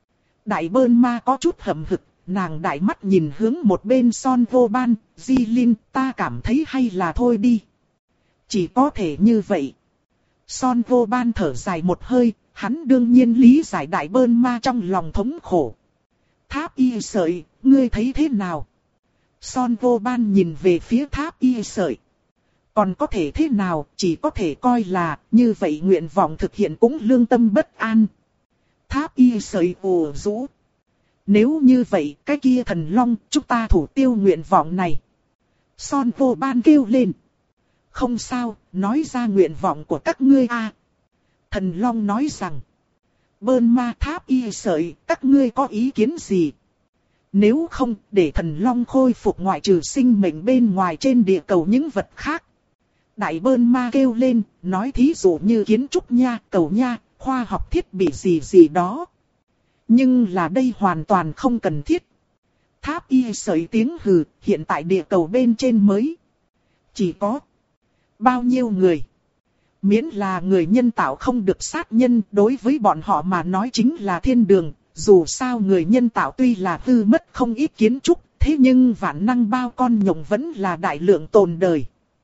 Đại Bơn Ma có chút hậm hực, nàng đại mắt nhìn hướng một bên Son Vô Ban, Di Linh, ta cảm thấy hay là thôi đi. Chỉ có thể như vậy. Son Vô Ban thở dài một hơi, hắn đương nhiên lý giải Đại Bơn Ma trong lòng thống khổ. Tháp Y Sợi, ngươi thấy thế nào? Son Vô Ban nhìn về phía Tháp Y Sợi. Còn có thể thế nào, chỉ có thể coi là, như vậy nguyện vọng thực hiện cũng lương tâm bất an. Tháp Y Sợi ồ rũ. Nếu như vậy, cái kia thần long, chúng ta thủ tiêu nguyện vọng này. Son vô ban kêu lên. Không sao, nói ra nguyện vọng của các ngươi a. Thần long nói rằng. Bơn ma tháp y sợi, các ngươi có ý kiến gì? Nếu không, để thần long khôi phục ngoại trừ sinh mệnh bên ngoài trên địa cầu những vật khác. Đại bơn ma kêu lên, nói thí dụ như kiến trúc nha, cầu nha, khoa học thiết bị gì gì đó. Nhưng là đây hoàn toàn không cần thiết. Tháp y sợi tiếng hừ, hiện tại địa cầu bên trên mới. Chỉ có bao nhiêu người. Miễn là người nhân tạo không được sát nhân, đối với bọn họ mà nói chính là thiên đường. Dù sao người nhân tạo tuy là hư mất không ít kiến trúc, thế nhưng vạn năng bao con nhộng vẫn là đại lượng tồn đời.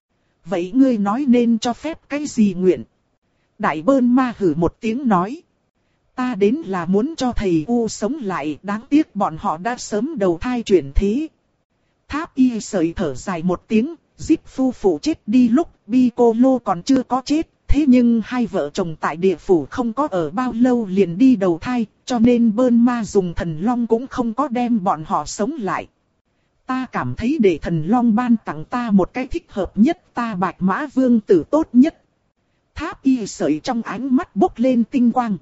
Vậy ngươi nói nên cho phép cái gì nguyện? Đại bơn ma hử một tiếng nói. Ta đến là muốn cho thầy U sống lại, đáng tiếc bọn họ đã sớm đầu thai chuyển thế. Tháp y sợi thở dài một tiếng, Zip phu phụ chết đi lúc Piccolo còn chưa có chết. Thế nhưng hai vợ chồng tại địa phủ không có ở bao lâu liền đi đầu thai, cho nên bơn ma dùng thần long cũng không có đem bọn họ sống lại. Ta cảm thấy để thần long ban tặng ta một cái thích hợp nhất, ta bạch mã vương tử tốt nhất. Tháp y sợi trong ánh mắt bốc lên tinh quang.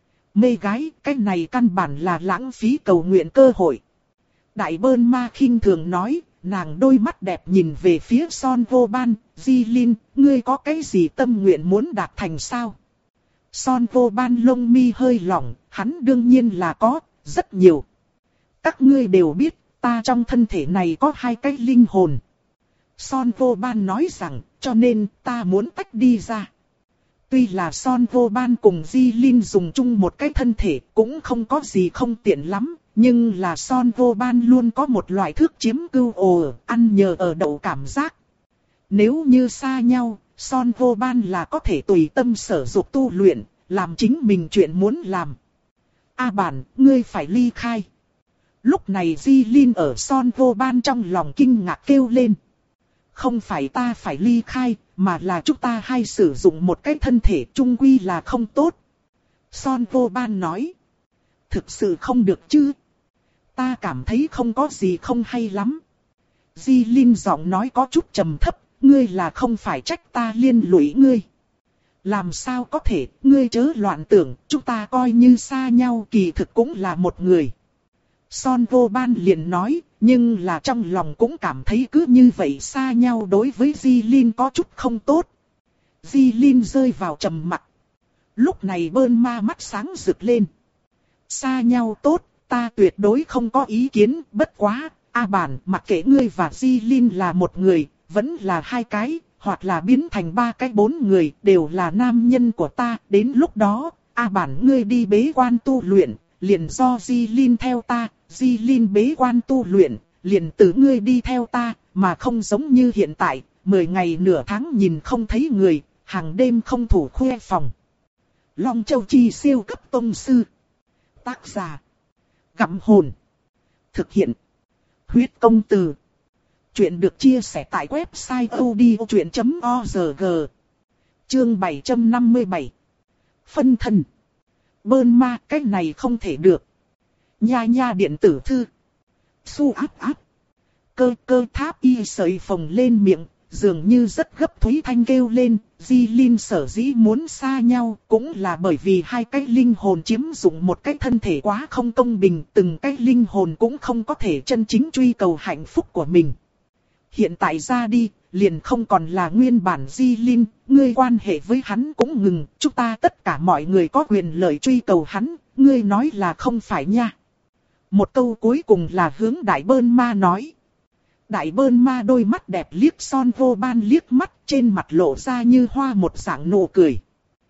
Mê gái, cái này căn bản là lãng phí cầu nguyện cơ hội. Đại bơn ma khinh thường nói, nàng đôi mắt đẹp nhìn về phía Son vô ban, Di Linh, ngươi có cái gì tâm nguyện muốn đạt thành sao? Son vô ban lông mi hơi lỏng, hắn đương nhiên là có, rất nhiều. Các ngươi đều biết, ta trong thân thể này có hai cái linh hồn. Son vô ban nói rằng, cho nên ta muốn tách đi ra. Tuy là Son vô ban cùng Di Linh dùng chung một cái thân thể, cũng không có gì không tiện lắm. Nhưng là Son vô ban luôn có một loại thước chiếm cưu ồ, ăn nhờ ở đậu cảm giác. Nếu như xa nhau, Son vô ban là có thể tùy tâm sở dục tu luyện, làm chính mình chuyện muốn làm. A bản, ngươi phải ly khai. Lúc này Di Linh ở Son vô ban trong lòng kinh ngạc kêu lên. Không phải ta phải ly khai, mà là chúng ta hay sử dụng một cái thân thể chung quy là không tốt. Son vô ban nói. Thực sự không được chứ. Ta cảm thấy không có gì không hay lắm. Di Linh giọng nói có chút trầm thấp, ngươi là không phải trách ta liên lụy ngươi. Làm sao có thể, ngươi chớ loạn tưởng, chúng ta coi như xa nhau kỳ thực cũng là một người. Son vô ban liền nói, nhưng là trong lòng cũng cảm thấy cứ như vậy xa nhau đối với Di Linh có chút không tốt. Di Linh rơi vào trầm mặc. Lúc này bơn ma mắt sáng rực lên. Xa nhau tốt, ta tuyệt đối không có ý kiến, bất quá, A bản, mặc kệ ngươi và Di Linh là một người, vẫn là hai cái, hoặc là biến thành ba cái bốn người, đều là nam nhân của ta, đến lúc đó, A bản ngươi đi bế quan tu luyện, liền do Di Linh theo ta, Di Linh bế quan tu luyện, liền từ ngươi đi theo ta, mà không giống như hiện tại, mười ngày nửa tháng nhìn không thấy người, hàng đêm không thủ khuê phòng. Long Châu Chi siêu cấp tông sư. Tác giả. Gặm hồn. Thực hiện. Huyết công từ. Chuyện được chia sẻ tại website odchuyện chấm org. Chương bảy trăm năm mươi bảy. Phân thân. Bơn ma, cái này không thể được. Nha nha điện tử thư. Su áp áp. Cơ cơ tháp y sợi phồng lên miệng, dường như rất gấp Thúy Thanh kêu lên. Di Linh sở dĩ muốn xa nhau cũng là bởi vì hai cái linh hồn chiếm dụng một cái thân thể quá không công bình. Từng cái linh hồn cũng không có thể chân chính truy cầu hạnh phúc của mình. Hiện tại ra đi, liền không còn là nguyên bản Di Linh, ngươi quan hệ với hắn cũng ngừng. Chúng ta tất cả mọi người có quyền lợi truy cầu hắn, ngươi nói là không phải nha. Một câu cuối cùng là hướng Đại Bơn Ma nói. Đại Bơn Ma đôi mắt đẹp liếc Son vô ban liếc mắt, trên mặt lộ ra như hoa một dạng nụ cười.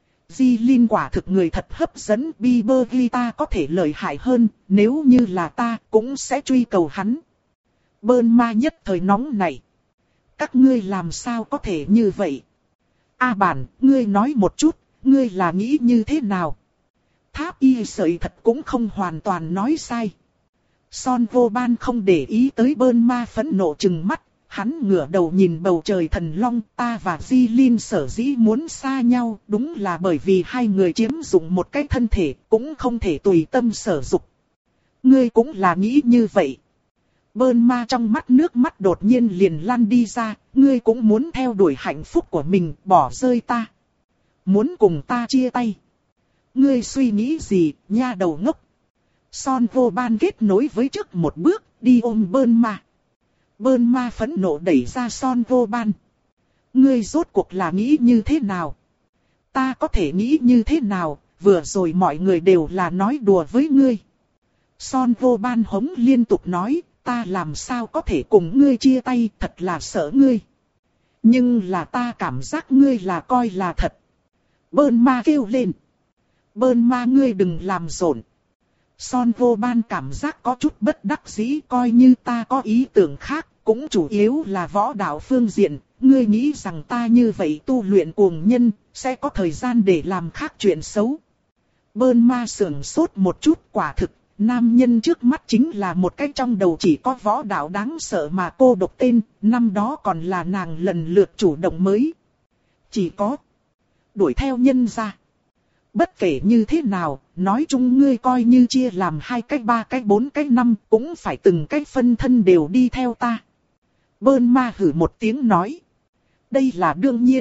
Di Linh quả thực người thật hấp dẫn, Bieber Guitar có thể lợi hại hơn, nếu như là ta cũng sẽ truy cầu hắn. Bơn Ma nhất thời nóng này. Các ngươi làm sao có thể như vậy? A bản, ngươi nói một chút, ngươi là nghĩ như thế nào? Tháp y sợi thật cũng không hoàn toàn nói sai. Son vô ban không để ý tới Bơn Ma phẫn nộ trừng mắt, hắn ngửa đầu nhìn bầu trời thần long. Ta và Di Linh sở dĩ muốn xa nhau, đúng là bởi vì hai người chiếm dụng một cái thân thể, cũng không thể tùy tâm sở dục. Ngươi cũng là nghĩ như vậy. Bơn ma trong mắt nước mắt đột nhiên liền lăn đi ra, ngươi cũng muốn theo đuổi hạnh phúc của mình, bỏ rơi ta. Muốn cùng ta chia tay. Ngươi suy nghĩ gì, nha đầu ngốc. Son vô ban kết nối với trước một bước, đi ôm bơn ma. Bơn ma phẫn nộ đẩy ra son vô ban. Ngươi rốt cuộc là nghĩ như thế nào? Ta có thể nghĩ như thế nào, vừa rồi mọi người đều là nói đùa với ngươi. Son vô ban hống liên tục nói, ta làm sao có thể cùng ngươi chia tay, thật là sợ ngươi. Nhưng là ta cảm giác ngươi là coi là thật. Bơn ma kêu lên. Bơn ma ngươi đừng làm rộn. Son vô ban cảm giác có chút bất đắc dĩ, coi như ta có ý tưởng khác, cũng chủ yếu là võ đạo phương diện. Ngươi nghĩ rằng ta như vậy tu luyện cuồng nhân, sẽ có thời gian để làm khác chuyện xấu. Bơn ma sưởng sốt một chút, quả thực, nam nhân trước mắt chính là một cái trong đầu chỉ có võ đạo đáng sợ mà cô độc tên, năm đó còn là nàng lần lượt chủ động mới. Chỉ có đuổi theo nhân ra. Bất kể như thế nào, nói chung ngươi coi như chia làm hai cách ba cách bốn cách năm, cũng phải từng cách phân thân đều đi theo ta. Bơn ma hử một tiếng nói. Đây là đương nhiên.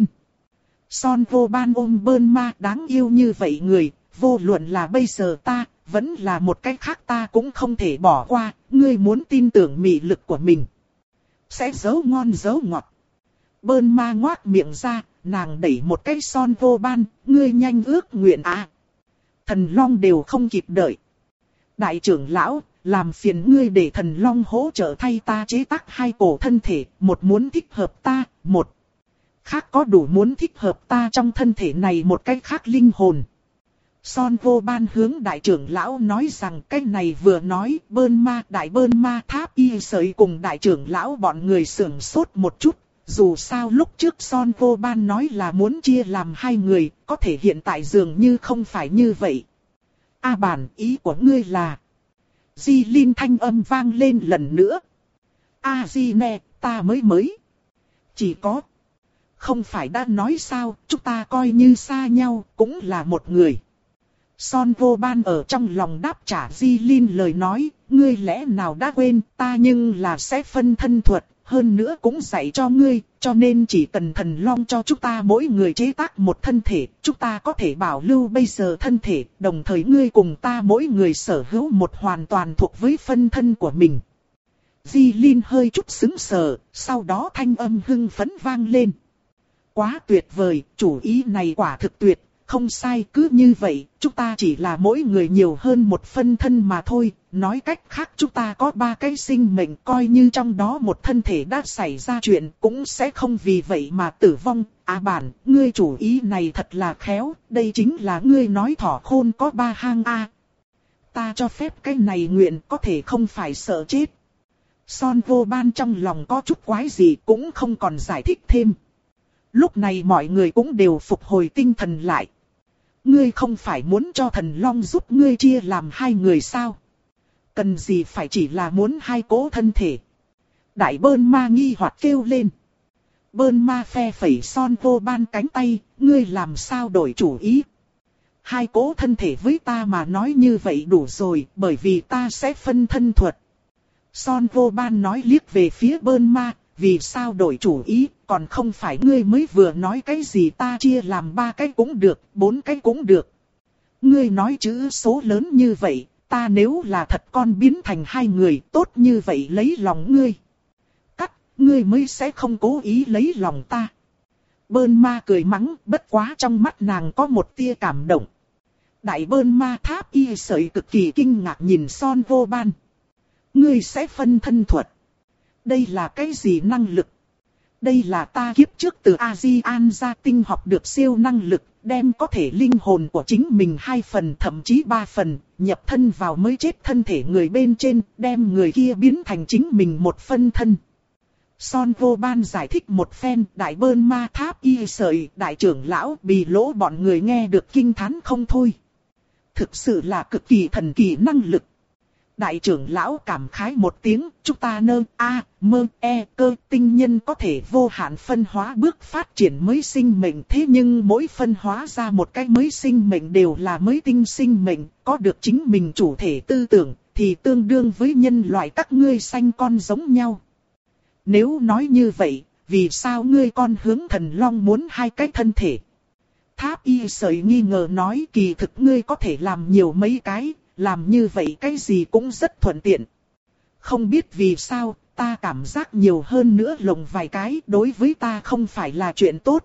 Son vô ban ôm bơn ma đáng yêu như vậy người, vô luận là bây giờ ta, vẫn là một cách khác ta cũng không thể bỏ qua, ngươi muốn tin tưởng mị lực của mình. Sẽ giấu ngon giấu ngọt. Bơn ma ngoác miệng ra, nàng đẩy một cái son vô ban, ngươi nhanh ước nguyện à. Thần Long đều không kịp đợi. Đại trưởng lão, làm phiền ngươi để thần Long hỗ trợ thay ta chế tác hai cổ thân thể, một muốn thích hợp ta, một khác có đủ muốn thích hợp ta trong thân thể này một cách khác linh hồn. Son vô ban hướng đại trưởng lão nói rằng cái này vừa nói, bơn ma, đại bơn ma tháp y sợi cùng đại trưởng lão bọn người sưởng sốt một chút. Dù sao lúc trước Son vô ban nói là muốn chia làm hai người, có thể hiện tại dường như không phải như vậy. A bản, ý của ngươi là... Di Linh thanh âm vang lên lần nữa. A Di nè, ta mới mới. Chỉ có... Không phải đã nói sao, chúng ta coi như xa nhau, cũng là một người. Son vô ban ở trong lòng đáp trả Di Linh lời nói, ngươi lẽ nào đã quên, ta nhưng là sẽ phân thân thuật, hơn nữa cũng dạy cho ngươi, cho nên chỉ cần thần long cho chúng ta mỗi người chế tác một thân thể, chúng ta có thể bảo lưu bây giờ thân thể, đồng thời ngươi cùng ta mỗi người sở hữu một hoàn toàn thuộc với phân thân của mình. Di Linh hơi chút sững sờ, sau đó thanh âm hưng phấn vang lên. Quá tuyệt vời, chủ ý này quả thực tuyệt, không sai, cứ như vậy, chúng ta chỉ là mỗi người nhiều hơn một phân thân mà thôi, nói cách khác chúng ta có ba cái sinh mệnh, coi như trong đó một thân thể đã xảy ra chuyện, cũng sẽ không vì vậy mà tử vong. À bản, ngươi chủ ý này thật là khéo, đây chính là ngươi nói thỏ khôn có ba hang a. À. Ta cho phép cái này nguyện có thể không phải sợ chết. Son vô ban trong lòng có chút quái gì cũng không còn giải thích thêm. Lúc này mọi người cũng đều phục hồi tinh thần lại. Ngươi không phải muốn cho thần long giúp ngươi chia làm hai người sao? Cần gì phải chỉ là muốn hai cỗ thân thể? Đại bơn ma nghi hoặc kêu lên. Bơn ma phe phẩy son vô ban cánh tay, ngươi làm sao đổi chủ ý? Hai cỗ thân thể với ta mà nói như vậy đủ rồi, bởi vì ta sẽ phân thân thuật. Son vô ban nói liếc về phía bơn ma, vì sao đổi chủ ý, còn không phải ngươi mới vừa nói cái gì ta chia làm ba cái cũng được, bốn cái cũng được. Ngươi nói chữ số lớn như vậy, ta nếu là thật con biến thành hai người, tốt như vậy lấy lòng ngươi. Cắt, ngươi mới sẽ không cố ý lấy lòng ta. Bơn ma cười mắng, bất quá trong mắt nàng có một tia cảm động. Đại bơn ma tháp y sợi cực kỳ kinh ngạc nhìn son vô ban. Ngươi sẽ phân thân thuật. Đây là cái gì năng lực? Đây là ta kiếp trước từ A-di-an gia tinh học được siêu năng lực, đem có thể linh hồn của chính mình hai phần thậm chí ba phần, nhập thân vào mới chết thân thể người bên trên, đem người kia biến thành chính mình một phân thân. Son vô ban giải thích một phen, đại bơn ma tháp y sợi, đại trưởng lão bì lỗ bọn người nghe được kinh thán không thôi. Thực sự là cực kỳ thần kỳ năng lực. Đại trưởng lão cảm khái một tiếng, chúng ta nơ a mơ e cơ tinh nhân có thể vô hạn phân hóa bước phát triển mới sinh mệnh, thế nhưng mỗi phân hóa ra một cái mới sinh mệnh đều là mới tinh sinh mệnh, có được chính mình chủ thể tư tưởng, thì tương đương với nhân loại các ngươi sanh con giống nhau. Nếu nói như vậy, vì sao ngươi con hướng thần long muốn hai cái thân thể? Tháp y sợi nghi ngờ nói kỳ thực ngươi có thể làm nhiều mấy cái, làm như vậy cái gì cũng rất thuận tiện. Không biết vì sao, ta cảm giác nhiều hơn nữa lồng vài cái đối với ta không phải là chuyện tốt.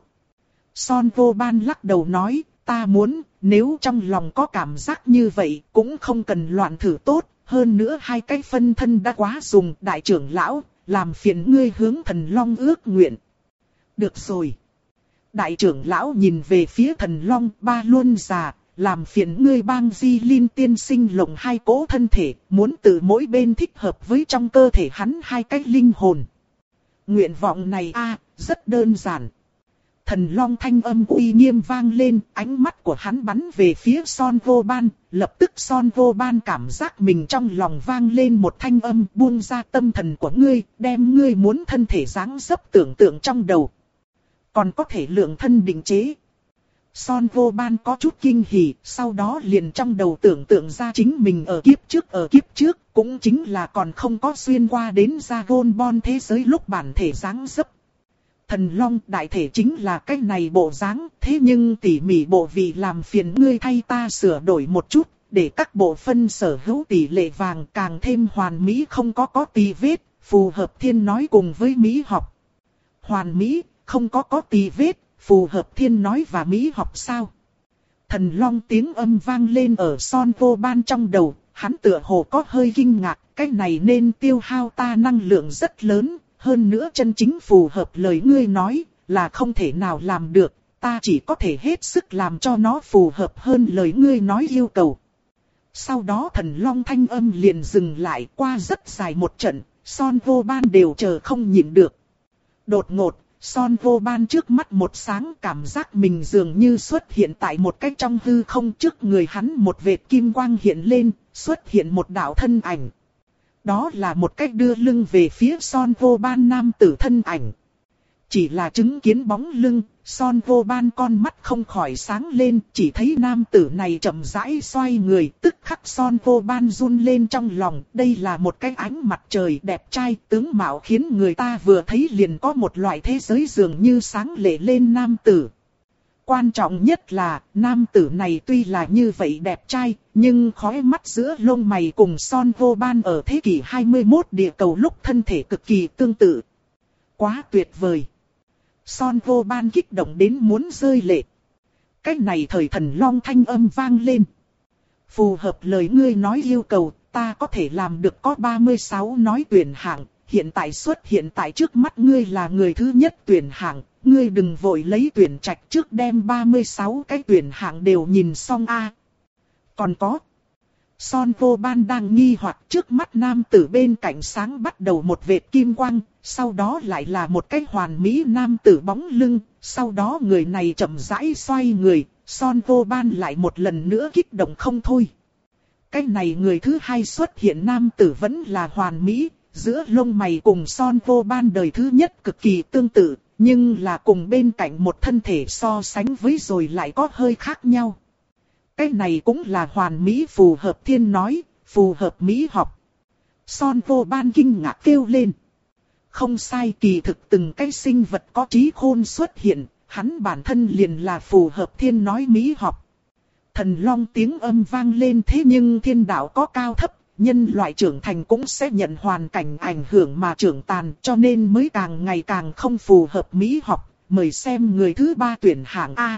Son vô ban lắc đầu nói, ta muốn, nếu trong lòng có cảm giác như vậy cũng không cần loạn thử tốt. Hơn nữa hai cái phân thân đã quá dùng, đại trưởng lão, làm phiền ngươi hướng thần long ước nguyện. Được rồi. Đại trưởng lão nhìn về phía thần long, ba luôn già, làm phiền ngươi bang Di Linh tiên sinh lồng hai cỗ thân thể, muốn từ mỗi bên thích hợp với trong cơ thể hắn hai cái linh hồn. Nguyện vọng này a rất đơn giản. Thần long thanh âm uy nghiêm vang lên, ánh mắt của hắn bắn về phía Son Vô Ban, lập tức Son Vô Ban cảm giác mình trong lòng vang lên một thanh âm buông ra tâm thần của ngươi, đem ngươi muốn thân thể dáng dấp tưởng tượng trong đầu. Còn có thể lượng thân định chế. Son Vô Ban có chút kinh hỉ, sau đó liền trong đầu tưởng tượng ra chính mình ở kiếp trước ở kiếp trước, cũng chính là còn không có xuyên qua đến Dragon Ball thế giới lúc bản thể dáng dấp. Thần long đại thể chính là cái này bộ dáng, thế nhưng tỉ mỉ bộ vị làm phiền ngươi thay ta sửa đổi một chút, để các bộ phân sở hữu tỷ lệ vàng càng thêm hoàn mỹ không có có tì vết, phù hợp thiên nói cùng với mỹ học. Hoàn mỹ, không có có tì vết, phù hợp thiên nói và mỹ học sao? Thần long tiếng âm vang lên ở Son Vô Ban trong đầu, hắn tựa hồ có hơi kinh ngạc, cái này nên tiêu hao ta năng lượng rất lớn. Hơn nữa chân chính phù hợp lời ngươi nói, là không thể nào làm được, ta chỉ có thể hết sức làm cho nó phù hợp hơn lời ngươi nói yêu cầu. Sau đó thần long thanh âm liền dừng lại, qua rất dài một trận, Son Vô Ban đều chờ không nhịn được. Đột ngột, Son Vô Ban trước mắt một sáng cảm giác mình dường như xuất hiện tại một cái trong hư không, trước người hắn một vệt kim quang hiện lên, xuất hiện một đạo thân ảnh. Đó là một cách đưa lưng về phía Son Vô Ban nam tử thân ảnh. Chỉ là chứng kiến bóng lưng, Son Vô Ban con mắt không khỏi sáng lên, chỉ thấy nam tử này chậm rãi xoay người, tức khắc Son Vô Ban run lên trong lòng. Đây là một cái ánh mặt trời đẹp trai, tướng mạo khiến người ta vừa thấy liền có một loại thế giới dường như sáng lệ lên nam tử. Quan trọng nhất là, nam tử này tuy là như vậy đẹp trai, nhưng khóe mắt giữa lông mày cùng Son Vô Ban ở thế kỷ hai mươi mốt địa cầu lúc thân thể cực kỳ tương tự. Quá tuyệt vời. Son Vô Ban kích động đến muốn rơi lệ. Cái này thời thần long thanh âm vang lên. Phù hợp lời ngươi nói yêu cầu, ta có thể làm được có ba mươi sáu nói tuyển hạng. Hiện tại xuất hiện tại trước mắt ngươi là người thứ nhất tuyển hạng. Ngươi đừng vội lấy tuyển trạch trước đem ba mươi sáu cái tuyển hạng đều nhìn xong a. Còn có. Son Vô Ban đang nghi hoặc trước mắt nam tử bên cạnh sáng bắt đầu một vệt kim quang, sau đó lại là một cái hoàn mỹ nam tử bóng lưng, sau đó người này chậm rãi xoay người, Son Vô Ban lại một lần nữa kích động không thôi. Cái này người thứ hai xuất hiện nam tử vẫn là hoàn mỹ, giữa lông mày cùng Son Vô Ban đời thứ nhất cực kỳ tương tự, nhưng là cùng bên cạnh một thân thể so sánh với rồi lại có hơi khác nhau. Cái này cũng là hoàn mỹ phù hợp thiên nói, phù hợp mỹ học. Son Vô Ban kinh ngạc kêu lên. Không sai, kỳ thực từng cái sinh vật có trí khôn xuất hiện, hắn bản thân liền là phù hợp thiên nói mỹ học. Thần long tiếng âm vang lên, thế nhưng thiên đạo có cao thấp, nhân loại trưởng thành cũng sẽ nhận hoàn cảnh ảnh hưởng mà trưởng tàn, cho nên mới càng ngày càng không phù hợp mỹ học. Mời xem người thứ ba tuyển hạng A.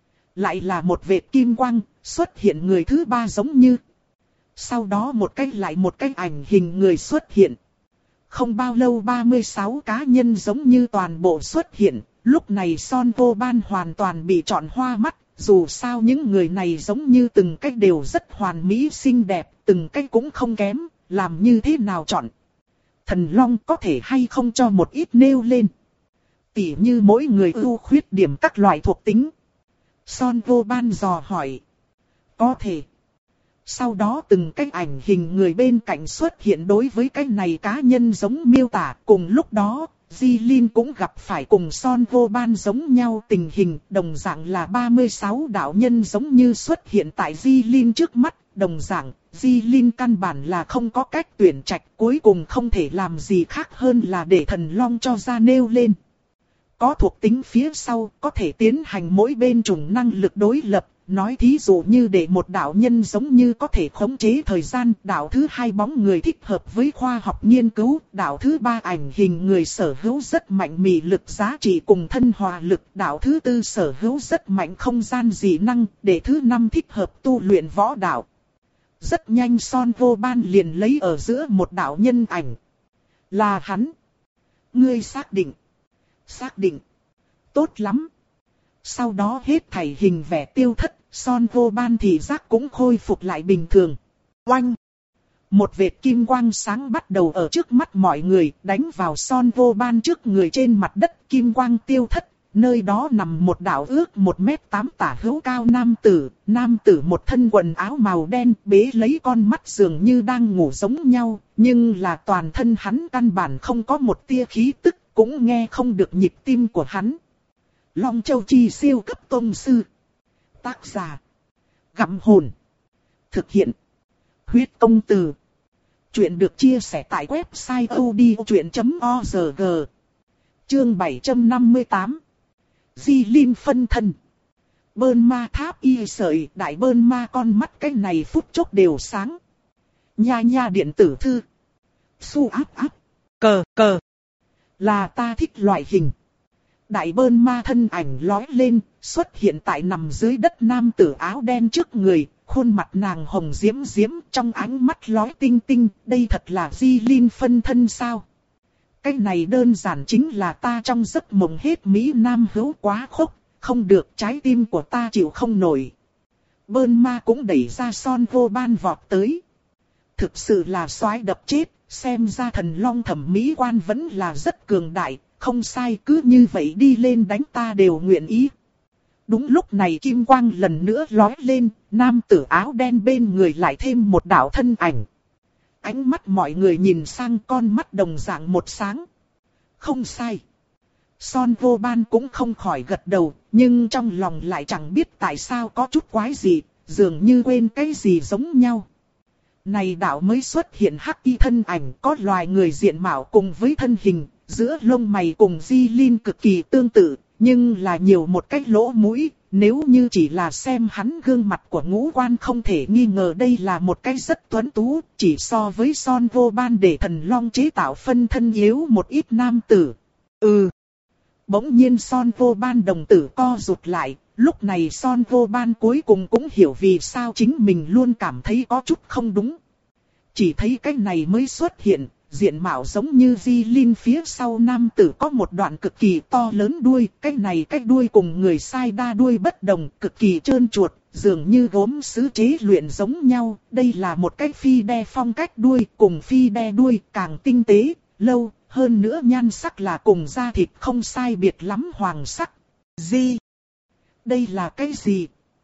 Lại là một vệt kim quang, xuất hiện người thứ ba giống như. Sau đó một cái lại một cái ảnh hình người xuất hiện. Không bao lâu ba mươi sáu cá nhân giống như toàn bộ xuất hiện, lúc này Son Vô Ban hoàn toàn bị chọn hoa mắt. Dù sao những người này giống như từng cái đều rất hoàn mỹ xinh đẹp, từng cái cũng không kém, làm như thế nào chọn. Thần Long có thể hay không cho một ít nêu lên. Tỉ như mỗi người ưu khuyết điểm các loại thuộc tính. Son Vô Ban dò hỏi. Có thể. Sau đó từng cái ảnh hình người bên cạnh xuất hiện đối với cái này cá nhân giống miêu tả. Cùng lúc đó, Di Linh cũng gặp phải cùng Son Vô Ban giống nhau tình hình. Đồng dạng là ba mươi sáu đạo nhân giống như xuất hiện tại Di Linh trước mắt. đồng dạng, Di Linh căn bản là không có cách tuyển trạch, cuối cùng không thể làm gì khác hơn là để thần long cho ra nêu lên. Có thuộc tính phía sau, có thể tiến hành mỗi bên chủng năng lực đối lập, nói thí dụ như để một đạo nhân giống như có thể khống chế thời gian, đạo thứ hai bóng người thích hợp với khoa học nghiên cứu, đạo thứ ba ảnh hình người sở hữu rất mạnh mị lực giá trị cùng thân hòa lực, đạo thứ tư sở hữu rất mạnh không gian dị năng, để thứ năm thích hợp tu luyện võ đạo. Rất nhanh Son Vô Ban liền lấy ở giữa một đạo nhân ảnh. Là hắn. Ngươi xác định. Xác định. Tốt lắm. Sau đó hết thảy hình vẻ tiêu thất, Son Vô Ban thị giác cũng khôi phục lại bình thường. Oanh! Một vệt kim quang sáng bắt đầu ở trước mắt mọi người, đánh vào Son Vô Ban trước người trên mặt đất, kim quang tiêu thất. Nơi đó nằm một đạo ước một mét tám tả hữu cao nam tử, nam tử một thân quần áo màu đen, bế lấy con mắt dường như đang ngủ giống nhau, nhưng là toàn thân hắn căn bản không có một tia khí tức, cũng nghe không được nhịp tim của hắn. Long Châu Chi siêu cấp tông sư. Tác giả: Gặm Hồn. Thực hiện: Huyết Công Từ. Chuyện được chia sẻ tại website odchuyện chấm org. Chương bảy trăm năm mươi tám. Di Linh phân thân. Bơn ma tháp y sợi, đại bơn ma con mắt cái này phút chốc đều sáng. Nha nha điện tử thư. Su áp áp. Cờ cờ. Là ta thích loại hình. Đại bơn ma thân ảnh lói lên, xuất hiện tại nằm dưới đất nam tử áo đen trước người, khuôn mặt nàng hồng diễm diễm, trong ánh mắt lói tinh tinh, đây thật là Di Linh phân thân sao? Cái này đơn giản chính là ta trong giấc mộng hết Mỹ Nam hữu quá khốc, không được, trái tim của ta chịu không nổi. Bơn ma cũng đẩy ra Son Vô Ban vọt tới. Thực sự là soái đập chết, xem ra thần long thẩm mỹ quan vẫn là rất cường đại, không sai, cứ như vậy đi lên đánh ta đều nguyện ý. Đúng lúc này kim quang lần nữa lói lên, nam tử áo đen bên người lại thêm một đạo thân ảnh. Ánh mắt mọi người nhìn sang, con mắt đồng dạng một sáng. Không sai. Son Vô Ban cũng không khỏi gật đầu, nhưng trong lòng lại chẳng biết tại sao có chút quái gì, dường như quên cái gì giống nhau. Này đạo mới xuất hiện hắc y thân ảnh, có loài người diện mạo cùng với thân hình, giữa lông mày cùng Di Linh cực kỳ tương tự, nhưng là nhiều một cái lỗ mũi. Nếu như chỉ là xem hắn gương mặt của ngũ quan không thể nghi ngờ đây là một cái rất tuấn tú, chỉ so với Son Vô Ban để thần long chế tạo phân thân yếu một ít nam tử. Ừ. Bỗng nhiên Son Vô Ban đồng tử co rụt lại, lúc này Son Vô Ban cuối cùng cũng hiểu vì sao chính mình luôn cảm thấy có chút không đúng. Chỉ thấy cái này mới xuất hiện, diện mạo giống như Di Linh phía sau nam tử có một đoạn cực kỳ to lớn đuôi, cái này cái đuôi cùng người sai đa đuôi bất đồng, cực kỳ trơn chuột, dường như gốm sứ chế luyện giống nhau, đây là một cái phi đe phong cách đuôi, cùng phi đe đuôi càng tinh tế, lâu, hơn nữa nhan sắc là cùng da thịt không sai biệt lắm hoàng sắc. Gì? Đây là cái gì?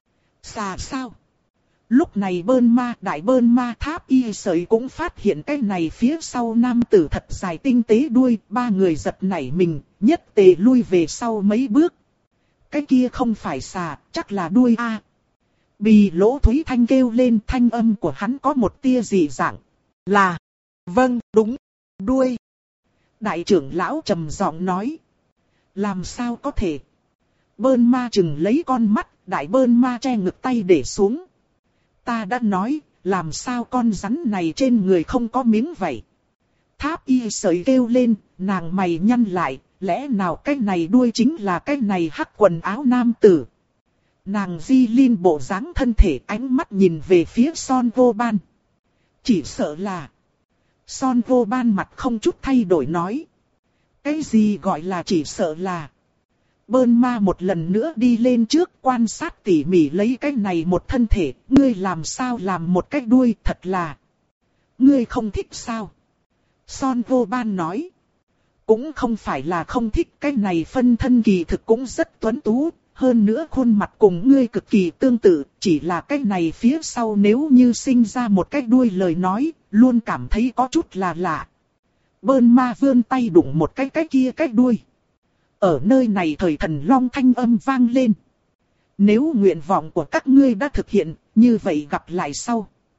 Xà sao? Lúc này bơn ma, đại bơn ma tháp y sợi cũng phát hiện cái này phía sau nam tử thật dài tinh tế đuôi, ba người giật nảy mình, nhất tề lui về sau mấy bước. Cái kia không phải xà, chắc là đuôi a. Bì Lỗ Thúy Thanh kêu lên, thanh âm của hắn có một tia dị dạng. Là, vâng, đúng, đuôi. Đại trưởng lão trầm giọng nói. Làm sao có thể? Bơn ma chừng lấy con mắt, đại bơn ma che ngực tay để xuống. Ta đã nói, làm sao con rắn này trên người không có miếng vậy? Tháp y sợi kêu lên, nàng mày nhăn lại, lẽ nào cái này đuôi chính là cái này hắc quần áo nam tử? Nàng Di Linh bộ dáng thân thể, ánh mắt nhìn về phía Son Vô Ban. Chỉ sợ là... Son Vô Ban mặt không chút thay đổi nói. Cái gì gọi là chỉ sợ là... Bơn ma một lần nữa đi lên trước quan sát tỉ mỉ lấy cái này một thân thể, ngươi làm sao làm một cái đuôi thật là... Ngươi không thích sao? Son Vô Ban nói. Cũng không phải là không thích, cái này phân thân kỳ thực cũng rất tuấn tú, hơn nữa khuôn mặt cùng ngươi cực kỳ tương tự, chỉ là cái này phía sau nếu như sinh ra một cái đuôi lời nói, luôn cảm thấy có chút là lạ. Bơn ma vươn tay đụng một cái cái kia cái đuôi. Ở nơi này thời thần long thanh âm vang lên. Nếu nguyện vọng của các ngươi đã thực hiện, như vậy gặp lại sau.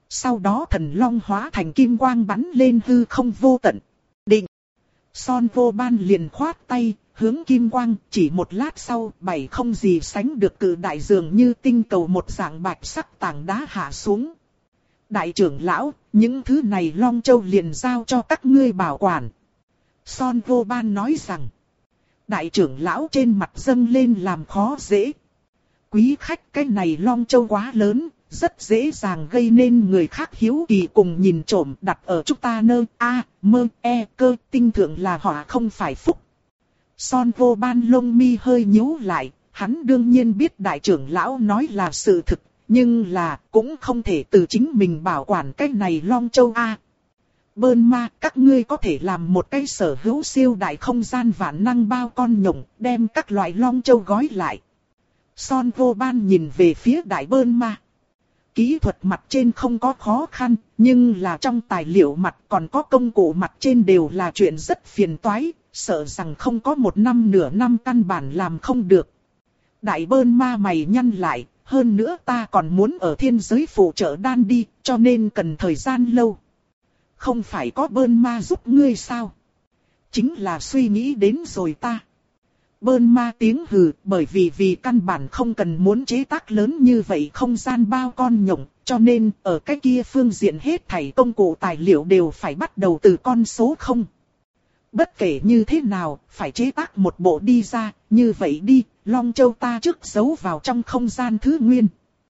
Sau đó thần long hóa thành kim quang bắn lên hư không vô tận. Định. Son Vô Ban liền khoát tay, hướng kim quang, chỉ một lát sau, bảy không gì sánh được cự đại dường như tinh cầu một dạng bạch sắc tảng đá hạ xuống. Đại trưởng lão, những thứ này Long Châu liền giao cho các ngươi bảo quản. Son Vô Ban nói rằng, đại trưởng lão trên mặt dâng lên làm khó dễ. Quý khách, cái này Long Châu quá lớn, rất dễ dàng gây nên người khác hiếu kỳ cùng nhìn trộm, đặt ở chúng ta nơi A, mơ, e, cơ, tinh thượng là họ không phải phúc. Son Vô Ban lông mi hơi nhíu lại, hắn đương nhiên biết đại trưởng lão nói là sự thực, nhưng là cũng không thể từ chính mình bảo quản cái này Long Châu A. Bơn ma, các ngươi có thể làm một cái sở hữu siêu đại không gian vạn năng bao con nhộng, đem các loại Long Châu gói lại. Son Vô Ban nhìn về phía đại bơn ma. Kỹ thuật mặt trên không có khó khăn, nhưng là trong tài liệu mặt còn có công cụ mặt trên đều là chuyện rất phiền toái, sợ rằng không có một năm nửa năm căn bản làm không được. Đại bơn ma mày nhăn lại, hơn nữa ta còn muốn ở thiên giới phụ trợ đan đi, cho nên cần thời gian lâu. Không phải có bơn ma giúp ngươi sao? Chính là suy nghĩ đến rồi ta. Bơn ma tiếng hừ, bởi vì vì căn bản không cần muốn chế tác lớn như vậy không gian bao con nhộng, cho nên ở cái kia phương diện hết thảy công cụ tài liệu đều phải bắt đầu từ con số không. Bất kể như thế nào, phải chế tác một bộ đi ra, như vậy đi, Long Châu ta trước giấu vào trong không gian thứ nguyên.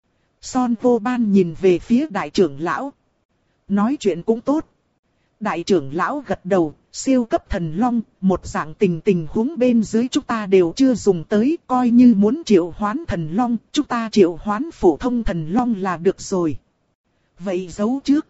Son Vô Ban nhìn về phía đại trưởng lão. Nói chuyện cũng tốt. Đại trưởng lão gật đầu, siêu cấp thần long, một dạng tình tình huống bên dưới chúng ta đều chưa dùng tới, coi như muốn triệu hoán thần long, chúng ta triệu hoán phổ thông thần long là được rồi. Vậy giấu trước.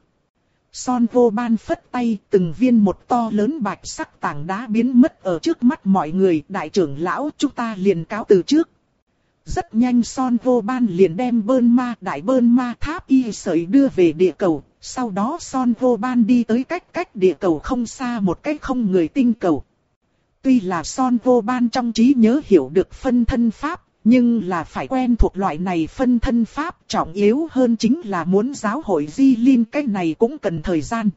Son Vô Ban phất tay, từng viên một to lớn bạch sắc tảng đá biến mất ở trước mắt mọi người, đại trưởng lão chúng ta liền cáo từ trước. Rất nhanh Son Vô Ban liền đem bơn ma, đại bơn ma tháp y sợi đưa về địa cầu. Sau đó Son Vô Ban đi tới cách cách địa cầu không xa một cái không người tinh cầu. Tuy là Son Vô Ban trong trí nhớ hiểu được phân thân pháp, nhưng là phải quen thuộc loại này phân thân pháp, trọng yếu hơn chính là muốn giáo hội Di Linh, cái này cũng cần thời gian.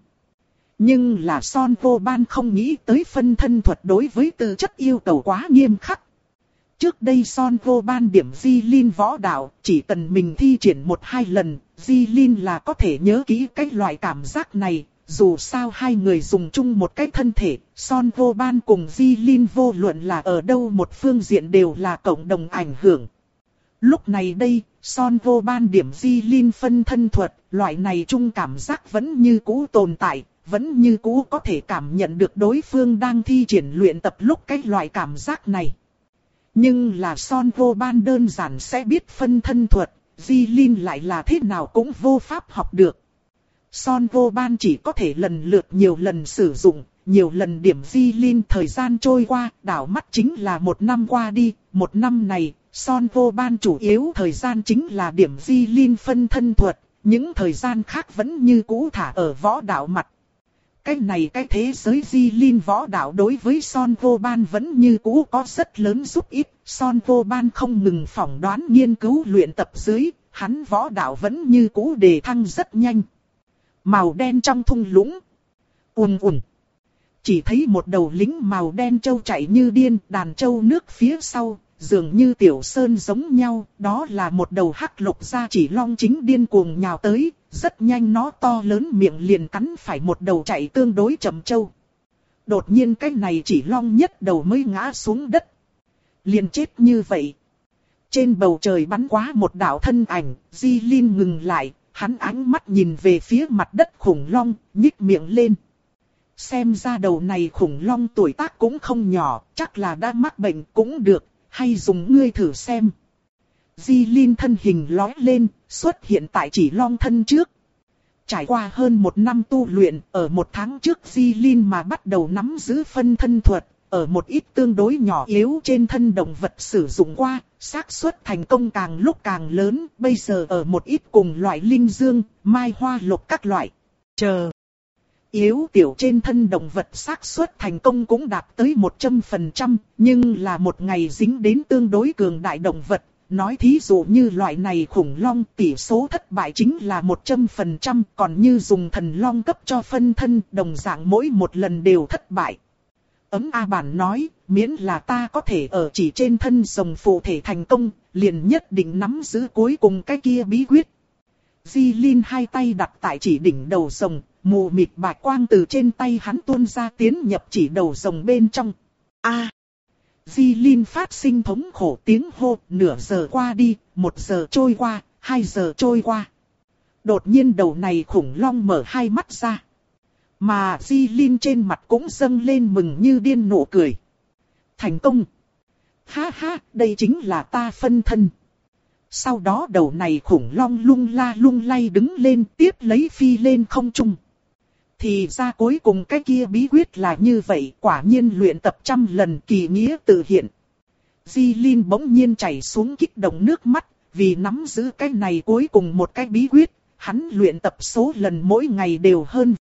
Nhưng là Son Vô Ban không nghĩ tới phân thân thuật đối với tư chất yêu cầu quá nghiêm khắc. Trước đây Son Vô Ban điểm Di Linh võ đạo, chỉ cần mình thi triển một hai lần, Di Linh là có thể nhớ kỹ cái loại cảm giác này. Dù sao hai người dùng chung một cái thân thể, Son Vô Ban cùng Di Linh vô luận là ở đâu một phương diện đều là cộng đồng ảnh hưởng. Lúc này đây, Son Vô Ban điểm Di Linh phân thân thuật, loại này chung cảm giác vẫn như cũ tồn tại, vẫn như cũ có thể cảm nhận được đối phương đang thi triển luyện tập lúc cái loại cảm giác này. Nhưng là Son Vô Ban đơn giản sẽ biết phân thân thuật, Di Linh lại là thế nào cũng vô pháp học được. Son Vô Ban chỉ có thể lần lượt nhiều lần sử dụng, nhiều lần điểm Di Linh, thời gian trôi qua, đảo mắt chính là một năm qua đi, một năm này, Son Vô Ban chủ yếu thời gian chính là điểm Di Linh phân thân thuật, những thời gian khác vẫn như cũ thả ở võ đạo mặt. Cái này cái thế giới Di Linh võ đạo đối với Son Vô Ban vẫn như cũ có rất lớn giúp ích, Son Vô Ban không ngừng phỏng đoán nghiên cứu luyện tập dưới, hắn võ đạo vẫn như cũ đề thăng rất nhanh. Màu đen trong thung lũng. Ùn ùn. Chỉ thấy một đầu lính màu đen trâu chạy như điên, đàn trâu nước phía sau, dường như tiểu sơn giống nhau, đó là một đầu hắc lục gia chỉ long chính điên cuồng nhào tới, rất nhanh nó to lớn miệng liền cắn phải một đầu chạy tương đối chậm trâu. Đột nhiên cái này chỉ long nhất đầu mới ngã xuống đất. Liền chết như vậy. Trên bầu trời bắn quá một đạo thân ảnh, Di Linh ngừng lại. Hắn ánh mắt nhìn về phía mặt đất khủng long, nhích miệng lên. Xem ra đầu này khủng long tuổi tác cũng không nhỏ, chắc là đã mắc bệnh cũng được, hay dùng ngươi thử xem. Di Linh thân hình lói lên, xuất hiện tại chỉ long thân trước. Trải qua hơn một năm tu luyện, ở một tháng trước Di Linh mà bắt đầu nắm giữ phân thân thuật. Ở một ít tương đối nhỏ yếu trên thân động vật sử dụng qua, xác suất thành công càng lúc càng lớn, bây giờ ở một ít cùng loại linh dương, mai hoa lục các loại. Chờ. Yếu tiểu trên thân động vật xác suất thành công cũng đạt tới một trăm phần trăm, nhưng là một ngày dính đến tương đối cường đại động vật, nói thí dụ như loại này khủng long tỷ số thất bại chính là một trăm phần trăm, còn như dùng thần long cấp cho phân thân đồng dạng mỗi một lần đều thất bại. Ấm A Bản nói, miễn là ta có thể ở chỉ trên thân rồng phụ thể thành công, liền nhất định nắm giữ cuối cùng cái kia bí quyết. Di Linh hai tay đặt tại chỉ đỉnh đầu rồng, mù mịt bạch quang từ trên tay hắn tuôn ra tiến nhập chỉ đầu rồng bên trong. A! Di Linh phát sinh thống khổ tiếng hô, nửa giờ qua đi, một giờ trôi qua, hai giờ trôi qua. Đột nhiên đầu này khủng long mở hai mắt ra. Mà Di Linh trên mặt cũng dâng lên mừng như điên nụ cười. Thành công! Ha ha, đây chính là ta phân thân. Sau đó đầu này khủng long lung la lung lay đứng lên tiếp lấy phi lên không trung. Thì ra cuối cùng cái kia bí quyết là như vậy, quả nhiên luyện tập trăm lần kỳ nghĩa tự hiện. Di Linh bỗng nhiên chảy xuống kích động nước mắt, vì nắm giữ cái này cuối cùng một cái bí quyết, hắn luyện tập số lần mỗi ngày đều hơn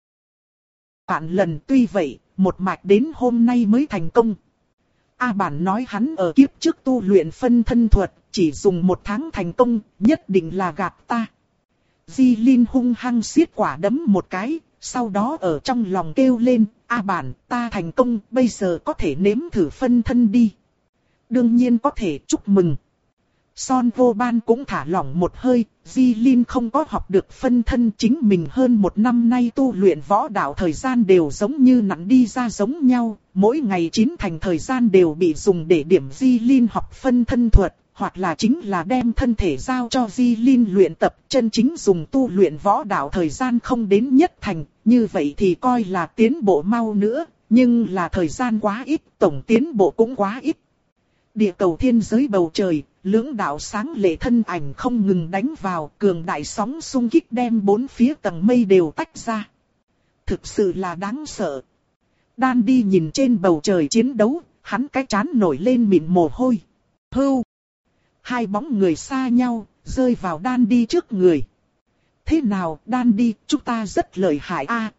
vạn lần, tuy vậy, một mạch đến hôm nay mới thành công. A Bản nói hắn ở kiếp trước tu luyện phân thân thuật, chỉ dùng một tháng thành công, nhất định là gạt ta. Di Linh hung hăng siết quả đấm một cái, sau đó ở trong lòng kêu lên, A Bản, ta thành công, bây giờ có thể nếm thử phân thân đi. Đương nhiên có thể, chúc mừng. Son Vô Ban cũng thả lỏng một hơi, Di Linh không có học được phân thân, chính mình hơn một năm nay tu luyện võ đạo thời gian đều giống như nặn đi ra giống nhau, mỗi ngày chín thành thời gian đều bị dùng để điểm Di Linh học phân thân thuật, hoặc là chính là đem thân thể giao cho Di Linh luyện tập, chân chính dùng tu luyện võ đạo thời gian không đến nhất thành, như vậy thì coi là tiến bộ mau nữa, nhưng là thời gian quá ít, tổng tiến bộ cũng quá ít. Địa cầu thiên giới bầu trời, lưỡng đạo sáng lệ thân ảnh không ngừng đánh vào, cường đại sóng xung kích đem bốn phía tầng mây đều tách ra. Thực sự là đáng sợ. Đan đi nhìn trên bầu trời chiến đấu, hắn cái trán nổi lên mịn mồ hôi. Hưu! Hai bóng người xa nhau, rơi vào Đan đi trước người. Thế nào, Đan đi, chúng ta rất lợi hại a.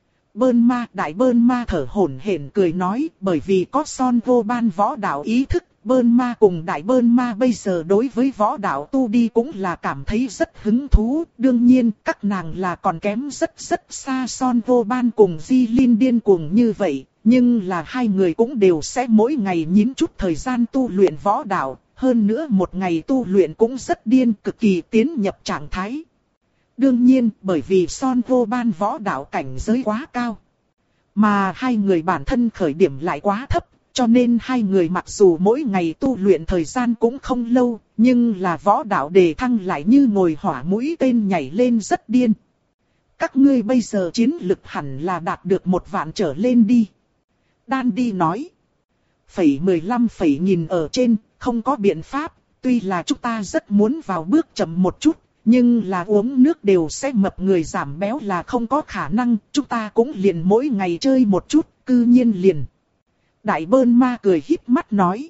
Bơn ma, đại bơn ma thở hổn hển cười nói, bởi vì có Son Vô Ban võ đạo ý thức, bơn ma cùng đại bơn ma bây giờ đối với võ đạo tu đi cũng là cảm thấy rất hứng thú. Đương nhiên, các nàng là còn kém rất rất xa Son Vô Ban cùng Di Linh điên cuồng như vậy, nhưng là hai người cũng đều sẽ mỗi ngày nhín chút thời gian tu luyện võ đạo, hơn nữa một ngày tu luyện cũng rất điên, cực kỳ tiến nhập trạng thái. Đương nhiên, bởi vì Son Vô Ban võ đạo cảnh giới quá cao, mà hai người bản thân khởi điểm lại quá thấp, cho nên hai người mặc dù mỗi ngày tu luyện thời gian cũng không lâu, nhưng là võ đạo đề thăng lại như ngồi hỏa mũi tên nhảy lên rất điên. Các ngươi bây giờ chiến lực hẳn là đạt được một vạn trở lên đi. Đan đi nói. Phẩy mười lăm phẩy nghìn ở trên, không có biện pháp, tuy là chúng ta rất muốn vào bước chậm một chút, nhưng là uống nước đều sẽ mập người giảm béo là không có khả năng, chúng ta cũng liền mỗi ngày chơi một chút, cư nhiên liền. Đại bơn ma cười híp mắt nói.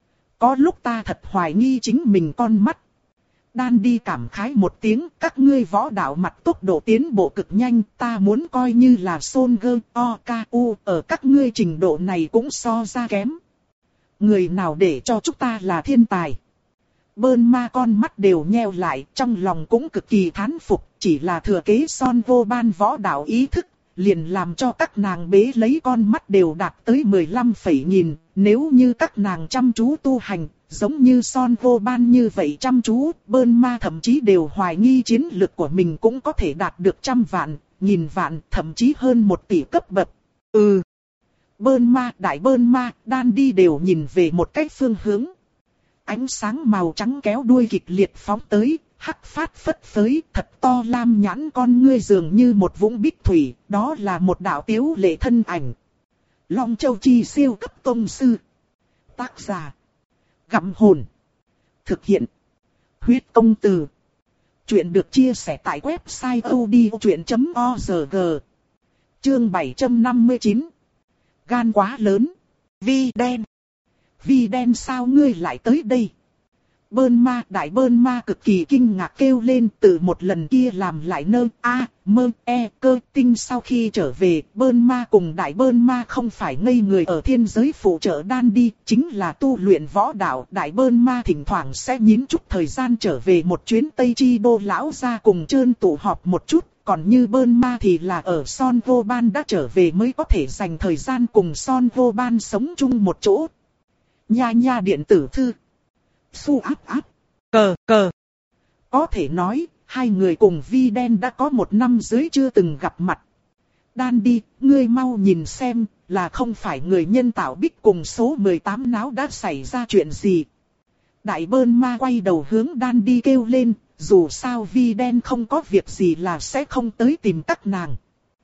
Có lúc ta thật hoài nghi chính mình con mắt. Đan đi cảm khái một tiếng, các ngươi võ đạo mặt tốc độ tiến bộ cực nhanh, ta muốn coi như là Son Gơ, O, K, U, ở các ngươi trình độ này cũng so ra kém. Người nào để cho chúng ta là thiên tài. Bơn ma con mắt đều nheo lại, trong lòng cũng cực kỳ thán phục, chỉ là thừa kế Son Vô Ban võ đạo ý thức, liền làm cho các nàng bế lấy con mắt đều đạt tới mười lăm phẩy nghìn, nếu như các nàng chăm chú tu hành, giống như Son Vô Ban như vậy chăm chú, bơn ma thậm chí đều hoài nghi chiến lực của mình cũng có thể đạt được trăm vạn, nghìn vạn, thậm chí hơn một tỷ cấp bậc. Ừ. Bơn ma, đại bơn ma, Đan đi đều nhìn về một cách phương hướng. Ánh sáng màu trắng kéo đuôi kịch liệt phóng tới, hắc phát phất phới, thật to lam nhãn con ngươi dường như một vũng bích thủy, đó là một đạo tiếu lệ thân ảnh. Long Châu Chi siêu cấp tông sư. Tác giả. Gặm hồn. Thực hiện. Huyết công từ. Chuyện được chia sẻ tại website odchuyện chấm org. Chương bảy trăm năm mươi chín. Gan quá lớn. Vi đen. Vi đen sao ngươi lại tới đây? Bơn ma, đại bơn ma cực kỳ kinh ngạc kêu lên, từ một lần kia làm lại nơ, a, mơ, e, cơ, tinh. Sau khi trở về, bơn ma cùng đại bơn ma không phải ngây người ở thiên giới phụ trợ đan đi, chính là tu luyện võ đạo. Đại bơn ma thỉnh thoảng sẽ nhín chút thời gian trở về một chuyến Tây Chi Đô lão ra cùng trơn tụ họp một chút. Còn như bơn ma thì là ở Son Vô Ban đã trở về mới có thể dành thời gian cùng Son Vô Ban sống chung một chỗ. Nha nha điện tử thư. Su áp áp. Cờ cờ. Có thể nói, hai người cùng Vi Đen đã có một năm dưới chưa từng gặp mặt. Đan đi, ngươi mau nhìn xem, là không phải người nhân tạo Bích cùng số mười tám náo đã xảy ra chuyện gì. Đại bơn ma quay đầu hướng Đan đi kêu lên, dù sao Vi Đen không có việc gì là sẽ không tới tìm các nàng.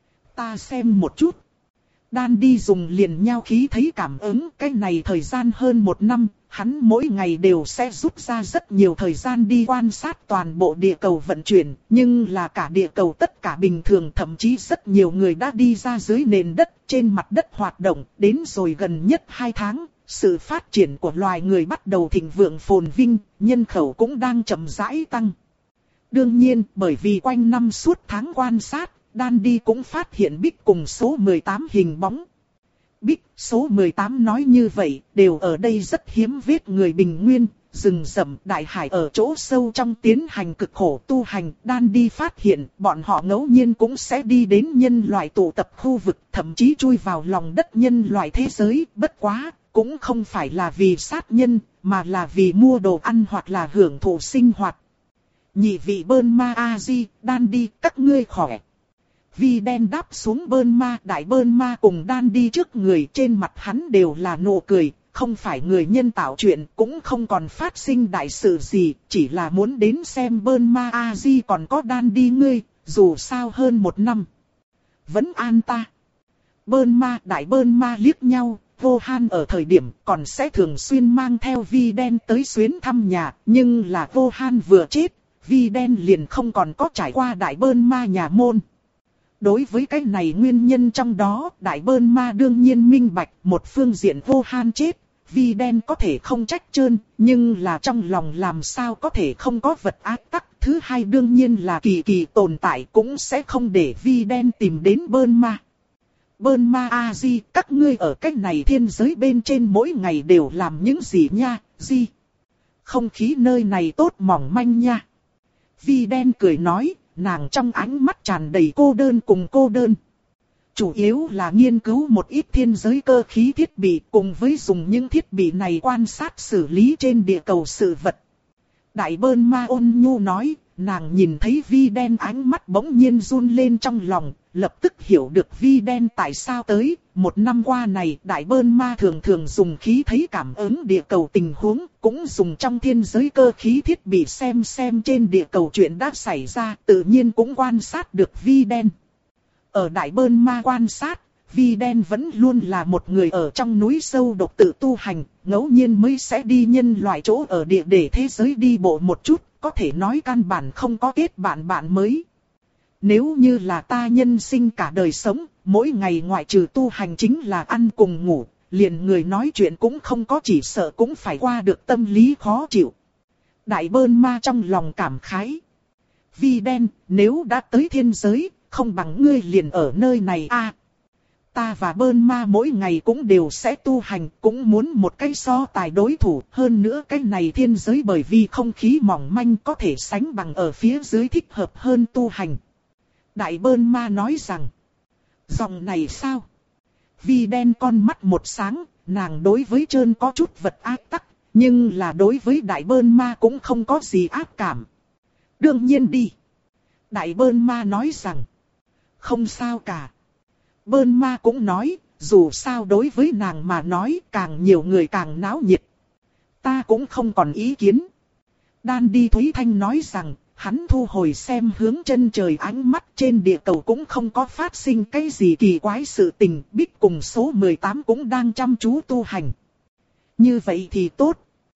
Ta xem một chút. Đan đi dùng liền nhau khí thấy cảm ứng, cái này thời gian hơn một năm, hắn mỗi ngày đều sẽ rút ra rất nhiều thời gian đi quan sát toàn bộ địa cầu vận chuyển, nhưng là cả địa cầu tất cả bình thường, thậm chí rất nhiều người đã đi ra dưới nền đất, trên mặt đất hoạt động, đến rồi gần nhất hai tháng, sự phát triển của loài người bắt đầu thịnh vượng phồn vinh, nhân khẩu cũng đang chậm rãi tăng. Đương nhiên, bởi vì quanh năm suốt tháng quan sát, Đan đi cũng phát hiện Bích cùng số mười tám hình bóng. Bích, số mười tám nói như vậy, đều ở đây rất hiếm vết người bình nguyên, rừng rậm, đại hải ở chỗ sâu trong tiến hành cực khổ tu hành. Đan đi phát hiện, bọn họ ngẫu nhiên cũng sẽ đi đến nhân loại tụ tập khu vực, thậm chí chui vào lòng đất nhân loại thế giới, bất quá, cũng không phải là vì sát nhân, mà là vì mua đồ ăn hoặc là hưởng thụ sinh hoạt. Nhị vị bơn ma A-di, Đan đi, các ngươi khỏe. Vi Đen đáp xuống bơn ma, đại bơn ma cùng Đan đi trước người, trên mặt hắn đều là nụ cười, không phải người nhân tạo chuyện, cũng không còn phát sinh đại sự gì, chỉ là muốn đến xem bơn ma A-di còn có Đan đi ngươi, dù sao hơn một năm. Vẫn an ta. Bơn ma, đại bơn ma liếc nhau, Vô Han ở thời điểm còn sẽ thường xuyên mang theo Vi Đen tới xuyến thăm nhà, nhưng là Vô Han vừa chết, Vi Đen liền không còn có trải qua đại bơn ma nhà môn. Đối với cái này nguyên nhân trong đó, đại bơn ma đương nhiên minh bạch, một phương diện Vô Han chết, Vi Đen có thể không trách trơn, nhưng là trong lòng làm sao có thể không có vật ác tắc. Thứ hai đương nhiên là kỳ kỳ tồn tại cũng sẽ không để Vi Đen tìm đến bơn ma. Bơn ma A-di, các ngươi ở cách này thiên giới bên trên mỗi ngày đều làm những gì nha, di? Không khí nơi này tốt mỏng manh nha. Vi Đen cười nói, nàng trong ánh mắt tràn đầy cô đơn cùng cô đơn. Chủ yếu là nghiên cứu một ít thiên giới cơ khí thiết bị cùng với dùng những thiết bị này quan sát xử lý trên địa cầu sự vật. Đại bơn ma ôn nhu nói, nàng nhìn thấy Vi Đen ánh mắt bỗng nhiên run lên trong lòng, lập tức hiểu được Vi Đen tại sao tới. Một năm qua này, đại bơn ma thường thường dùng khí thấy cảm ứng địa cầu tình huống, cũng dùng trong thiên giới cơ khí thiết bị xem xem trên địa cầu chuyện đã xảy ra, tự nhiên cũng quan sát được Vi Đen. Ở đại bơn ma quan sát, Vi Đen vẫn luôn là một người ở trong núi sâu độc tự tu hành, ngẫu nhiên mới sẽ đi nhân loại chỗ ở địa để thế giới đi bộ một chút, có thể nói căn bản không có kết bạn bạn mới. Nếu như là ta nhân sinh cả đời sống, mỗi ngày ngoại trừ tu hành chính là ăn cùng ngủ, liền người nói chuyện cũng không có, chỉ sợ cũng phải qua được tâm lý khó chịu. Đại bơn ma trong lòng cảm khái. Vi Đen, nếu đã tới thiên giới, không bằng ngươi liền ở nơi này a. À, ta và bơn ma mỗi ngày cũng đều sẽ tu hành, cũng muốn một cái so tài đối thủ. Hơn nữa cái này thiên giới bởi vì không khí mỏng manh có thể sánh bằng ở phía dưới thích hợp hơn tu hành. Đại bơn ma nói rằng, dòng này sao? Vi Đen con mắt một sáng, nàng đối với trơn có chút vật ác tắc, nhưng là đối với đại bơn ma cũng không có gì ác cảm. Đương nhiên đi. Đại bơn ma nói rằng, không sao cả. Bơn ma cũng nói, dù sao đối với nàng mà nói càng nhiều người càng náo nhiệt. Ta cũng không còn ý kiến. Đan đi Thúy Thanh nói rằng, hắn thu hồi xem hướng chân trời, ánh mắt trên địa cầu cũng không có phát sinh cái gì kỳ quái sự tình. Bích cùng số mười tám cũng đang chăm chú tu hành. Như vậy thì tốt.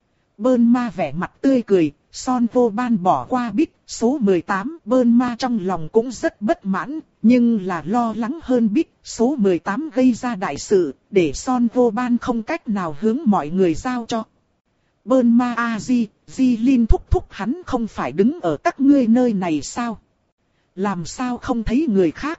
Bơn ma vẻ mặt tươi cười, Son Vô Ban bỏ qua Bích, số mười tám, bơn ma trong lòng cũng rất bất mãn, nhưng là lo lắng hơn Bích, số mười tám gây ra đại sự, để Son Vô Ban không cách nào hướng mọi người giao cho. Bơn ma a di, di linh thúc thúc hắn không phải đứng ở các ngươi nơi này sao? Làm sao không thấy người khác?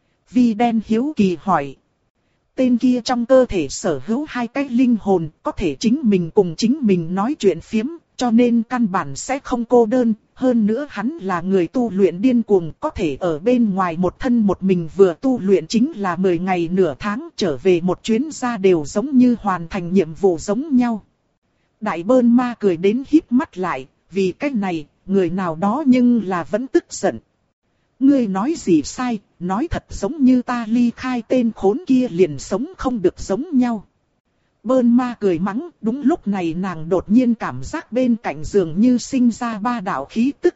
Vi đen hiếu kỳ hỏi. Tên kia trong cơ thể sở hữu hai cái linh hồn, có thể chính mình cùng chính mình nói chuyện phiếm, cho nên căn bản sẽ không cô đơn. Hơn nữa hắn là người tu luyện điên cuồng, có thể ở bên ngoài một thân một mình vừa tu luyện chính là mười ngày nửa tháng, trở về một chuyến ra đều giống như hoàn thành nhiệm vụ giống nhau. Đại bơn ma cười đến híp mắt lại, vì cái này, người nào đó nhưng là vẫn tức giận. Ngươi nói gì sai, nói thật giống như ta ly khai tên khốn kia liền sống không được giống nhau. Bơn ma cười mắng, đúng lúc này nàng đột nhiên cảm giác bên cạnh giường như sinh ra ba đạo khí tức.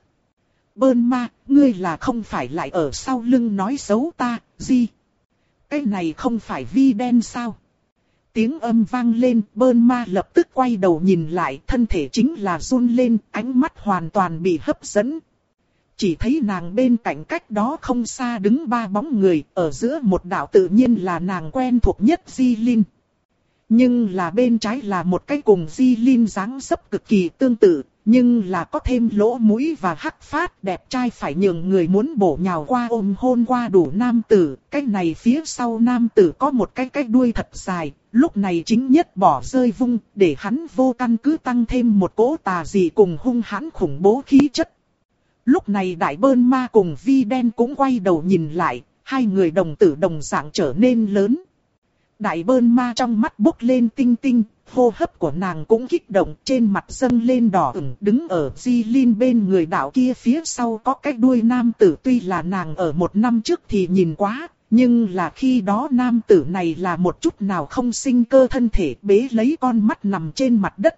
Bơn ma, ngươi là không phải lại ở sau lưng nói xấu ta, gì? Cái này không phải vi đen sao? Tiếng âm vang lên, bơn ma lập tức quay đầu nhìn lại, thân thể chính là run lên, ánh mắt hoàn toàn bị hấp dẫn. Chỉ thấy nàng bên cạnh cách đó không xa đứng ba bóng người, ở giữa một đạo tự nhiên là nàng quen thuộc nhất Di Linh. Nhưng là bên trái là một cái cùng Di Linh dáng dấp cực kỳ tương tự, nhưng là có thêm lỗ mũi và hắc phát, đẹp trai phải nhường người muốn bổ nhào qua ôm hôn qua đủ nam tử. Cái này phía sau nam tử có một cái cái đuôi thật dài, lúc này chính nhất bỏ rơi vung, để hắn vô căn cứ tăng thêm một cỗ tà dị cùng hung hãn khủng bố khí chất. Lúc này đại bơn ma cùng vi đen cũng quay đầu nhìn lại, hai người đồng tử đồng dạng trở nên lớn. Đại bơn ma trong mắt bốc lên tinh tinh, hô hấp của nàng cũng kích động, trên mặt dâng lên đỏ ửng, đứng ở Di Linh bên người đạo kia phía sau có cái đuôi nam tử. Tuy là nàng ở một năm trước thì nhìn quá, nhưng là khi đó nam tử này là một chút nào không sinh cơ thân thể, bế lấy con mắt nằm trên mặt đất.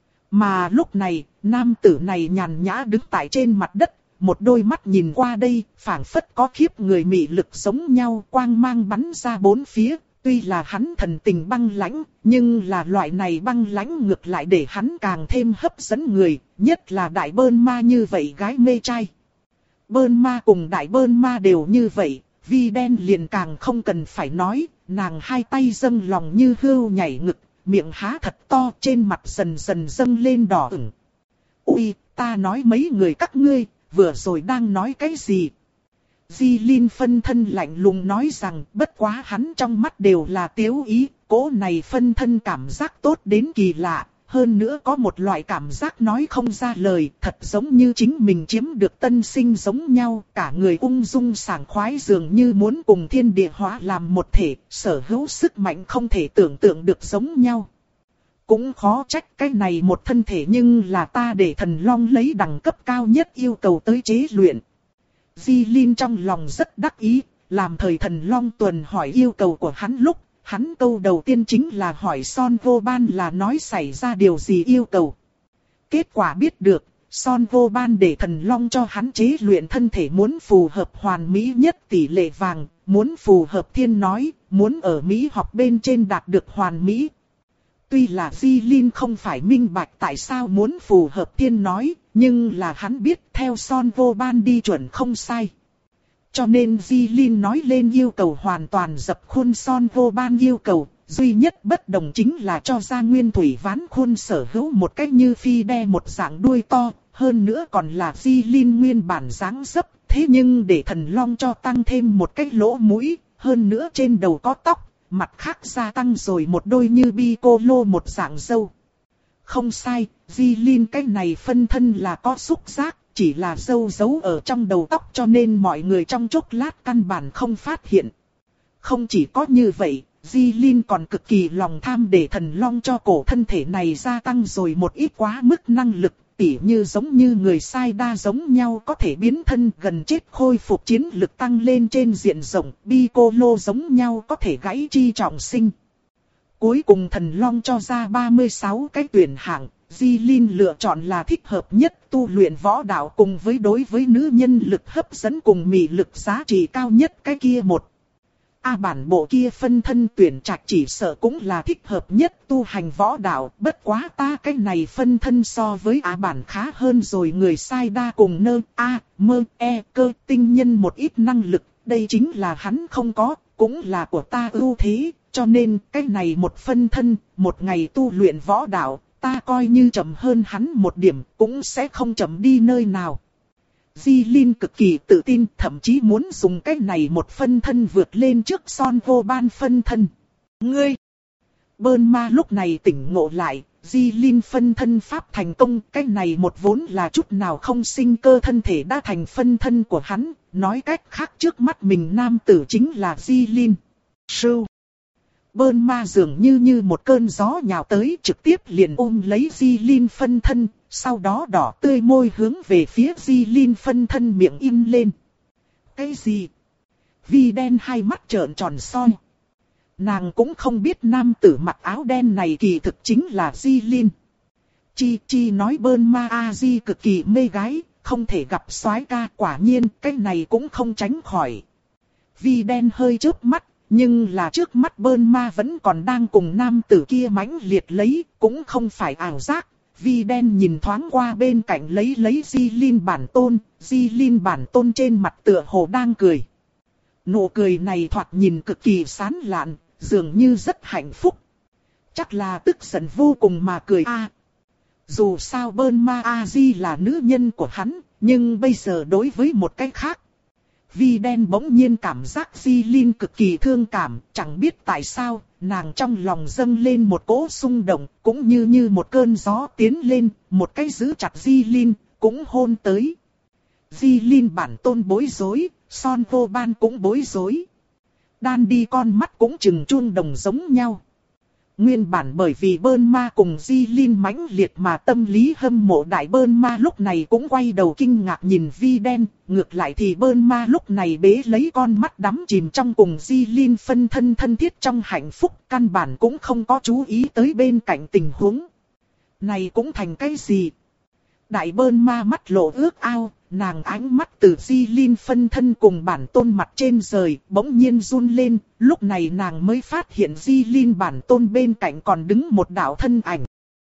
Mà lúc này, nam tử này nhàn nhã đứng tại trên mặt đất, một đôi mắt nhìn qua đây, phảng phất có khiếp người mị lực giống nhau, quang mang bắn ra bốn phía. Tuy là hắn thần tình băng lãnh, nhưng là loại này băng lãnh ngược lại để hắn càng thêm hấp dẫn người, nhất là đại bơn ma như vậy gái mê trai. Bơn ma cùng đại bơn ma đều như vậy, vi đen liền càng không cần phải nói, nàng hai tay dâng lòng như hươu nhảy ngực, miệng há thật to, trên mặt dần dần dâng lên đỏ ửng. Ui, ta nói mấy người các ngươi, vừa rồi đang nói cái gì? Di Linh phân thân lạnh lùng nói rằng, bất quá hắn trong mắt đều là tiếu ý, cỗ này phân thân cảm giác tốt đến kỳ lạ, hơn nữa có một loại cảm giác nói không ra lời, thật giống như chính mình chiếm được tân sinh giống nhau, cả người ung dung sảng khoái dường như muốn cùng thiên địa hóa làm một thể, sở hữu sức mạnh không thể tưởng tượng được giống nhau. Cũng khó trách cái này một thân thể nhưng là ta để thần long lấy đẳng cấp cao nhất yêu cầu tới chế luyện. Di Linh trong lòng rất đắc ý, làm thời thần long tuần hỏi yêu cầu của hắn lúc, hắn câu đầu tiên chính là hỏi Son Vô Ban là nói xảy ra điều gì yêu cầu. Kết quả biết được, Son Vô Ban để thần long cho hắn chế luyện thân thể muốn phù hợp hoàn mỹ nhất tỷ lệ vàng, muốn phù hợp thiên nói, muốn ở mỹ học bên trên đạt được hoàn mỹ. Tuy là Di Linh không phải minh bạch tại sao muốn phù hợp thiên nói, nhưng là hắn biết theo Son Vô Ban đi chuẩn không sai. Cho nên Di Linh nói lên yêu cầu hoàn toàn dập khuôn Son Vô Ban yêu cầu, duy nhất bất đồng chính là cho ra nguyên thủy ván khuôn sở hữu một cách như phi đe một dạng đuôi to, hơn nữa còn là Di Linh nguyên bản dáng dấp, thế nhưng để thần long cho tăng thêm một cái lỗ mũi, hơn nữa trên đầu có tóc. Mặt khác gia tăng rồi một đôi như bi cô lô một dạng râu. Không sai, Di Linh cái này phân thân là có xúc giác, chỉ là râu giấu ở trong đầu tóc cho nên mọi người trong chốc lát căn bản không phát hiện. Không chỉ có như vậy, Di Linh còn cực kỳ lòng tham để thần long cho cổ thân thể này gia tăng rồi một ít quá mức năng lực, tỉ như giống như người sai đa giống nhau có thể biến thân gần chết khôi phục chiến lực tăng lên trên diện rộng, bi cô lô giống nhau có thể gãy chi trọng sinh. Cuối cùng thần long cho ra ba mươi sáu cái tuyển hạng, Di Linh lựa chọn là thích hợp nhất tu luyện võ đạo cùng với đối với nữ nhân lực hấp dẫn cùng mị lực giá trị cao nhất cái kia một. A bản bộ kia phân thân tuyển trạch chỉ sợ cũng là thích hợp nhất tu hành võ đạo, bất quá ta cái này phân thân so với A bản khá hơn rồi người sai đa cùng nơ, A, mơ, e, cơ tinh nhân một ít năng lực, đây chính là hắn không có, cũng là của ta ưu thế, cho nên cái này một phân thân, một ngày tu luyện võ đạo, ta coi như chậm hơn hắn một điểm, cũng sẽ không chậm đi nơi nào. Di Linh cực kỳ tự tin, thậm chí muốn dùng cái này một phân thân vượt lên trước Son Vô Ban phân thân. Ngươi! Bơn ma lúc này tỉnh ngộ lại, Di Linh phân thân pháp thành công, cái này một vốn là chút nào không sinh cơ thân thể đã thành phân thân của hắn, nói cách khác trước mắt mình nam tử chính là Di Linh. Sưu! Bơn ma dường như như một cơn gió nhào tới trực tiếp liền ôm lấy Di Linh phân thân, sau đó đỏ tươi môi hướng về phía Di Linh phân thân miệng im lên. Cái gì? Vi đen hai mắt trợn tròn soi. Nàng cũng không biết nam tử mặc áo đen này kỳ thực chính là Di Linh. Chi Chi nói Bơn ma A Di cực kỳ mê gái, không thể gặp soái ca, quả nhiên cái này cũng không tránh khỏi. Vi đen hơi chớp mắt. Nhưng là trước mắt Bơn ma vẫn còn đang cùng nam tử kia mãnh liệt lấy, cũng không phải ảo giác. Vi đen nhìn thoáng qua bên cạnh lấy lấy Di Linh bản tôn, Di Linh bản tôn trên mặt tựa hồ đang cười. Nụ cười này thoạt nhìn cực kỳ sán lạn, dường như rất hạnh phúc. Chắc là tức giận vô cùng mà cười a. Dù sao Bơn ma A Di là nữ nhân của hắn, nhưng bây giờ đối với một cái khác. Vi đen bỗng nhiên cảm giác Di Linh cực kỳ thương cảm, chẳng biết tại sao, nàng trong lòng dâng lên một cỗ xung động, cũng như như một cơn gió tiến lên, một cái giữ chặt Di Linh, cũng hôn tới. Di Linh bản tôn bối rối, Son Vô Ban cũng bối rối. Đan đi con mắt cũng chừng chuông đồng giống nhau. Nguyên bản bởi vì Bơn ma cùng Di Linh mãnh liệt mà tâm lý hâm mộ đại Bơn ma lúc này cũng quay đầu kinh ngạc nhìn Vi đen, ngược lại thì Bơn ma lúc này bế lấy con mắt đắm chìm trong cùng Di Linh phân thân thân thiết trong hạnh phúc, căn bản cũng không có chú ý tới bên cạnh tình huống. Này cũng thành cái gì? Đại Bơn ma mắt lộ ước ao, nàng ánh mắt từ Di Linh phân thân cùng bản tôn mặt trên rời, bỗng nhiên run lên, lúc này nàng mới phát hiện Di Linh bản tôn bên cạnh còn đứng một đạo thân ảnh.